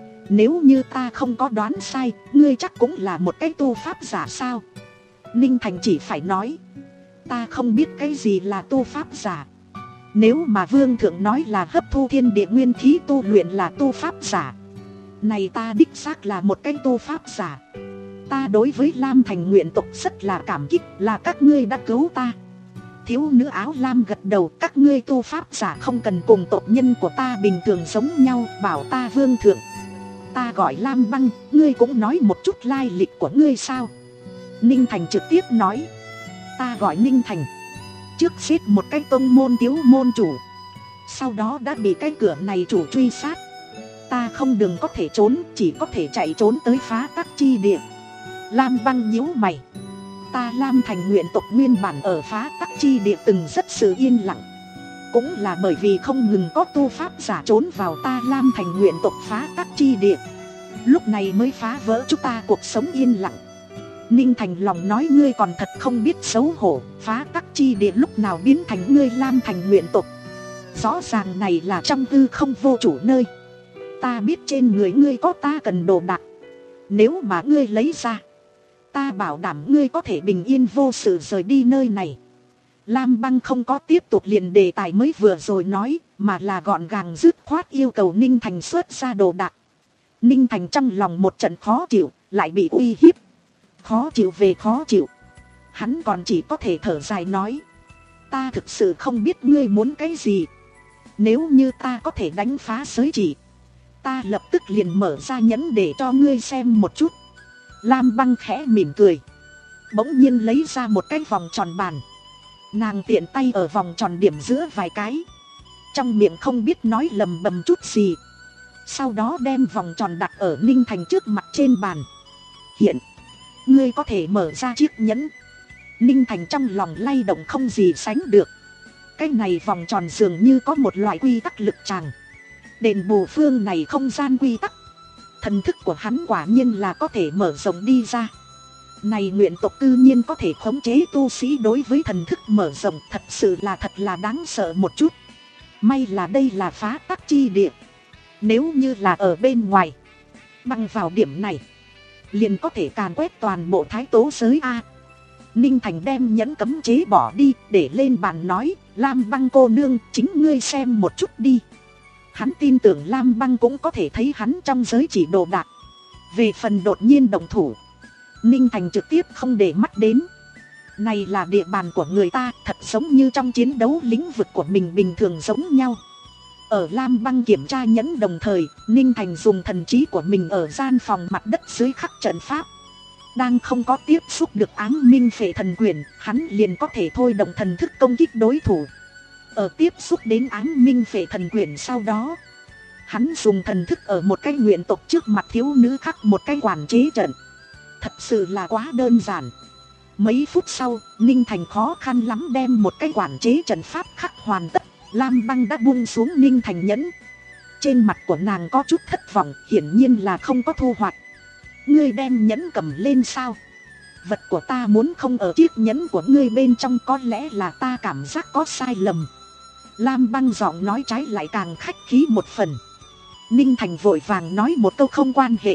Nếu như ta không có đoán sai, ngươi chắc cũng là một cái tu pháp giả sao? Ninh Thành chỉ phải nói, ta không biết cái gì là tu pháp giả. Nếu mà vương thượng nói là hấp thu thiên địa nguyên khí tu luyện là tu pháp giả, này ta đích xác là một cái tu pháp giả. Ta đối với Lam Thành nguyện tộc rất là cảm kích, là các ngươi đã cứu ta. Thiếu nữ áo lam gật đầu, các ngươi tu pháp giả không cần cùng tộc nhân của ta bình thường giống nhau, bảo ta vương thượng. Ta gọi Lam Băng, ngươi cũng nói một chút lai lịch của ngươi sao? Ninh Thành trực tiếp nói, ta gọi Ninh Thành, trước giết một cái tông môn thiếu môn chủ, sau đó đã bị cái cửa này chủ truy sát. Ta không đường có thể trốn, chỉ có thể chạy trốn tới phá tắc chi địa. Lam Băng nhíu mày, ta Lam Thành nguyện tộc nguyên bản ở phá tắc chi địa từng rất sự yên lặng, cũng là bởi vì không ngừng có tu pháp giả trốn vào ta Lam Thành nguyện tộc phá tắc chi địa, lúc này mới phá vỡ chúng ta cuộc sống yên lặng. Ninh Thành lòng nói, ngươi còn thật không biết xấu hổ, phá tắc chi địa lúc nào biến thành ngươi Lam Thành nguyện tộc. Rõ ràng này là trong hư không vô chủ nơi. Ta biết trên người ngươi có ta cần đồ đạc, nếu mà ngươi lấy ra, ta bảo đảm ngươi có thể bình yên vô sự rời đi nơi này. Lam Băng không có tiếp tục liền đề tài mới vừa rồi nói, mà là gọn gàng dứt khoát yêu cầu Ninh Thành xuất ra đồ đạc. Ninh Thành trong lòng một trận khó chịu, lại bị uy hiếp. Khó chịu về khó chịu, hắn còn chỉ có thể thở dài nói, ta thực sự không biết ngươi muốn cái gì. Nếu như ta có thể đánh phá giới chỉ, ta lập tức liền mở ra nhẫn để cho ngươi xem một chút. Lam Băng khẽ mỉm cười, bỗng nhiên lấy ra một cái vòng tròn bàn. Nàng tiện tay ở vòng tròn điểm giữa vài cái, trong miệng không biết nói lầm bầm chút gì. Sau đó đem vòng tròn đặt ở Ninh Thành trước mặt trên bàn. Hiện, ngươi có thể mở ra chiếc nhẫn. Ninh Thành trong lòng lay động không gì sánh được. Cái này vòng tròn dường như có một loại quy tắc lực tràng, đền bù phương này không gian quy tắc. Thần thức của hắn quả nhiên là có thể mở rộng đi ra. Này nguyện tộc cư nhiên có thể khống chế tu sĩ đối với thần thức mở rộng, thật sự là thật là đáng sợ một chút. May là đây là phá tắc chi địa, nếu như là ở bên ngoài, bằng vào điểm này liền có thể càn quét toàn bộ thái tố giới a. Ninh Thành đem nhẫn cấm chế bỏ đi, để lên bàn nói, Lam Băng cô nương, chính ngươi xem một chút đi. Hắn tin tưởng Lam Băng cũng có thể thấy hắn trong giới chỉ đồ đạc. Về phần đột nhiên động thủ, Ninh Thành trực tiếp không để mắt đến. Này là địa bàn của người ta, thật giống như trong chiến đấu lĩnh vực của mình bình thường giống nhau. Ở Lam Băng kiểm tra nhẫn đồng thời, Ninh Thành dùng thần trí của mình ở gian phòng mặt đất dưới khắc trận pháp. Đang không có tiếp xúc được áng minh phệ thần quyền, hắn liền có thể thôi động thần thức công kích đối thủ. Ở tiếp xúc đến áng minh phệ thần quyền sau đó, hắn dùng thần thức ở một cái nguyện tộc trước mặt thiếu nữ khắc một cái quản chế trận. Thật sự là quá đơn giản. Mấy phút sau, Ninh Thành khó khăn lắm đem một cái quản chế trận pháp khắc hoàn tất. Lam Băng đã buông xuống Ninh Thành nhẫn. Trên mặt của nàng có chút thất vọng, hiển nhiên là không có thu hoạch. Ngươi đem nhẫn cầm lên sao? Vật của ta muốn không ở chiếc nhẫn của ngươi bên trong, có lẽ là ta cảm giác có sai lầm. Lam Băng giọng nói trái lại càng khách khí một phần. Ninh Thành vội vàng nói một câu không quan hệ.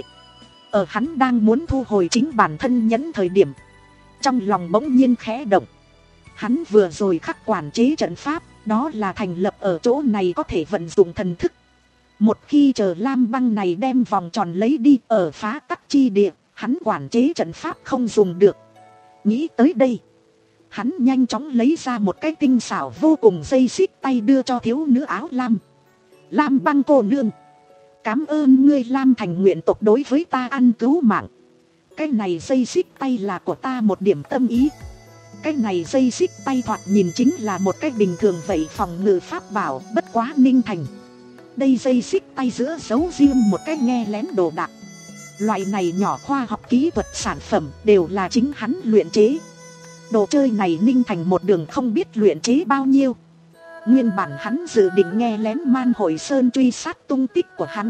Ở hắn đang muốn thu hồi chính bản thân nhẫn thời điểm, trong lòng bỗng nhiên khẽ động. Hắn vừa rồi khắc quản chế trận pháp, đó là thành lập ở chỗ này có thể vận dụng thần thức. Một khi chờ Lam Băng này đem vòng tròn lấy đi ở phá tắc chi địa, hắn quản chế trận pháp không dùng được. Nghĩ tới đây, hắn nhanh chóng lấy ra một cái tinh xảo vô cùng dây xích tay đưa cho thiếu nữ áo lam. Lam Băng cô nương, cảm ơn ngươi Lam Thành nguyện tộc đối với ta ăn cứu mạng. Cái này dây xích tay là của ta một điểm tâm ý. Cái này dây xích tay thoạt nhìn chính là một cái bình thường vậy phòng ngự pháp bảo, bất quá Ninh Thành. Đây dây xích tay giữa giấu riêng một cái nghe lén đồ đạc. Loại này nhỏ khoa học kỹ thuật sản phẩm đều là chính hắn luyện chế. Đồ chơi này Ninh Thành một đường không biết luyện chế bao nhiêu. Nguyên bản hắn dự định nghe lén Man Hội Sơn truy sát tung tích của hắn.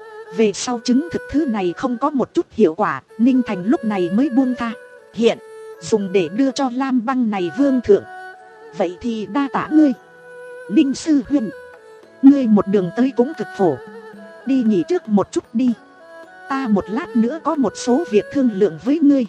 Về sau chứng thực thứ này không có một chút hiệu quả, Ninh Thành lúc này mới buông tha. Hiện dùng để đưa cho Lam Băng này vương thượng. Vậy thì đa tả ngươi Ninh sư huynh, ngươi một đường tới cũng cực khổ, đi nghỉ trước một chút đi. Ta một lát nữa có một số việc thương lượng với ngươi.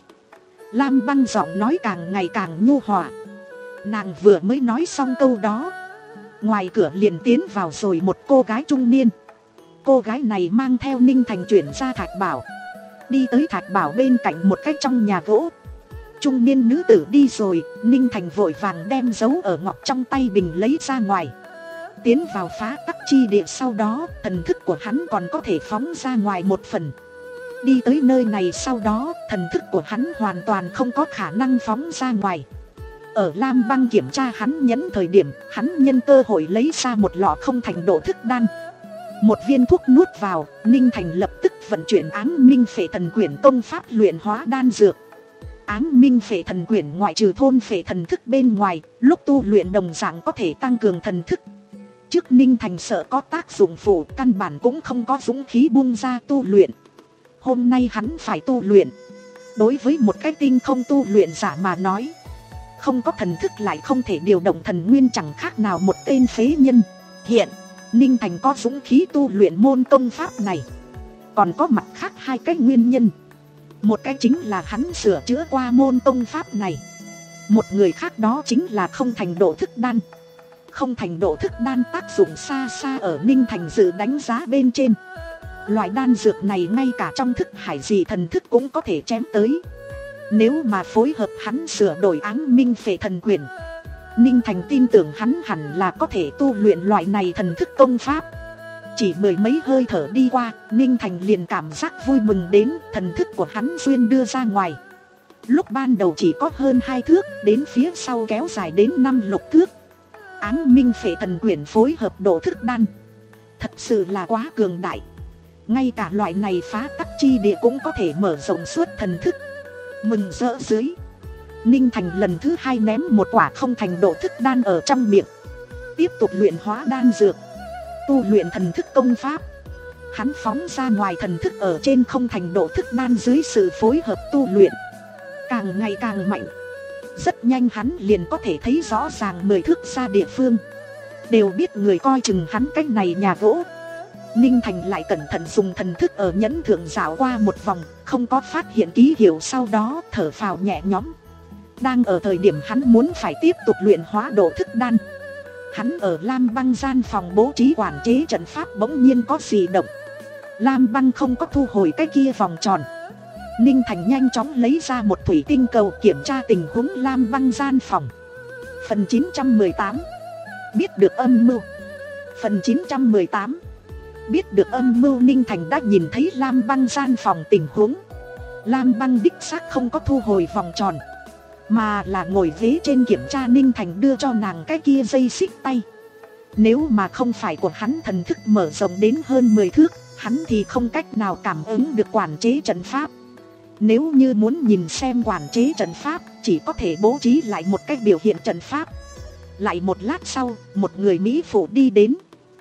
Lam Băng giọng nói càng ngày càng nhu hòa. Nàng vừa mới nói xong câu đó, ngoài cửa liền tiến vào rồi một cô gái trung niên. Cô gái này mang theo Ninh Thành chuyển ra thạch bảo, đi tới thạch bảo bên cạnh một cái trong nhà gỗ. Trung niên nữ tử đi rồi, Ninh Thành vội vàng đem dấu ở ngọc trong tay bình lấy ra ngoài. Tiến vào phá tắc chi địa sau đó, thần thức của hắn còn có thể phóng ra ngoài một phần. Đi tới nơi này sau đó, thần thức của hắn hoàn toàn không có khả năng phóng ra ngoài. Ở Lam Băng kiểm tra hắn nhẫn thời điểm, hắn nhân cơ hội lấy ra một lọ không thành độ thức đan. Một viên thuốc nuốt vào, Ninh Thành lập tức vận chuyển áng minh phệ thần quyển công pháp luyện hóa đan dược. Áng minh phệ thần quyển ngoại trừ thôn phệ thần thức bên ngoài, lúc tu luyện đồng dạng có thể tăng cường thần thức. Trước Ninh Thành sợ có tác dụng phụ, căn bản cũng không có dũng khí buông ra tu luyện. Hôm nay hắn phải tu luyện. Đối với một cái tinh không tu luyện giả mà nói, không có thần thức lại không thể điều động thần nguyên, chẳng khác nào một tên phế nhân. Hiện Ninh Thành có dũng khí tu luyện môn công pháp này, còn có mặt khác hai cái nguyên nhân. Một cái chính là hắn sửa chữa qua môn công pháp này, một người khác đó chính là không thành độ thức đan. Không thành độ thức đan tác dụng xa xa ở Ninh Thành dự đánh giá bên trên. Loại đan dược này ngay cả trong thức hải dị thần thức cũng có thể chém tới. Nếu mà phối hợp hắn sửa đổi áng minh phệ thần quyền, Ninh Thành tin tưởng hắn hẳn là có thể tu luyện loại này thần thức công pháp. Chỉ mười mấy hơi thở đi qua, Ninh Thành liền cảm giác vui mừng đến, thần thức của hắn duyên đưa ra ngoài. Lúc ban đầu chỉ có hơn hai thước, đến phía sau kéo dài đến năm lục thước. Áng minh phệ thần quyển phối hợp độ thức đan, thật sự là quá cường đại. Ngay cả loại này phá tắc chi địa cũng có thể mở rộng suốt thần thức. Mừng rỡ dưới, Ninh Thành lần thứ hai ném một quả không thành độ thức đan ở trong miệng, tiếp tục luyện hóa đan dược, tu luyện thần thức công pháp. Hắn phóng ra ngoài thần thức ở trên không thành độ thức đan dưới sự phối hợp tu luyện, càng ngày càng mạnh. Rất nhanh hắn liền có thể thấy rõ ràng mười thước xa địa phương, đều biết người coi chừng hắn cách này nhà gỗ. Ninh Thành lại cẩn thận dùng thần thức ở nhẫn thượng dạo qua một vòng, không có phát hiện ký hiệu, sau đó thở phào nhẹ nhõm. Đang ở thời điểm hắn muốn phải tiếp tục luyện hóa độ thức đan, hắn ở Lam Băng gian phòng bố trí quản chế trận pháp bỗng nhiên có gì động. Lam Băng không có thu hồi cái kia vòng tròn. Ninh Thành nhanh chóng lấy ra một thủy tinh cầu kiểm tra tình huống Lam Băng gian phòng. Phần chín trăm mười tám. Biết được âm mưu. Phần chín trăm mười tám. Biết được âm mưu. Ninh Thành đã nhìn thấy Lam Băng gian phòng tình huống. Lam Băng đích xác không có thu hồi vòng tròn, mà là ngồi ghế trên kiểm tra. Ninh Thành đưa cho nàng cái kia dây xích tay. Nếu mà không phải của hắn thần thức mở rộng đến hơn mười thước, hắn thì không cách nào cảm ứng được quản chế trận pháp. Nếu như muốn nhìn xem quản chế trận pháp, chỉ có thể bố trí lại một cách biểu hiện trận pháp. Lại một lát sau, một người Mỹ phụ đi đến.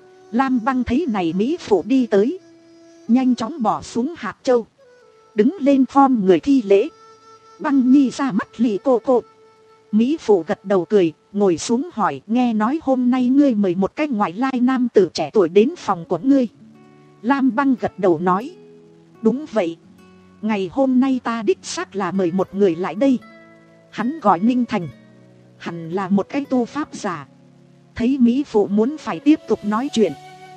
Lam Băng thấy này Mỹ phụ đi tới, nhanh chóng bỏ xuống hạt châu, đứng lên form người thi lễ. Băng Nhi ra mắt lì cô cô. Mỹ phụ gật đầu cười, ngồi xuống hỏi, nghe nói hôm nay ngươi mời một cái ngoại lai nam tử trẻ tuổi đến phòng của ngươi. Lam Băng gật đầu nói, đúng vậy, ngày hôm nay ta đích xác là mời một người lại đây. Hắn gọi Ninh Thành, hẳn là một cái tu pháp giả. Thấy Mỹ phụ muốn phải tiếp tục nói chuyện,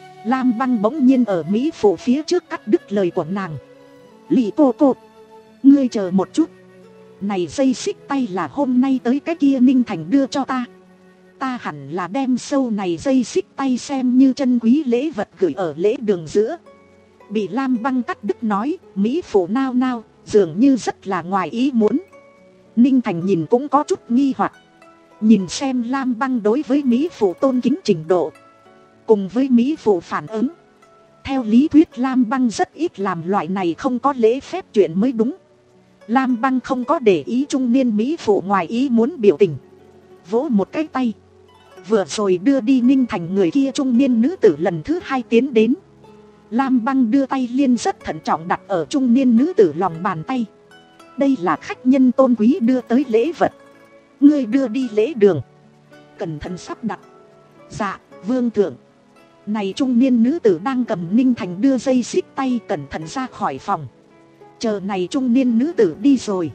Lam Băng bỗng nhiên ở Mỹ phụ phía trước cắt đứt lời của nàng. Lì cô cô, ngươi chờ một chút. Này dây xích tay là hôm nay tới cái kia Ninh Thành đưa cho ta. Ta hẳn là đem sâu này dây xích tay xem như chân quý lễ vật gửi ở lễ đường giữa. Bị Lam Băng cắt đứt nói, Mỹ phụ nao nao, dường như rất là ngoài ý muốn. Ninh Thành nhìn cũng có chút nghi hoặc, nhìn xem Lam Băng đối với Mỹ phụ tôn kính trình độ, cùng với Mỹ phụ phản ứng. Theo lý thuyết Lam Băng rất ít làm loại này không có lễ phép chuyện mới đúng. Lam Băng không có để ý trung niên Mỹ phụ ngoài ý muốn biểu tình, vỗ một cái tay. Vừa rồi đưa đi Ninh Thành người kia trung niên nữ tử lần thứ hai tiến đến. Lam Băng đưa tay liên rất thận trọng đặt ở trung niên nữ tử lòng bàn tay. Đây là khách nhân tôn quý đưa tới lễ vật, ngươi đưa đi lễ đường, cẩn thận sắp đặt. Dạ, vương thượng. Này trung niên nữ tử đang cầm Ninh Thành đưa dây xích tay cẩn thận ra khỏi phòng. Chờ này trung niên nữ tử đi rồi,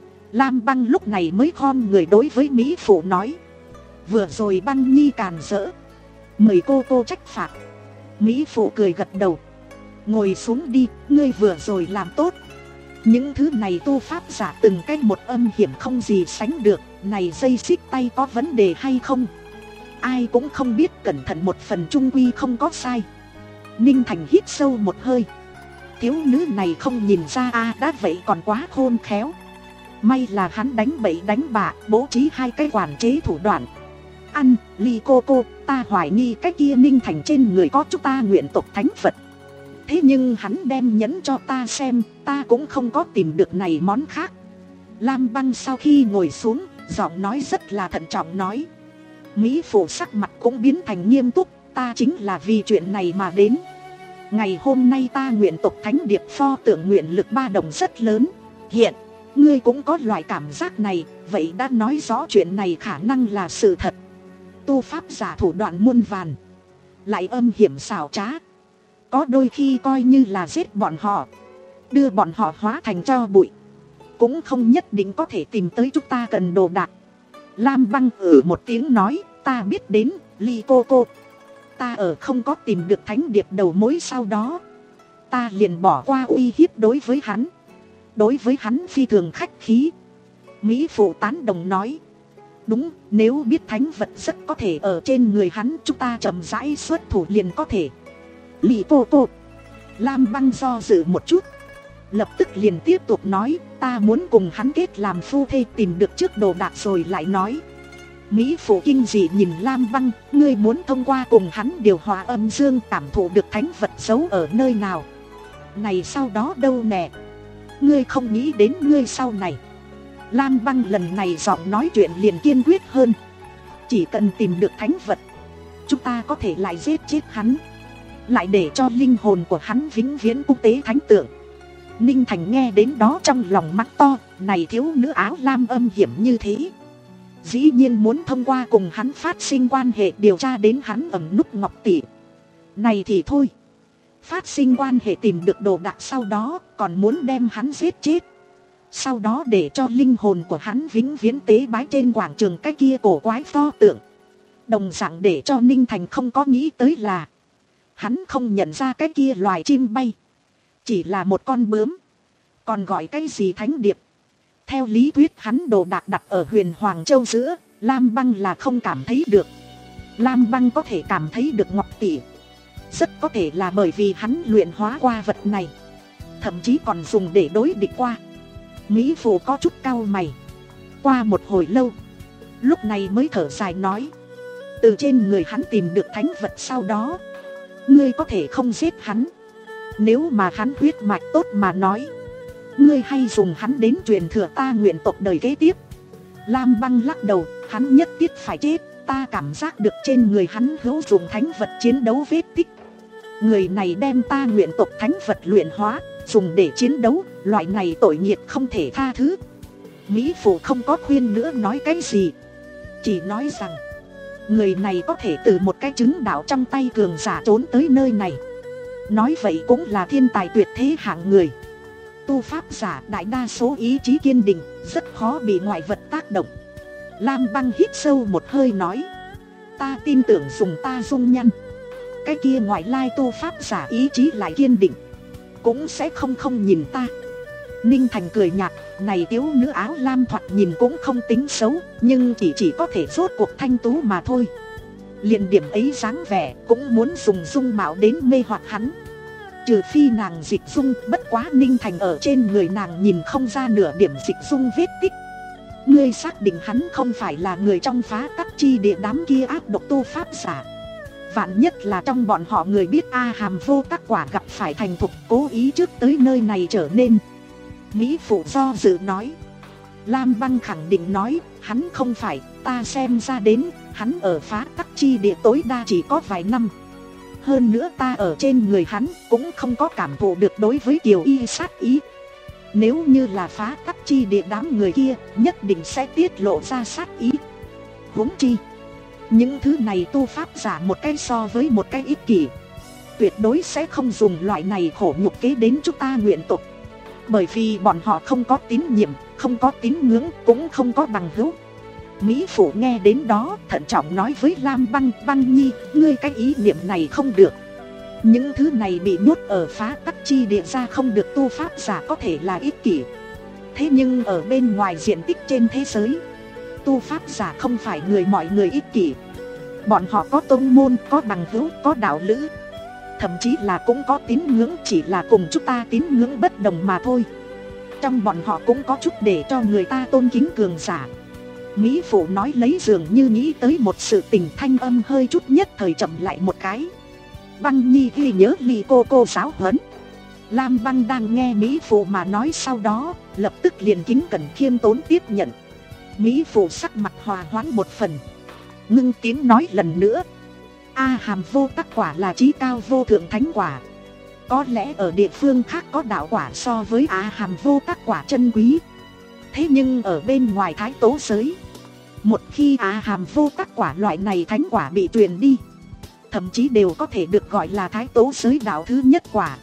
Lam Băng lúc này mới khom người đối với Mỹ phụ nói, vừa rồi Băng Nhi càn rỡ, mời cô cô trách phạt. Mỹ phụ cười gật đầu, ngồi xuống đi, ngươi vừa rồi làm tốt. Những thứ này tu pháp giả từng cách một âm hiểm không gì sánh được. Này dây xích tay có vấn đề hay không, ai cũng không biết, cẩn thận một phần trung quy không có sai. Ninh Thành hít sâu một hơi, thiếu nữ này không nhìn ra a à, đã vậy còn quá khôn khéo. May là hắn đánh bậy đánh bạ, bố trí hai cái quản chế thủ đoạn. Ăn, Ly cô cô, ta hoài nghi cái kia Ninh Thành trên người có chúng ta nguyện tộc thánh Phật. Thế nhưng hắn đem nhẫn cho ta xem, ta cũng không có tìm được này món khác. Lam Băng sau khi ngồi xuống, giọng nói rất là thận trọng nói. Mỹ phụ sắc mặt cũng biến thành nghiêm túc, ta chính là vì chuyện này mà đến. Ngày hôm nay ta nguyện tộc thánh điệp pho tượng nguyện lực ba đồng rất lớn. Hiện, ngươi cũng có loại cảm giác này, vậy đã nói rõ chuyện này khả năng là sự thật. Tu pháp giả thủ đoạn muôn vàn, lại âm hiểm xảo trá. Có đôi khi coi như là giết bọn họ, đưa bọn họ hóa thành tro bụi, cũng không nhất định có thể tìm tới chúng ta cần đồ đạc. Lam Băng ử một tiếng nói, ta biết đến, Ly cô cô. Ta ở không có tìm được thánh điệp đầu mối sau đó, ta liền bỏ qua uy hiếp đối với hắn. Đối với hắn phi thường khách khí. Mỹ phụ tán đồng nói, đúng, nếu biết thánh vật rất có thể ở trên người hắn, chúng ta chậm rãi xuất thủ liền có thể. Ly cô cô. Lam Băng do dự một chút, lập tức liền tiếp tục nói, ta muốn cùng hắn kết làm phu thê, tìm được trước đồ đạc rồi lại nói. Mỹ phụ kinh dị nhìn Lam Băng, ngươi muốn thông qua cùng hắn điều hòa âm dương cảm thụ được thánh vật giấu ở nơi nào. Này sau đó đâu nè, ngươi không nghĩ đến ngươi sau này. Lam Băng lần này giọng nói chuyện liền kiên quyết hơn. Chỉ cần tìm được thánh vật, chúng ta có thể lại giết chết hắn, lại để cho linh hồn của hắn vĩnh viễn cung tế thánh tượng. Ninh Thành nghe đến đó trong lòng mắng to, này thiếu nữ áo lam âm hiểm như thế, dĩ nhiên muốn thông qua cùng hắn phát sinh quan hệ điều tra đến hắn ẩn núp ngọc tỷ. Này thì thôi, phát sinh quan hệ tìm được đồ đạc sau đó còn muốn đem hắn giết chết. sau đó để cho linh hồn của hắn vĩnh viễn tế bái trên quảng trường cái kia cổ quái pho tượng. Đồng dạng để cho Ninh Thành không có nghĩ tới là hắn không nhận ra cái kia loài chim bay, chỉ là một con bướm, còn gọi cái gì thánh điệp. Theo lý thuyết hắn đồ đạc đặt ở Huyền Hoàng Châu giữa, Lam Băng là không cảm thấy được. Lam Băng có thể cảm thấy được Ngọc Tỷ, rất có thể là bởi vì hắn luyện hóa qua vật này, thậm chí còn dùng để đối địch qua. Mỹ Phụ có chút cau mày. Qua một hồi lâu, lúc này mới thở dài nói, từ trên người hắn tìm được thánh vật sau đó, ngươi có thể không giết hắn. Nếu mà hắn huyết mạch tốt mà nói, ngươi hay dùng hắn đến truyền thừa ta nguyện tộc đời kế tiếp. Lam Băng lắc đầu, hắn nhất thiết phải chết. Ta cảm giác được trên người hắn hữu dụng thánh vật chiến đấu vết tích. Người này đem ta nguyện tộc thánh vật luyện hóa, dùng để chiến đấu, loại này tội nghiệp không thể tha thứ. Mỹ Phụ không có khuyên nữa nói cái gì, chỉ nói rằng người này có thể từ một cái chứng đạo trong tay cường giả trốn tới nơi này, nói vậy cũng là thiên tài tuyệt thế hạng người. Tu pháp giả đại đa số ý chí kiên định, rất khó bị ngoại vật tác động. Lam Băng hít sâu một hơi nói, ta tin tưởng dùng ta dung nhan, cái kia ngoại lai tu pháp giả ý chí lại kiên định, cũng sẽ không không nhìn ta. Ninh Thành cười nhạt, này thiếu nữ áo lam thoạt nhìn cũng không tính xấu, nhưng chỉ chỉ có thể rốt cuộc thanh tú mà thôi. Liền điểm ấy dáng vẻ cũng muốn dùng dung mạo đến mê hoặc hắn. Trừ phi nàng dịch dung, bất quá Ninh Thành ở trên người nàng nhìn không ra nửa điểm dịch dung vết tích. Ngươi xác định hắn không phải là người trong phá tắc chi địa đám kia ác độc tu pháp giả? Vạn nhất là trong bọn họ người biết A Hàm vô tắc quả gặp phải thành thục, cố ý trước tới nơi này trở nên. Mỹ Phụ do dự nói. Lam Băng khẳng định nói, hắn không phải, ta xem ra đến, hắn ở phá tắc chi địa tối đa chỉ có vài năm. Hơn nữa ta ở trên người hắn cũng không có cảm thụ được đối với Kiều Y sát ý. Nếu như là phá tắc chi địa đám người kia, nhất định sẽ tiết lộ ra sát ý. Huống chi, những thứ này tu pháp giả một cái so với một cái ích kỷ, tuyệt đối sẽ không dùng loại này khổ nhục kế đến chúng ta nguyện tộc. Bởi vì bọn họ không có tín nhiệm, không có tín ngưỡng, cũng không có bằng hữu. Mỹ Phụ nghe đến đó thận trọng nói với Lam Băng, Băng Nhi, ngươi cái ý niệm này không được. Những thứ này bị nhốt ở phá tắc chi địa ra không được tu pháp giả có thể là ích kỷ. Thế nhưng ở bên ngoài diện tích trên thế giới, tu pháp giả không phải người mọi người ích kỷ. Bọn họ có tôn môn, có bằng hữu, có đạo lữ, thậm chí là cũng có tín ngưỡng, chỉ là cùng chúng ta tín ngưỡng bất đồng mà thôi. Trong bọn họ cũng có chút để cho người ta tôn kính cường giả. Mỹ Phụ nói lấy dường như nghĩ tới một sự tình, thanh âm hơi chút nhất thời chậm lại một cái. Băng Nhi ghi nhớ Ly cô cô giáo huấn. Lam Băng đang nghe Mỹ Phụ mà nói, sau đó lập tức liền kính cẩn khiêm tốn tiếp nhận. Mỹ Phụ sắc mặt hòa hoãn một phần, ngưng tiếng nói lần nữa, A Hàm vô tắc quả là chí cao vô thượng thánh quả. Có lẽ ở địa phương khác có đạo quả so với A Hàm vô tắc quả chân quý, thế nhưng ở bên ngoài Thái Tố giới, một khi A Hàm vô tắc quả loại này thánh quả bị truyền đi, thậm chí đều có thể được gọi là Thái Tố giới đạo thứ nhất quả.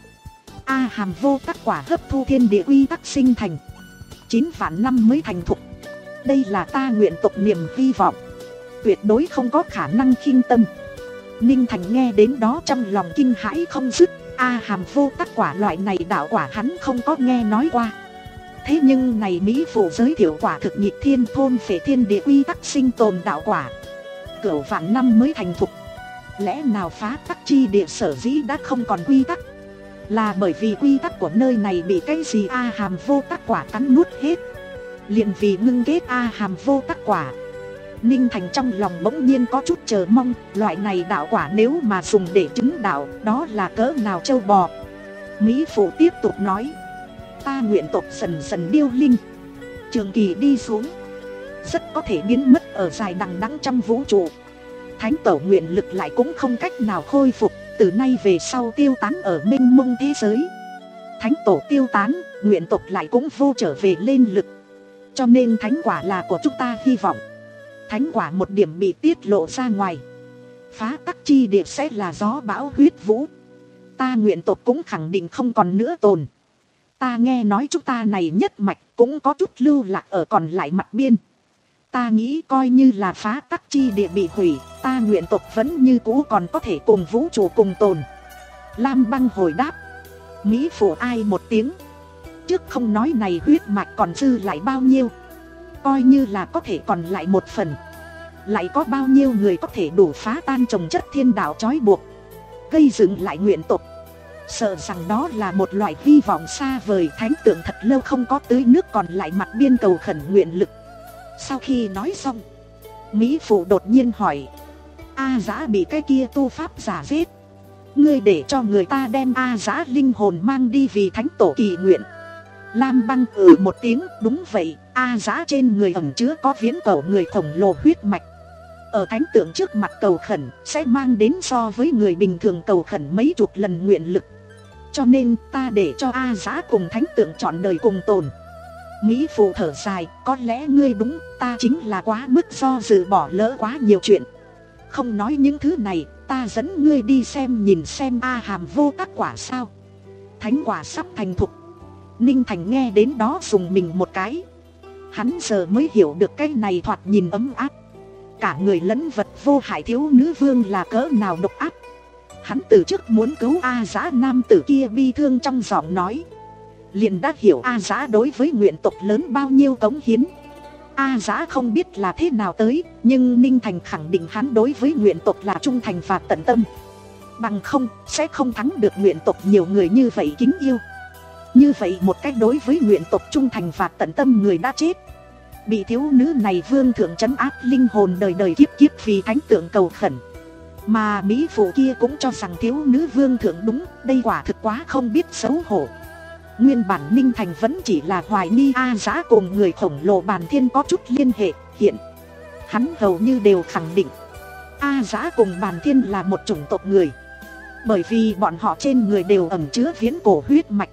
A Hàm vô tắc quả hấp thu thiên địa quy tắc sinh thành, chín vạn năm mới thành thục. Đây là ta nguyện tộc niềm hy vọng, tuyệt đối không có khả năng khinh tâm. Ninh Thành nghe đến đó trong lòng kinh hãi không dứt. A Hàm vô tắc quả loại này đạo quả hắn không có nghe nói qua. Thế nhưng này Mỹ Phụ giới thiệu quả thực nhịp thiên thôn phệ thiên địa quy tắc sinh tồn đạo quả, cửu vạn năm mới thành thục. Lẽ nào phá tắc chi địa sở dĩ đã không còn quy tắc, là bởi vì quy tắc của nơi này bị cái gì A Hàm vô tắc quả cắn nuốt hết, liền vì ngưng kết A Hàm vô tắc quả. Ninh Thành trong lòng bỗng nhiên có chút chờ mong, loại này đạo quả nếu mà dùng để chứng đạo, đó là cỡ nào trâu bò. Mỹ Phụ tiếp tục nói, ta nguyện tộc dần dần điêu linh, trường kỳ đi xuống, rất có thể biến mất ở dài đằng đẵng trong vũ trụ. Thánh tổ nguyện lực lại cũng không cách nào khôi phục, từ nay về sau tiêu tán ở mênh mông thế giới. Thánh tổ tiêu tán, nguyện tộc lại cũng vô trở về lên lực. Cho nên thánh quả là của chúng ta hy vọng. Thánh quả một điểm bị tiết lộ ra ngoài, phá tắc chi địa sẽ là gió bão huyết vũ. Ta nguyện tộc cũng khẳng định không còn nữa tồn. Ta nghe nói chúng ta này nhất mạch cũng có chút lưu lạc ở còn lại mặt biên. Ta nghĩ coi như là phá tắc chi địa bị hủy, ta nguyện tộc vẫn như cũ còn có thể cùng vũ trụ cùng tồn. Lam Băng hồi đáp. Mỹ Phụ ai một tiếng. Trước không nói này huyết mạch còn dư lại bao nhiêu, coi như là có thể còn lại một phần, lại có bao nhiêu người có thể đủ phá tan trồng chất thiên đạo trói buộc, gây dựng lại nguyện tộc. Sợ rằng đó là một loại hy vọng xa vời. Thánh tượng thật lâu không có tưới nước còn lại mặt biên cầu khẩn nguyện lực. Sau khi nói xong, Mỹ Phụ đột nhiên hỏi. A Dã bị cái kia tu pháp giả giết, ngươi để cho người ta đem A Dã linh hồn mang đi vì thánh tổ kỳ nguyện. Lam Băng ừ một tiếng. Đúng vậy, A Dã trên người ẩn chứa có viễn cầu người khổng lồ huyết mạch, ở thánh tượng trước mặt cầu khẩn sẽ mang đến so với người bình thường cầu khẩn mấy chục lần nguyện lực. Cho nên ta để cho A Dã cùng thánh tượng chọn đời cùng tồn. Mỹ Phụ thở dài. Có lẽ ngươi đúng, ta chính là quá mức do dự bỏ lỡ quá nhiều chuyện. Không nói những thứ này, ta dẫn ngươi đi xem nhìn xem A Hàm vô tác quả sao. Thánh quả sắp thành thục. Ninh Thành nghe đến đó dùng mình một cái. Hắn giờ mới hiểu được cái này thoạt nhìn ấm áp, cả người lẫn vật vô hại thiếu nữ vương là cỡ nào độc ác. Hắn từ trước muốn cứu A Dã nam tử kia bi thương trong giọng nói, liền đã hiểu A Dã đối với nguyện tộc lớn bao nhiêu cống hiến. A Dã không biết là thế nào tới, nhưng Ninh Thành khẳng định hắn đối với nguyện tộc là trung thành và tận tâm. Bằng không, sẽ không thắng được nguyện tộc nhiều người như vậy kính yêu. Như vậy một cách đối với nguyện tộc trung thành và tận tâm người đã chết, bị thiếu nữ này vương thượng trấn áp linh hồn đời đời kiếp kiếp vì thánh tượng cầu khẩn. Mà Mỹ Phụ kia cũng cho rằng thiếu nữ vương thượng đúng, đây quả thực quá không biết xấu hổ. Nguyên bản Ninh Thành vẫn chỉ là hoài nghi A Dã cùng người khổng lồ Bàn Thiên có chút liên hệ, hiện hắn hầu như đều khẳng định A Dã cùng Bàn Thiên là một chủng tộc người, bởi vì bọn họ trên người đều ẩn chứa viễn cổ huyết mạch.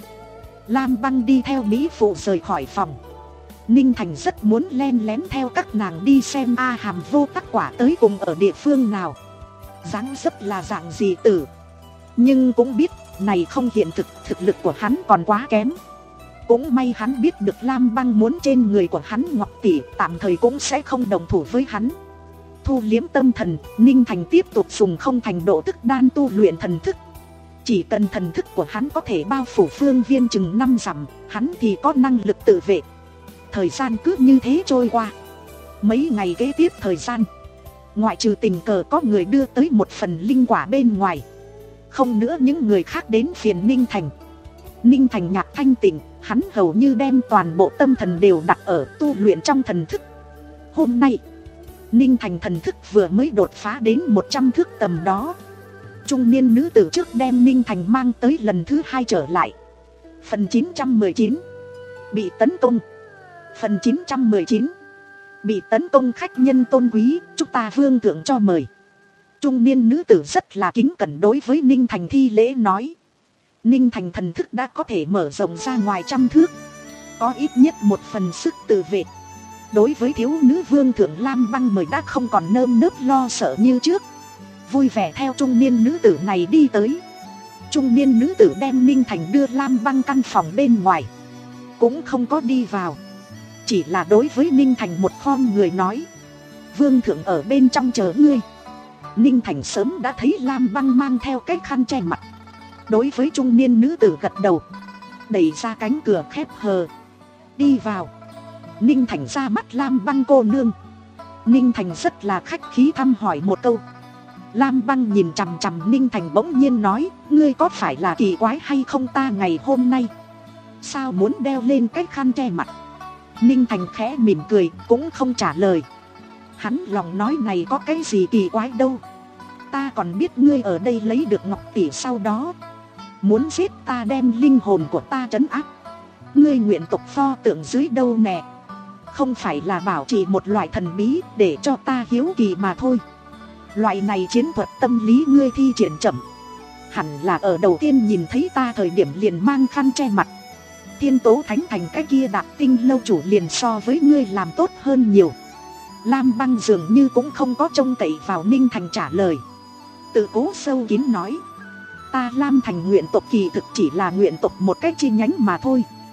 Lam Băng đi theo Mỹ Phụ rời khỏi phòng. Ninh Thành rất muốn len lén theo các nàng đi xem A Hàm vô tác quả tới cùng ở địa phương nào, dáng dấp là dạng gì tử. Nhưng cũng biết này không hiện thực, thực lực của hắn còn quá kém. Cũng may hắn biết được Lam Băng muốn trên người của hắn Ngọc tỷ tạm thời cũng sẽ không đồng thủ với hắn. Thu liếm tâm thần, Ninh Thành tiếp tục dùng không thành độ thức đan tu luyện thần thức. Chỉ cần thần thức của hắn có thể bao phủ phương viên chừng năm dặm, hắn thì có năng lực tự vệ. Thời gian cứ như thế trôi qua. Mấy ngày kế tiếp thời gian, ngoại trừ tình cờ có người đưa tới một phần linh quả bên ngoài, không nữa những người khác đến phiền Ninh Thành. Ninh Thành nhạc thanh tịnh, hắn hầu như đem toàn bộ tâm thần đều đặt ở tu luyện trong thần thức. Hôm nay, Ninh Thành thần thức vừa mới đột phá đến một trăm thước tầm đó. Trung niên nữ tử trước đem Ninh Thành mang tới lần thứ hai trở lại. Phần chín trăm mười chín, bị tấn công. Phần chín trăm mười chín, bị tấn công khách nhân tôn quý, chúng ta vương thượng cho mời. Trung niên nữ tử rất là kính cẩn đối với Ninh Thành thi lễ nói. Ninh Thành thần thức đã có thể mở rộng ra ngoài trăm thước, có ít nhất một phần sức tự vệ. Đối với thiếu nữ vương thượng Lam Băng mời đã không còn nơm nớp lo sợ như trước, vui vẻ theo trung niên nữ tử này đi tới. Trung niên nữ tử đem Ninh Thành đưa Lam Băng căn phòng bên ngoài, cũng không có đi vào, chỉ là đối với Ninh Thành một khom người nói, vương thượng ở bên trong chờ ngươi. Ninh Thành sớm đã thấy Lam Băng mang theo cái khăn che mặt, đối với trung niên nữ tử gật đầu, đẩy ra cánh cửa khép hờ, đi vào. Ninh Thành ra mắt Lam Băng cô nương. Ninh Thành rất là khách khí thăm hỏi một câu. Lam Băng nhìn chằm chằm Ninh Thành bỗng nhiên nói, ngươi có phải là kỳ quái hay không, ta ngày hôm nay sao muốn đeo lên cái khăn che mặt? Ninh Thành khẽ mỉm cười, cũng không trả lời. Hắn lòng nói này có cái gì kỳ quái đâu, ta còn biết ngươi ở đây lấy được Ngọc tỷ sau đó muốn giết ta đem linh hồn của ta trấn áp. Ngươi nguyện tộc pho tượng dưới đâu nè, không phải là bảo trì một loại thần bí để cho ta hiếu kỳ mà thôi. Loại này chiến thuật tâm lý ngươi thi triển chậm, hẳn là ở đầu tiên nhìn thấy ta thời điểm liền mang khăn che mặt. Thiên Tố Thánh Thành cái kia Đạp Tinh lâu chủ liền so với ngươi làm tốt hơn nhiều. Lam Băng dường như cũng không có trông cậy vào Ninh Thành trả lời, tự cố sâu kín nói, ta Lam Thành nguyện tộc kỳ thực chỉ là nguyện tộc một cách chi nhánh mà thôi.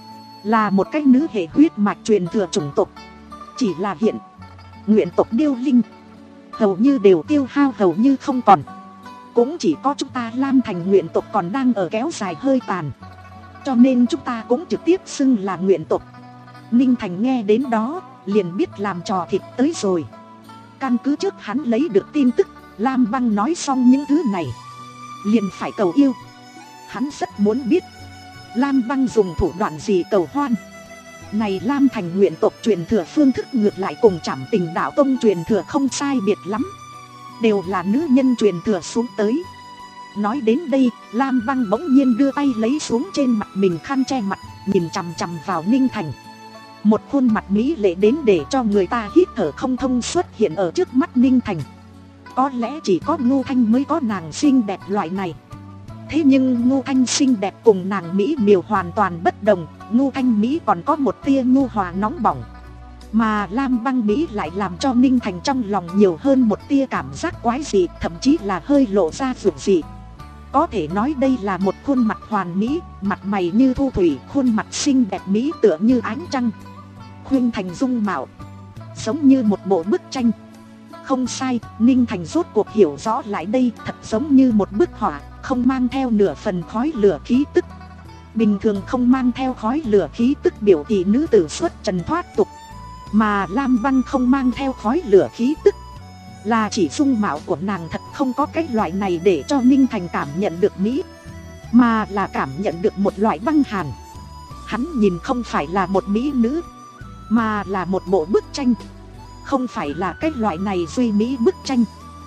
là một cái nữ hệ huyết mạch truyền thừa chủng tộc. Chỉ là hiện nguyện tộc điêu linh hầu như đều tiêu hao hầu như không còn. Cũng chỉ có chúng ta Lam Thành nguyện tộc còn đang ở kéo dài hơi tàn, cho nên chúng ta cũng trực tiếp xưng là nguyện tộc. Ninh Thành nghe đến đó liền biết làm trò thịt tới rồi. Căn cứ trước hắn lấy được tin tức, Lam Băng nói xong những thứ này liền phải cầu yêu. Hắn rất muốn biết Lam Băng dùng thủ đoạn gì cầu hoan. Này Lam Thành nguyện tộc truyền thừa phương thức ngược lại cùng Trảm Tình Đạo Tông truyền thừa không sai biệt lắm, đều là nữ nhân truyền thừa xuống tới. Nói đến đây, Lam Băng bỗng nhiên đưa tay lấy xuống trên mặt mình khăn che mặt, nhìn chằm chằm vào Ninh Thành. Một khuôn mặt mỹ lệ đến để cho người ta hít thở không thông xuất hiện ở trước mắt Ninh Thành. Có lẽ chỉ có Ngô Thanh mới có nàng xinh đẹp loại này. Thế nhưng Ngô Thanh xinh đẹp cùng nàng mỹ miều hoàn toàn bất đồng. Ngô Thanh mỹ còn có một tia nhu hòa nóng bỏng, mà Lam Băng mỹ lại làm cho Ninh Thành trong lòng nhiều hơn một tia cảm giác quái dị, thậm chí là hơi lộ ra ruột dị. Có thể nói đây là một khuôn mặt hoàn mỹ, mặt mày như thu thủy, khuôn mặt xinh đẹp mỹ tựa như ánh trăng. Khuynh Thành dung mạo giống như một bộ bức tranh. Không sai, Ninh Thành rốt cuộc hiểu rõ lại đây, thật giống như một bức họa, không mang theo nửa phần khói lửa khí tức. Bình thường không mang theo khói lửa khí tức biểu thị nữ tử xuất trần thoát tục, mà Lam Băng không mang theo khói lửa khí tức, là chỉ dung mạo của nàng thật không có cái loại này để cho Ninh Thành cảm nhận được mỹ, mà là cảm nhận được một loại băng hàn. Hắn nhìn không phải là một mỹ nữ, mà là một bộ bức tranh. Không phải là cái loại này duy mỹ bức tranh,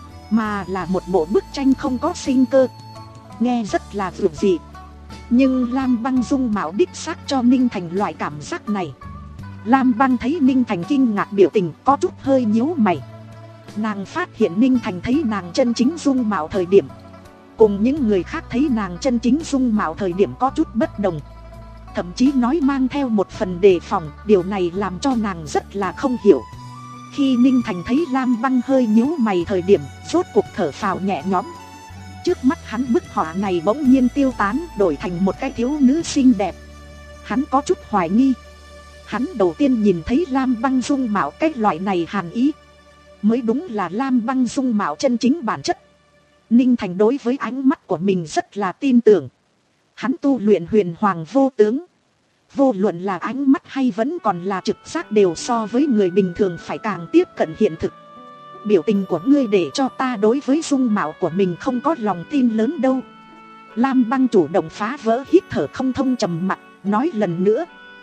mà là một bộ bức tranh không có sinh cơ. Nghe rất là dường dị, nhưng Lam Băng dung mạo đích xác cho Ninh Thành loại cảm giác này. Lam Băng thấy Ninh Thành kinh ngạc biểu tình, có chút hơi nhíu mày. Nàng phát hiện Ninh Thành thấy nàng chân chính dung mạo thời điểm cùng những người khác thấy nàng chân chính dung mạo thời điểm có chút bất đồng, thậm chí nói mang theo một phần đề phòng. Điều này làm cho nàng rất là không hiểu. Khi Ninh Thành thấy Lam Băng hơi nhíu mày thời điểm, rốt cuộc thở phào nhẹ nhõm. Trước mắt hắn bức họa này bỗng nhiên tiêu tán, đổi thành một cái thiếu nữ xinh đẹp. Hắn có chút hoài nghi. Hắn đầu tiên nhìn thấy Lam Băng dung mạo cái loại này hàn ý, mới đúng là Lam Băng dung mạo chân chính bản chất. Ninh Thành đối với ánh mắt của mình rất là tin tưởng. Hắn tu luyện huyền hoàng vô tướng, vô luận là ánh mắt hay vẫn còn là trực giác đều so với người bình thường phải càng tiếp cận hiện thực. Biểu tình của ngươi để cho ta đối với dung mạo của mình không có lòng tin lớn đâu. Lam Băng chủ động phá vỡ hít thở không thông trầm mặc, nói lần nữa.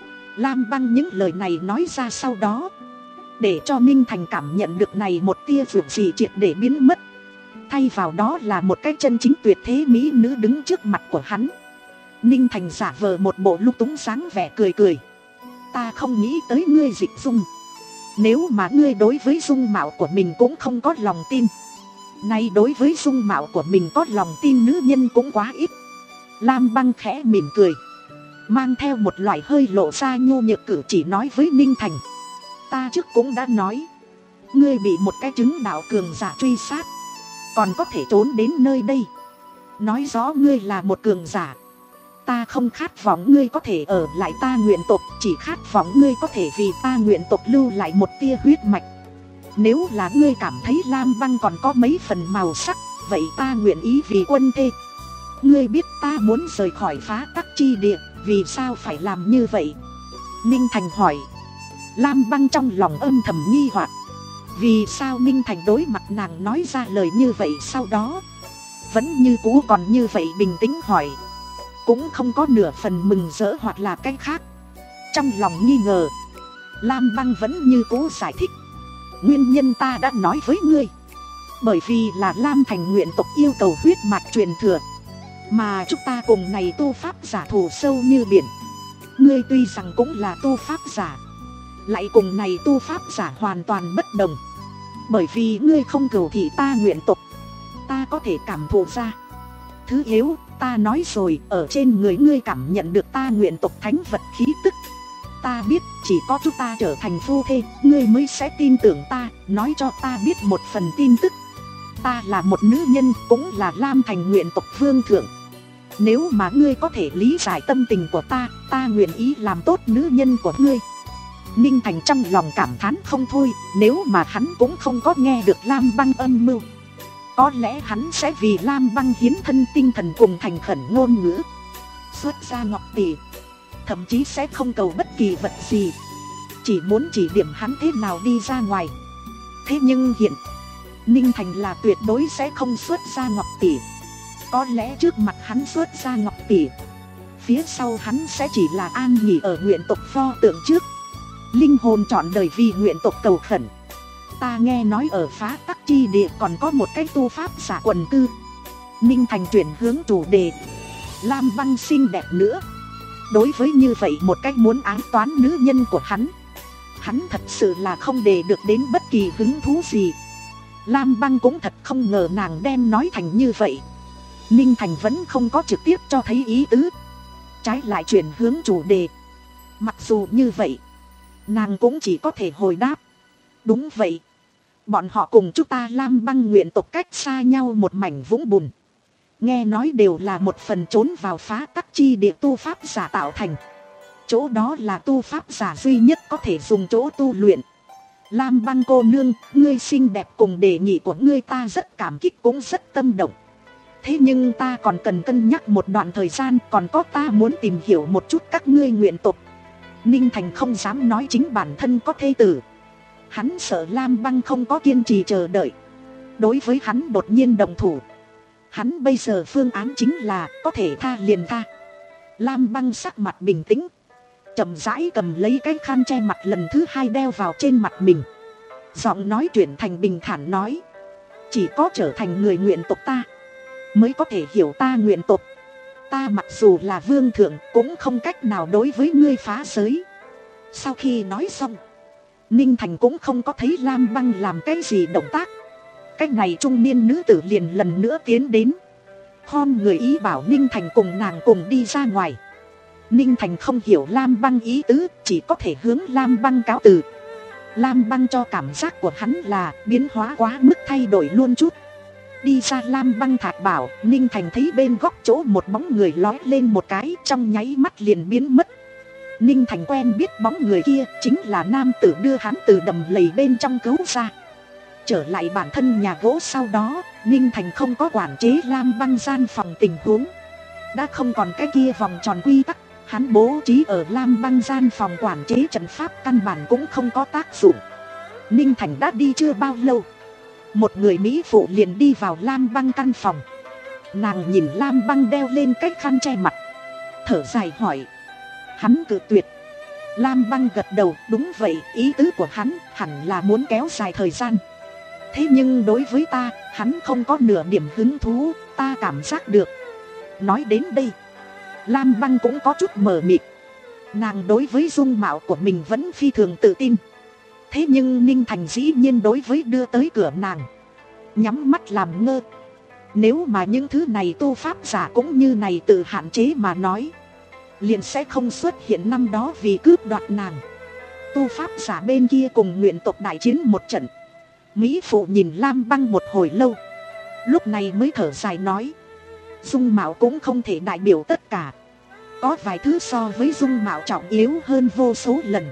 Lam Băng những lời này nói ra sau đó, để cho Ninh Thành cảm nhận được này một tia vượt gì triệt để biến mất. Thay vào đó là một cái chân chính tuyệt thế mỹ nữ đứng trước mặt của hắn. Ninh Thành giả vờ một bộ lúc túng sáng vẻ cười cười. Ta không nghĩ tới ngươi dịch dung. Nếu mà ngươi đối với dung mạo của mình cũng không có lòng tin, nay đối với dung mạo của mình có lòng tin nữ nhân cũng quá ít. Lam Băng khẽ mỉm cười, mang theo một loại hơi lộ ra nhu nhược cử chỉ nói với Ninh Thành. Ta trước cũng đã nói, ngươi bị một cái chứng đạo cường giả truy sát, còn có thể trốn đến nơi đây, nói rõ ngươi là một cường giả. Ta không khát vọng ngươi có thể ở lại ta nguyện tộc, chỉ khát vọng ngươi có thể vì ta nguyện tộc lưu lại một tia huyết mạch. Nếu là ngươi cảm thấy Lam Băng còn có mấy phần màu sắc, vậy ta nguyện ý vì quân thê. Ngươi biết ta muốn rời khỏi phá tắc chi địa, vì sao phải làm như vậy? Ninh Thành hỏi. Lam Băng trong lòng âm thầm nghi hoặc, vì sao Ninh Thành đối mặt nàng nói ra lời như vậy, sau đó vẫn như cũ còn như vậy bình tĩnh hỏi, cũng không có nửa phần mừng rỡ hoặc là cái khác. Trong lòng nghi ngờ, Lam Băng vẫn như cũ giải thích. Nguyên nhân ta đã nói với ngươi, bởi vì là Lam Thành nguyện tộc yêu cầu huyết mạch truyền thừa, mà chúng ta cùng này tu pháp giả thù sâu như biển. Ngươi tuy rằng cũng là tu pháp giả, lại cùng này tu pháp giả hoàn toàn bất đồng. Bởi vì ngươi không cừu thị ta nguyện tộc, ta có thể cảm thụ ra. Thứ yếu, ta nói rồi, ở trên người ngươi cảm nhận được ta nguyện tộc thánh vật khí tức. Ta biết chỉ có chúng ta trở thành phu thê, ngươi mới sẽ tin tưởng ta. Nói cho ta biết một phần tin tức. Ta là một nữ nhân, cũng là Lam Thành nguyện tộc vương thượng. Nếu mà ngươi có thể lý giải tâm tình của ta, ta nguyện ý làm tốt nữ nhân của ngươi. Ninh Thành trong lòng cảm thán không thôi. Nếu mà hắn cũng không có nghe được Lam Băng âm mưu, có lẽ hắn sẽ vì Lam Băng hiến thân tinh thần cùng thành khẩn ngôn ngữ, xuất ra ngọc tỷ. Thậm chí sẽ không cầu bất kỳ vật gì, chỉ muốn chỉ điểm hắn thế nào đi ra ngoài. Thế nhưng hiện Ninh Thành là tuyệt đối sẽ không xuất ra ngọc tỷ. Có lẽ trước mặt hắn xuất ra ngọc tỷ, phía sau hắn sẽ chỉ là an nghỉ ở nguyện tộc pho tượng trước. Linh hồn trọn đời vì nguyện tộc cầu khẩn. Ta nghe nói ở Phá Tắc Chi Địa còn có một cái tu pháp giả quần cư. Ninh Thành chuyển hướng chủ đề. Lam Băng xinh đẹp nữa. Đối với như vậy một cách muốn ám toán nữ nhân của hắn, hắn thật sự là không để được đến bất kỳ hứng thú gì. Lam Băng cũng thật không ngờ nàng đem nói thành như vậy. Ninh Thành vẫn không có trực tiếp cho thấy ý tứ, trái lại chuyển hướng chủ đề. Mặc dù như vậy, nàng cũng chỉ có thể hồi đáp. Đúng vậy, bọn họ cùng chúng ta Lam Băng nguyện tộc cách xa nhau một mảnh vũng bùn. Nghe nói đều là một phần trốn vào Phá Tắc Chi Địa tu pháp giả tạo thành. Chỗ đó là tu pháp giả duy nhất có thể dùng chỗ tu luyện. Lam Băng cô nương, ngươi xinh đẹp cùng đề nghị của ngươi ta rất cảm kích cũng rất tâm động. Thế nhưng ta còn cần cân nhắc một đoạn thời gian, còn có ta muốn tìm hiểu một chút các ngươi nguyện tộc. Ninh Thành không dám nói chính bản thân có thê tử. Hắn sợ Lam Băng không có kiên trì chờ đợi, đối với hắn đột nhiên động thủ. Hắn bây giờ phương án chính là có thể tha liền tha. Lam Băng sắc mặt bình tĩnh, chậm rãi cầm lấy cái khăn che mặt lần thứ hai đeo vào trên mặt mình. Giọng nói chuyển thành bình thản nói, chỉ có trở thành người nguyện tộc ta mới có thể hiểu ta nguyện tộc. Ta mặc dù là vương thượng cũng không cách nào đối với ngươi phá giới. Sau khi nói xong, Ninh Thành cũng không có thấy Lam Băng làm cái gì động tác. Cách này trung niên nữ tử liền lần nữa tiến đến, khom người ý bảo Ninh Thành cùng nàng cùng đi ra ngoài. Ninh Thành không hiểu Lam Băng ý tứ, chỉ có thể hướng Lam Băng cáo từ. Lam Băng cho cảm giác của hắn là biến hóa quá mức thay đổi luôn chút. Đi ra Lam Băng thạch bảo, Ninh Thành thấy bên góc chỗ một bóng người lói lên một cái, trong nháy mắt liền biến mất. Ninh Thành quen biết bóng người kia chính là nam tử đưa hắn từ đầm lầy bên trong cứu ra. Trở lại bản thân nhà gỗ sau đó, Ninh Thành không có quản chế Lam Băng gian phòng tình huống. Đã không còn cái kia vòng tròn quy tắc, hắn bố trí ở Lam Băng gian phòng quản chế trận pháp căn bản cũng không có tác dụng. Ninh Thành đã đi chưa bao lâu, một người mỹ phụ liền đi vào Lam Băng căn phòng. Nàng nhìn Lam Băng đeo lên cái khăn che mặt, thở dài hỏi. Hắn cự tuyệt. Lam Băng gật đầu, đúng vậy, ý tứ của hắn hẳn là muốn kéo dài thời gian. Thế nhưng đối với ta, hắn không có nửa điểm hứng thú, ta cảm giác được. Nói đến đây, Lam Băng cũng có chút mờ mịt. Nàng đối với dung mạo của mình vẫn phi thường tự tin. Thế nhưng Ninh Thành dĩ nhiên đối với đưa tới cửa nàng nhắm mắt làm ngơ. Nếu mà những thứ này tu pháp giả cũng như này tự hạn chế mà nói, liền sẽ không xuất hiện năm đó vì cướp đoạt nàng. Tu pháp giả bên kia cùng nguyện tộc đại chiến một trận. Mỹ phụ nhìn Lam Băng một hồi lâu, lúc này mới thở dài nói, dung mạo cũng không thể đại biểu tất cả. Có vài thứ so với dung mạo trọng yếu hơn vô số lần.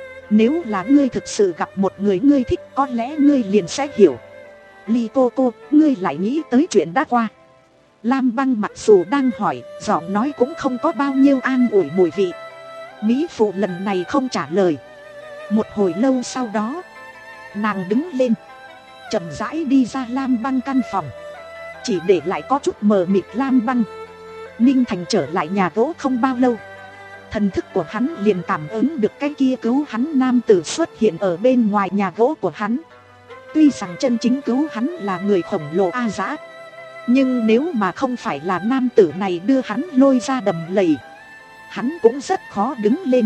Nếu là ngươi thực sự gặp một người ngươi thích, có lẽ ngươi liền sẽ hiểu. Ly cô cô, ngươi lại nghĩ tới chuyện đã qua. Lam Băng mặc dù đang hỏi, giọng nói cũng không có bao nhiêu an ủi mùi vị. Mỹ phụ lần này không trả lời. Một hồi lâu sau đó, nàng đứng lên, chậm rãi đi ra Lam Băng căn phòng, chỉ để lại có chút mờ mịt Lam Băng. Ninh Thành trở lại nhà gỗ không bao lâu, thần thức của hắn liền cảm ứng được cái kia cứu hắn nam tử xuất hiện ở bên ngoài nhà gỗ của hắn. Tuy rằng chân chính cứu hắn là người khổng lồ A Dã, nhưng nếu mà không phải là nam tử này đưa hắn lôi ra đầm lầy, hắn cũng rất khó đứng lên.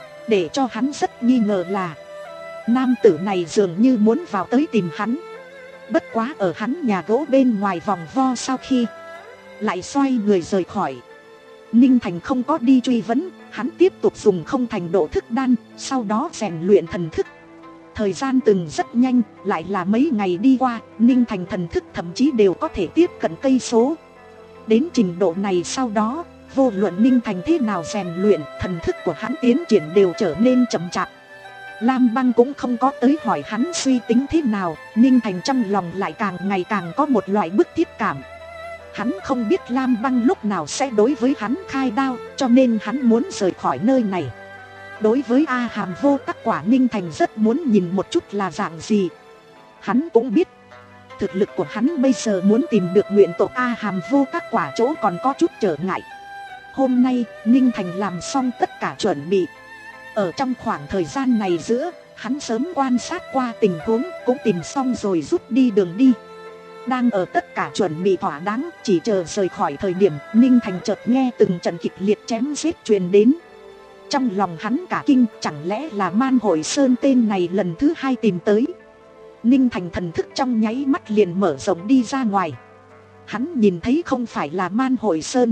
Để cho hắn rất nghi ngờ là nam tử này dường như muốn vào tới tìm hắn. Bất quá ở hắn nhà gỗ bên ngoài vòng vo sau khi lại xoay người rời khỏi. Ninh Thành không có đi truy vấn, hắn tiếp tục dùng không thành độ thức đan, sau đó rèn luyện thần thức. Thời gian từng rất nhanh, lại là mấy ngày đi qua, Ninh Thành thần thức thậm chí đều có thể tiếp cận cây số. Đến trình độ này sau đó, vô luận Ninh Thành thế nào rèn luyện, thần thức của hắn tiến triển đều trở nên chậm chạp. Lam Băng cũng không có tới hỏi hắn suy tính thế nào, Ninh Thành trong lòng lại càng ngày càng có một loại bức thiết cảm. Hắn không biết Lam Băng lúc nào sẽ đối với hắn khai đao, cho nên hắn muốn rời khỏi nơi này. Đối với A Hàm Vô Các Quả, Ninh Thành rất muốn nhìn một chút là dạng gì. Hắn cũng biết thực lực của hắn bây giờ muốn tìm được nguyện tộc A Hàm Vô Các Quả chỗ còn có chút trở ngại. Hôm nay Ninh Thành làm xong tất cả chuẩn bị. Ở trong khoảng thời gian này giữa, hắn sớm quan sát qua tình huống, cũng tìm xong rồi rút đi đường đi. Đang ở tất cả chuẩn bị thỏa đáng, chỉ chờ rời khỏi thời điểm, Ninh Thành chợt nghe từng trận kịch liệt chém giết truyền đến. Trong lòng hắn cả kinh, chẳng lẽ là Man Hội Sơn tên này lần thứ hai tìm tới. Ninh Thành thần thức trong nháy mắt liền mở rộng đi ra ngoài. Hắn nhìn thấy không phải là Man Hội Sơn,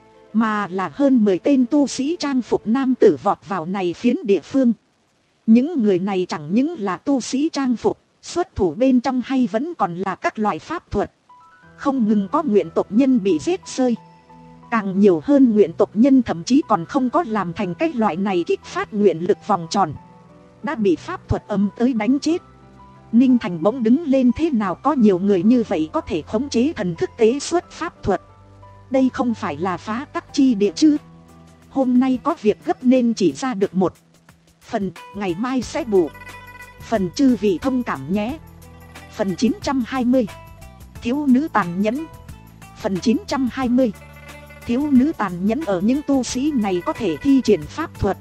mà là hơn mười tên tu sĩ trang phục nam tử vọt vào này phiến địa phương. Những người này chẳng những là tu sĩ trang phục, xuất thủ bên trong hay vẫn còn là các loại pháp thuật. Không ngừng có nguyện tộc nhân bị giết rơi, càng nhiều hơn nguyện tộc nhân thậm chí còn không có làm thành cái loại này kích phát nguyện lực vòng tròn, đã bị pháp thuật âm tới đánh chết. Ninh Thành bỗng đứng lên, thế nào có nhiều người như vậy có thể khống chế thần thức tế xuất pháp thuật. Đây không phải là phá tắc chi địa chứ. Hôm nay có việc gấp nên chỉ ra được một phần, ngày mai sẽ bù. Phần chư vị thông cảm nhé. Phần chín trăm hai mươi, thiếu nữ tàn nhẫn. Phần chín trăm hai mươi, thiếu nữ tàn nhẫn. Ở những tu sĩ này có thể thi triển pháp thuật,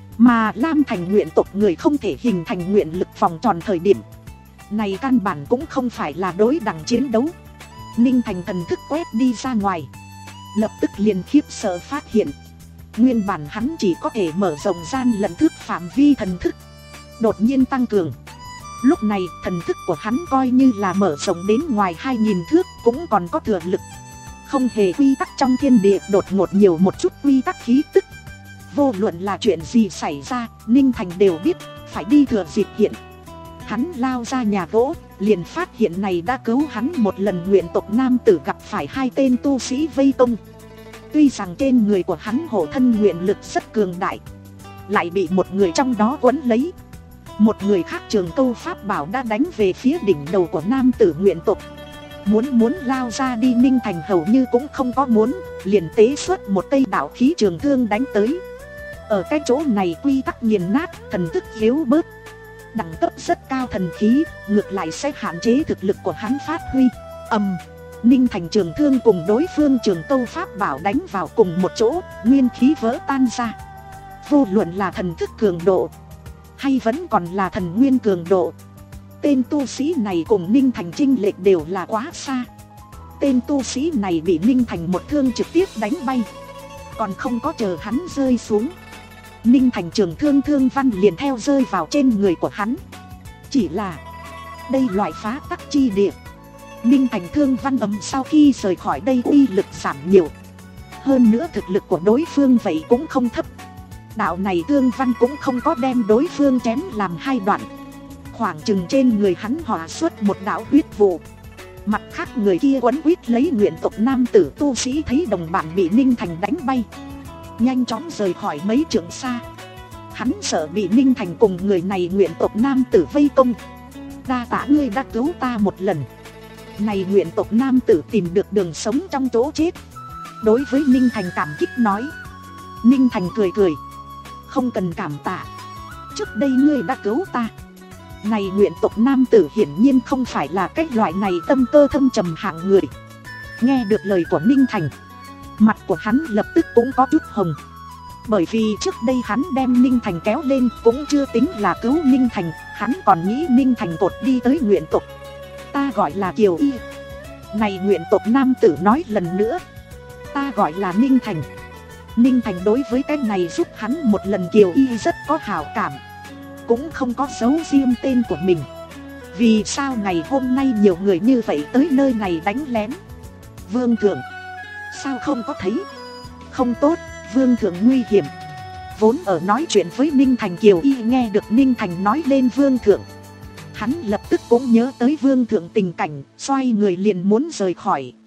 mà Lam Thành nguyện tộc người không thể hình thành nguyện lực vòng tròn thời điểm này, căn bản cũng không phải là đối đẳng chiến đấu. Ninh Thành thần thức quét đi ra ngoài, lập tức liền khiếp sợ phát hiện, nguyên bản hắn chỉ có thể mở rộng gian lận thức phạm vi thần thức, đột nhiên tăng cường. Lúc này thần thức của hắn coi như là mở rộng đến ngoài hai nghìn thước cũng còn có thừa lực. Không hề quy tắc trong thiên địa đột ngột nhiều một chút quy tắc khí tức. Vô luận là chuyện gì xảy ra, Ninh Thành đều biết phải đi thừa dịp hiện. Hắn lao ra nhà gỗ, liền phát hiện này đã cứu hắn một lần nguyện tộc nam tử gặp phải hai tên tu sĩ vây công. Tuy rằng trên người của hắn hộ thân nguyện lực rất cường đại, lại bị một người trong đó quấn lấy. Một người khác trường câu pháp bảo đã đánh về phía đỉnh đầu của nam tử nguyện tộc. Muốn muốn lao ra đi, Ninh Thành hầu như cũng không có muốn, liền tế xuất một cây đạo khí trường thương đánh tới. Ở cái chỗ này quy tắc nghiền nát, thần thức yếu bớt. Đẳng cấp rất cao thần khí, ngược lại sẽ hạn chế thực lực của hắn phát huy. Ầm, Ninh Thành trường thương cùng đối phương trường câu pháp bảo đánh vào cùng một chỗ, nguyên khí vỡ tan ra. Vô luận là thần thức cường độ, hay vẫn còn là thần nguyên cường độ, tên tu sĩ này cùng Ninh Thành chênh lệch đều là quá xa. Tên tu sĩ này bị Ninh Thành một thương trực tiếp đánh bay, còn không có chờ hắn rơi xuống, Ninh Thành trường thương thương văn liền theo rơi vào trên người của hắn. Chỉ là đây loại phá tắc chi địa, Ninh Thành thương văn ấm sau khi rời khỏi đây uy lực giảm nhiều. Hơn nữa thực lực của đối phương vậy cũng không thấp. Đạo này thương văn cũng không có đem đối phương chém làm hai đoạn, khoảng chừng trên người hắn hỏa xuất một đạo huyết vụ. Mặt khác người kia quấn quýt lấy nguyện tộc nam tử tu sĩ thấy đồng bạn bị Ninh Thành đánh bay, nhanh chóng rời khỏi mấy trượng xa. Hắn sợ bị Ninh Thành cùng người này nguyện tộc nam tử vây công. Đa tạ ngươi đã cứu ta một lần. Này nguyện tộc nam tử tìm được đường sống trong chỗ chết, đối với Ninh Thành cảm kích nói. Ninh Thành cười cười, không cần cảm tạ, trước đây ngươi đã cứu ta. Này nguyện tộc nam tử hiển nhiên không phải là cái loại này tâm cơ thâm trầm hạng người. Nghe được lời của Ninh Thành, mặt của hắn lập tức cũng có chút hồng. Bởi vì trước đây hắn đem Ninh Thành kéo lên cũng chưa tính là cứu Ninh Thành, hắn còn nghĩ Ninh Thành cột đi tới nguyện tộc. Ta gọi là Kiều Y. Này nguyện tộc nam tử nói lần nữa, ta gọi là Ninh Thành. Ninh Thành đối với cái này giúp hắn một lần Kiều Y rất có hảo cảm, cũng không có giấu riêng tên của mình. Vì sao ngày hôm nay nhiều người như vậy tới nơi này đánh lén? Vương thượng, sao không có thấy? Không tốt, vương thượng nguy hiểm. Vốn ở nói chuyện với Ninh Thành, Kiều Y nghe được Ninh Thành nói lên vương thượng, hắn lập tức cũng nhớ tới vương thượng tình cảnh, xoay người liền muốn rời khỏi.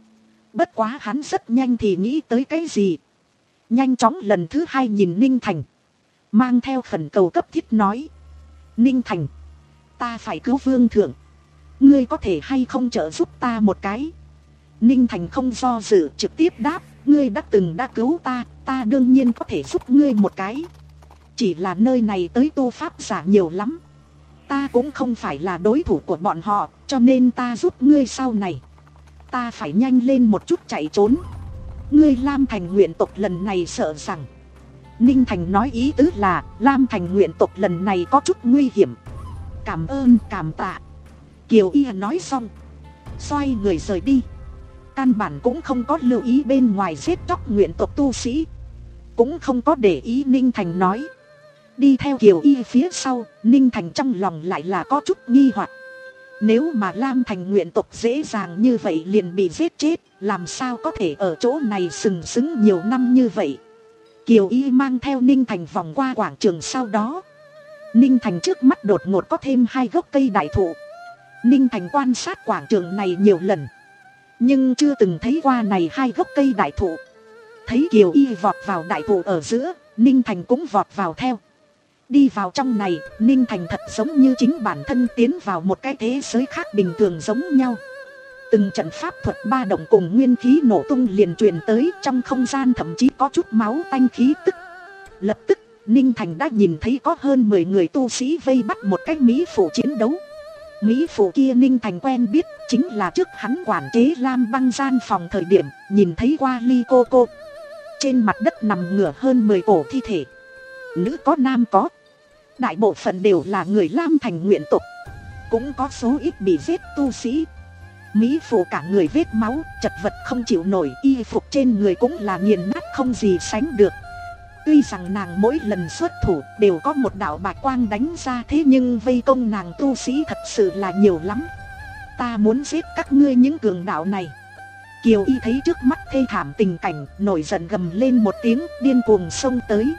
Bất quá hắn rất nhanh thì nghĩ tới cái gì. Nhanh chóng lần thứ hai nhìn Ninh Thành. Mang theo khẩn cầu cấp thiết nói. Ninh Thành, ta phải cứu vương thượng. Ngươi có thể hay không trợ giúp ta một cái? Ninh Thành không do dự trực tiếp đáp. Ngươi đã từng đã cứu ta, ta đương nhiên có thể giúp ngươi một cái. Chỉ là nơi này tới tu pháp giả nhiều lắm. Ta cũng không phải là đối thủ của bọn họ, cho nên ta giúp ngươi sau này. Ta phải nhanh lên một chút chạy trốn. Ngươi Lam Thành nguyện tộc lần này sợ rằng. Ninh Thành nói ý tứ là Lam Thành nguyện tộc lần này có chút nguy hiểm. Cảm ơn, cảm tạ. Kiều Y nói xong, xoay người rời đi. Căn bản cũng không có lưu ý bên ngoài giết chóc nguyện tộc tu sĩ. Cũng không có để ý Ninh Thành nói. Đi theo Kiều Y phía sau, Ninh Thành trong lòng lại là có chút nghi hoặc. Nếu mà Lam Thành nguyện tộc dễ dàng như vậy liền bị giết chết, làm sao có thể ở chỗ này sừng sững nhiều năm như vậy. Kiều Y mang theo Ninh Thành vòng qua quảng trường sau đó. Ninh Thành trước mắt đột ngột có thêm hai gốc cây đại thụ. Ninh Thành quan sát quảng trường này nhiều lần, nhưng chưa từng thấy qua này hai gốc cây đại thụ. Thấy Kiều Y vọt vào đại thụ ở giữa, Ninh Thành cũng vọt vào theo. Đi vào trong này, Ninh Thành thật giống như chính bản thân tiến vào một cái thế giới khác bình thường giống nhau. Từng trận pháp thuật ba động cùng nguyên khí nổ tung liền truyền tới, trong không gian thậm chí có chút máu tanh khí tức. Lập tức, Ninh Thành đã nhìn thấy có hơn mười người tu sĩ vây bắt một cái mỹ phụ chiến đấu. Mỹ phụ kia Ninh Thành quen biết, chính là trước hắn quản chế Lam Băng gian phòng thời điểm nhìn thấy qua Ly cô cô. Trên mặt đất nằm ngửa hơn mười cổ thi thể. Nữ có nam có. Đại bộ phận đều là người Lam Thành nguyện tộc. Cũng có số ít bị giết tu sĩ. Mỹ phụ cả người vết máu, chật vật không chịu nổi, y phục trên người cũng là nghiền nát không gì sánh được. Tuy rằng nàng mỗi lần xuất thủ đều có một đạo bạch quang đánh ra, thế nhưng vây công nàng tu sĩ thật sự là nhiều lắm. Ta muốn giết các ngươi những cường đạo này. Kiều Y thấy trước mắt thê thảm tình cảnh, nổi giận gầm lên một tiếng, điên cuồng xông tới.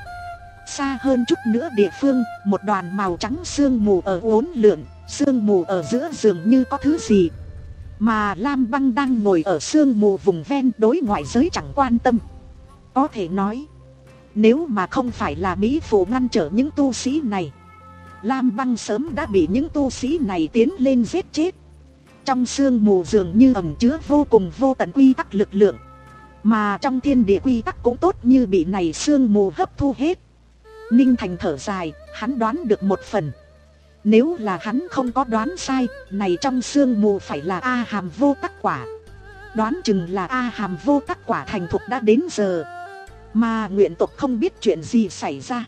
Xa hơn chút nữa địa phương, một đoàn màu trắng sương mù ở uốn lượn, sương mù ở giữa dường như có thứ gì. Mà Lam Băng đang ngồi ở sương mù vùng ven, đối ngoại giới chẳng quan tâm. Có thể nói, nếu mà không phải là Mỹ phụ ngăn trở những tu sĩ này, Lam Băng sớm đã bị những tu sĩ này tiến lên giết chết. Trong sương mù dường như ẩn chứa vô cùng vô tận quy tắc lực lượng, mà trong thiên địa quy tắc cũng tốt như bị này sương mù hấp thu hết. Ninh Thành thở dài, hắn đoán được một phần. Nếu là hắn không có đoán sai, này trong sương mù phải là A Hàm vô tắc quả. Đoán chừng là A Hàm vô tắc quả thành thục đã đến giờ. Mà nguyện tộc không biết chuyện gì xảy ra,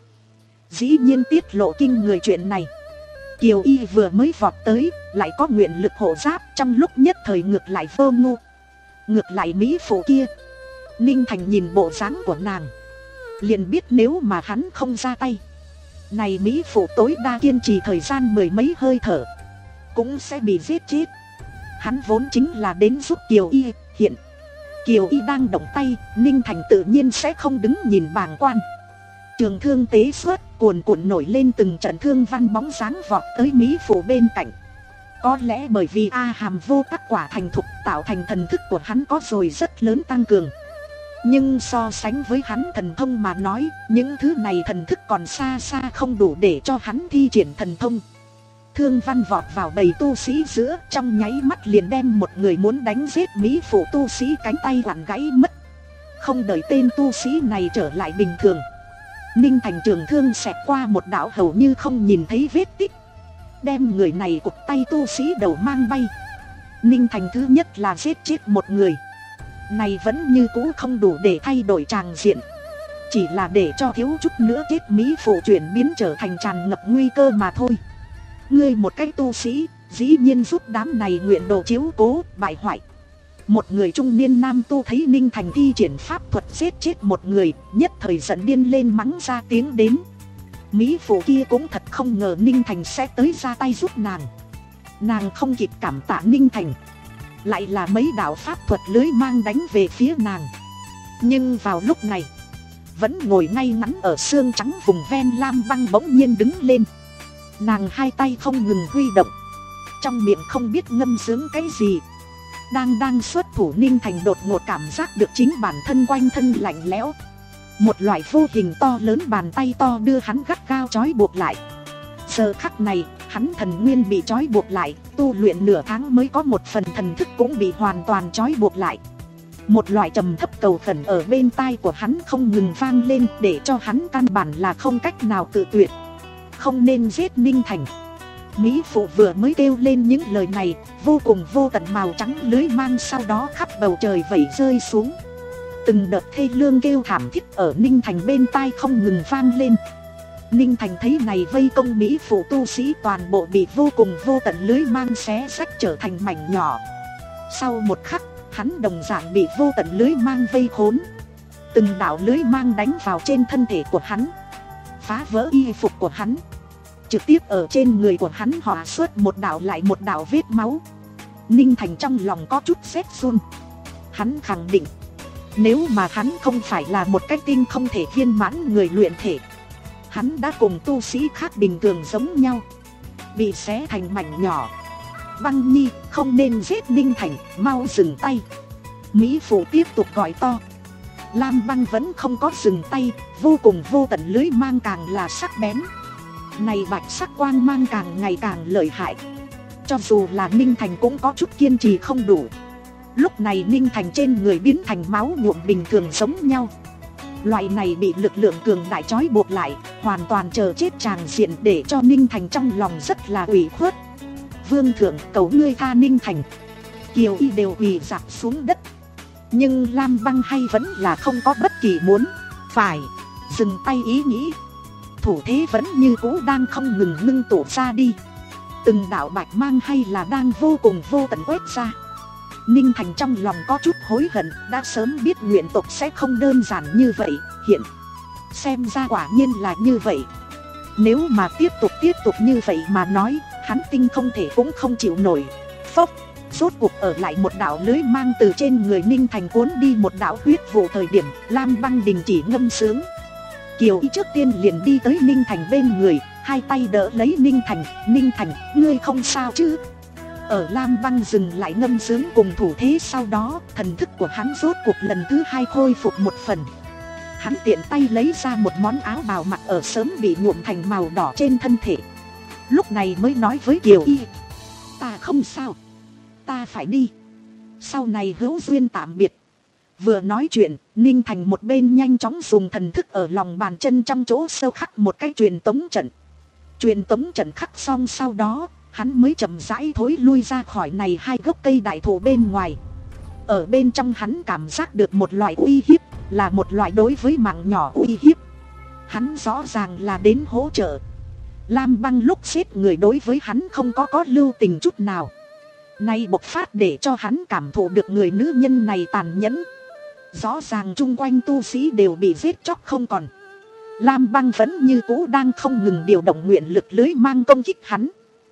dĩ nhiên tiết lộ kinh người chuyện này. Kiều Y vừa mới vọt tới, lại có nguyện lực hộ giáp, trong lúc nhất thời ngược lại vô ngu. Ngược lại Mỹ phụ kia, Ninh Thành nhìn bộ dáng của nàng, liền biết nếu mà hắn không ra tay, này Mỹ phụ tối đa kiên trì thời gian mười mấy hơi thở cũng sẽ bị giết chết. Hắn vốn chính là đến giúp Kiều Y, hiện Kiều Y đang động tay, Ninh Thành tự nhiên sẽ không đứng nhìn bàng quan. Trường thương tế xuất, cuồn cuộn nổi lên từng trận thương văn bóng dáng vọt tới Mỹ phụ bên cạnh. Có lẽ bởi vì A Hàm vô tắc quả thành thục, tạo thành thần thức của hắn có rồi rất lớn tăng cường. Nhưng so sánh với hắn thần thông mà nói, những thứ này thần thức còn xa xa không đủ để cho hắn thi triển thần thông. Thương văn vọt vào bầy tu sĩ giữa, trong nháy mắt liền đem một người muốn đánh giết Mỹ phụ tu sĩ cánh tay vặn gãy mất. Không đợi tên tu sĩ này trở lại bình thường, Ninh Thành trường thương xẹt qua một đạo hầu như không nhìn thấy vết tích, đem người này cụt tay tu sĩ đầu mang bay. Ninh Thành thứ nhất là giết chết một người, này vẫn như cũ không đủ để thay đổi tràng diện, chỉ là để cho thiếu chút nữa chết Mỹ phụ chuyển biến trở thành tràn ngập nguy cơ mà thôi. Ngươi một cái tu sĩ, dĩ nhiên giúp đám này nguyện đồ chiếu cố, bại hoại. Một người trung niên nam tu thấy Ninh Thành thi triển pháp thuật giết chết một người, nhất thời giận điên lên mắng ra tiếng đến. Mỹ phụ kia cũng thật không ngờ Ninh Thành sẽ tới ra tay giúp nàng. Nàng không kịp cảm tạ Ninh Thành, lại là mấy đạo pháp thuật lưới mang đánh về phía nàng. Nhưng vào lúc này, vẫn ngồi ngay ngắn ở xương trắng vùng ven Lam Băng bỗng nhiên đứng lên. Nàng hai tay không ngừng huy động, trong miệng không biết ngâm sướng cái gì. Đang đang xuất thủ, Ninh Thành đột ngột cảm giác được chính bản thân quanh thân lạnh lẽo. Một loại vô hình to lớn bàn tay to đưa hắn gắt gao trói buộc lại. Giờ khắc này, hắn thần nguyên bị trói buộc lại, tu luyện nửa tháng mới có một phần thần thức cũng bị hoàn toàn trói buộc lại. Một loại trầm thấp cầu khẩn ở bên tai của hắn không ngừng vang lên, để cho hắn căn bản là không cách nào tự tuyệt. Không nên giết Ninh Thành. Mỹ phụ vừa mới kêu lên những lời này, vô cùng vô tận màu trắng lưới mang sau đó khắp bầu trời vẩy rơi xuống. Từng đợt thê lương kêu thảm thiết ở Ninh Thành bên tai không ngừng vang lên. Ninh Thành thấy này vây công Mỹ phụ tu sĩ toàn bộ bị vô cùng vô tận lưới mang xé rách trở thành mảnh nhỏ. Sau một khắc, hắn đồng dạng bị vô tận lưới mang vây khốn. Từng đạo lưới mang đánh vào trên thân thể của hắn, phá vỡ y phục của hắn, trực tiếp ở trên người của hắn họa xuất một đạo lại một đạo vết máu. Ninh Thành trong lòng có chút rét run. Hắn khẳng định, nếu mà hắn không phải là một cái tinh không thể viên mãn người luyện thể, hắn đã cùng tu sĩ khác bình thường giống nhau, bị xé thành mảnh nhỏ. Băng Nhi, không nên giết Ninh Thành, mau dừng tay. Mỹ phụ tiếp tục gọi to. Lam Băng vẫn không có dừng tay, vô cùng vô tận lưới mang càng là sắc bén. Này bạch sắc quang mang càng ngày càng lợi hại. Cho dù là Ninh Thành cũng có chút kiên trì không đủ. Lúc này Ninh Thành trên người biến thành máu nhuộm bình thường giống nhau. Loại này bị lực lượng cường đại trói buộc lại, hoàn toàn chờ chết tràng diện, để cho Ninh Thành trong lòng rất là ủy khuất. Vương thượng, cầu ngươi tha Ninh Thành. Kiều Y đều quỳ dạp xuống đất. Nhưng Lam Băng hay vẫn là không có bất kỳ muốn phải dừng tay ý nghĩ. Thủ thế vẫn như cũ đang không ngừng ngưng tụ ra đi. Từng đạo bạch mang hay là đang vô cùng vô tận quét ra. Ninh Thành trong lòng có chút hối hận, đã sớm biết nguyện tộc sẽ không đơn giản như vậy. Hiện xem ra quả nhiên là như vậy. Nếu mà tiếp tục tiếp tục như vậy mà nói, hắn tinh không thể cũng không chịu nổi. Phốc, rốt cuộc ở lại một đạo lưới mang từ trên người Ninh Thành cuốn đi một đạo huyết vụ. Thời điểm Lam Băng đình chỉ ngâm sướng, Kiều Y trước tiên liền đi tới Ninh Thành bên người, hai tay đỡ lấy Ninh Thành. Ninh Thành, ngươi không sao chứ? Ở Lam Băng dừng lại ngâm sướng cùng thủ thế sau đó, thần thức của hắn rốt cuộc lần thứ hai khôi phục một phần. Hắn tiện tay lấy ra một món áo bào mặc ở sớm bị nhuộm thành màu đỏ trên thân thể. Lúc này mới nói với Kiều Y, ta không sao, ta phải đi, sau này hữu duyên tạm biệt. Vừa nói chuyện, Ninh Thành một bên nhanh chóng dùng thần thức ở lòng bàn chân trong chỗ sâu khắc một cái truyền tống trận. Truyền tống trận khắc xong sau đó, hắn mới chậm rãi thối lui ra khỏi này hai gốc cây đại thụ bên ngoài. Ở bên trong hắn cảm giác được một loại uy hiếp, là một loại đối với mạng nhỏ uy hiếp. Hắn rõ ràng là đến hỗ trợ. Lam Băng lúc xếp người đối với hắn không có có lưu tình chút nào. Nay bộc phát để cho hắn cảm thụ được người nữ nhân này tàn nhẫn. Rõ ràng chung quanh tu sĩ đều bị giết chóc không còn. Lam Băng vẫn như cũ đang không ngừng điều động nguyện lực lưới mang công kích hắn.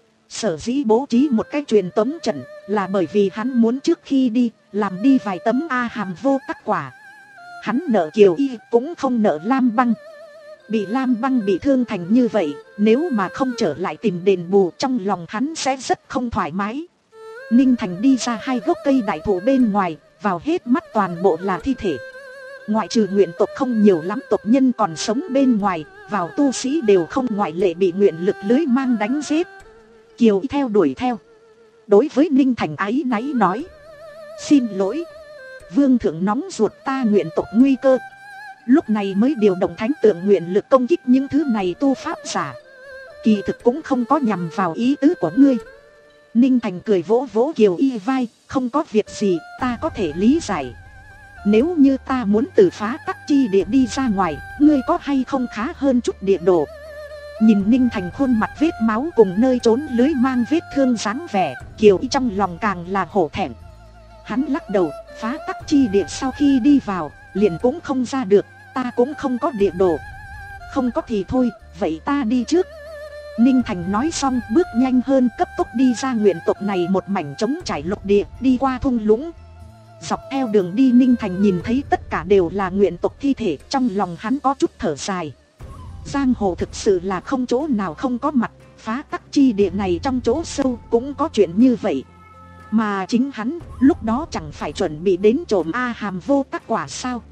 Sở dĩ bố trí một cái truyền tống trận là bởi vì hắn muốn trước khi đi làm đi vài tấm A hàm vô tắc quả. Hắn nợ Kiều Y cũng không nợ Lam Băng. Bị Lam Băng bị thương thành như vậy, nếu mà không trở lại tìm đền bù, trong lòng hắn sẽ rất không thoải mái. Ninh Thành đi ra hai gốc cây đại thụ bên ngoài, vào hết mắt toàn bộ là thi thể. Ngoại trừ nguyện tộc không nhiều lắm tộc nhân còn sống bên ngoài, vào tu sĩ đều không ngoại lệ bị nguyện lực lưới mang đánh giết. Kiều Y theo đuổi theo, đối với Ninh Thành áy náy nói, xin lỗi, vương thượng nóng ruột ta nguyện tộc nguy cơ. Lúc này mới điều động thánh tượng nguyện lực công kích những thứ này tu pháp giả. Kỳ thực cũng không có nhằm vào ý tứ của ngươi. Ninh Thành cười vỗ vỗ Kiều Y vai, không có việc gì, ta có thể lý giải. Nếu như ta muốn từ phá tắc chi địa đi ra ngoài, ngươi có hay không khá hơn chút địa đồ. Nhìn Ninh Thành khuôn mặt vết máu cùng nơi trốn lưới mang vết thương dáng vẻ, Kiều Y trong lòng càng là hổ thẹn. Hắn lắc đầu, phá tắc chi địa sau khi đi vào, liền cũng không ra được, ta cũng không có địa đồ. Không có thì thôi, vậy ta đi trước. Ninh Thành nói xong bước nhanh hơn, cấp tốc đi ra nguyện tộc này một mảnh trống trải lục địa, đi qua thung lũng. Dọc theo đường đi Ninh Thành nhìn thấy tất cả đều là nguyện tộc thi thể, trong lòng hắn có chút thở dài. Giang hồ thực sự là không chỗ nào không có mặt, phá tắc chi địa này trong chỗ sâu cũng có chuyện như vậy. Mà chính hắn lúc đó chẳng phải chuẩn bị đến trộm A Hàm Vô Tác Quả sao.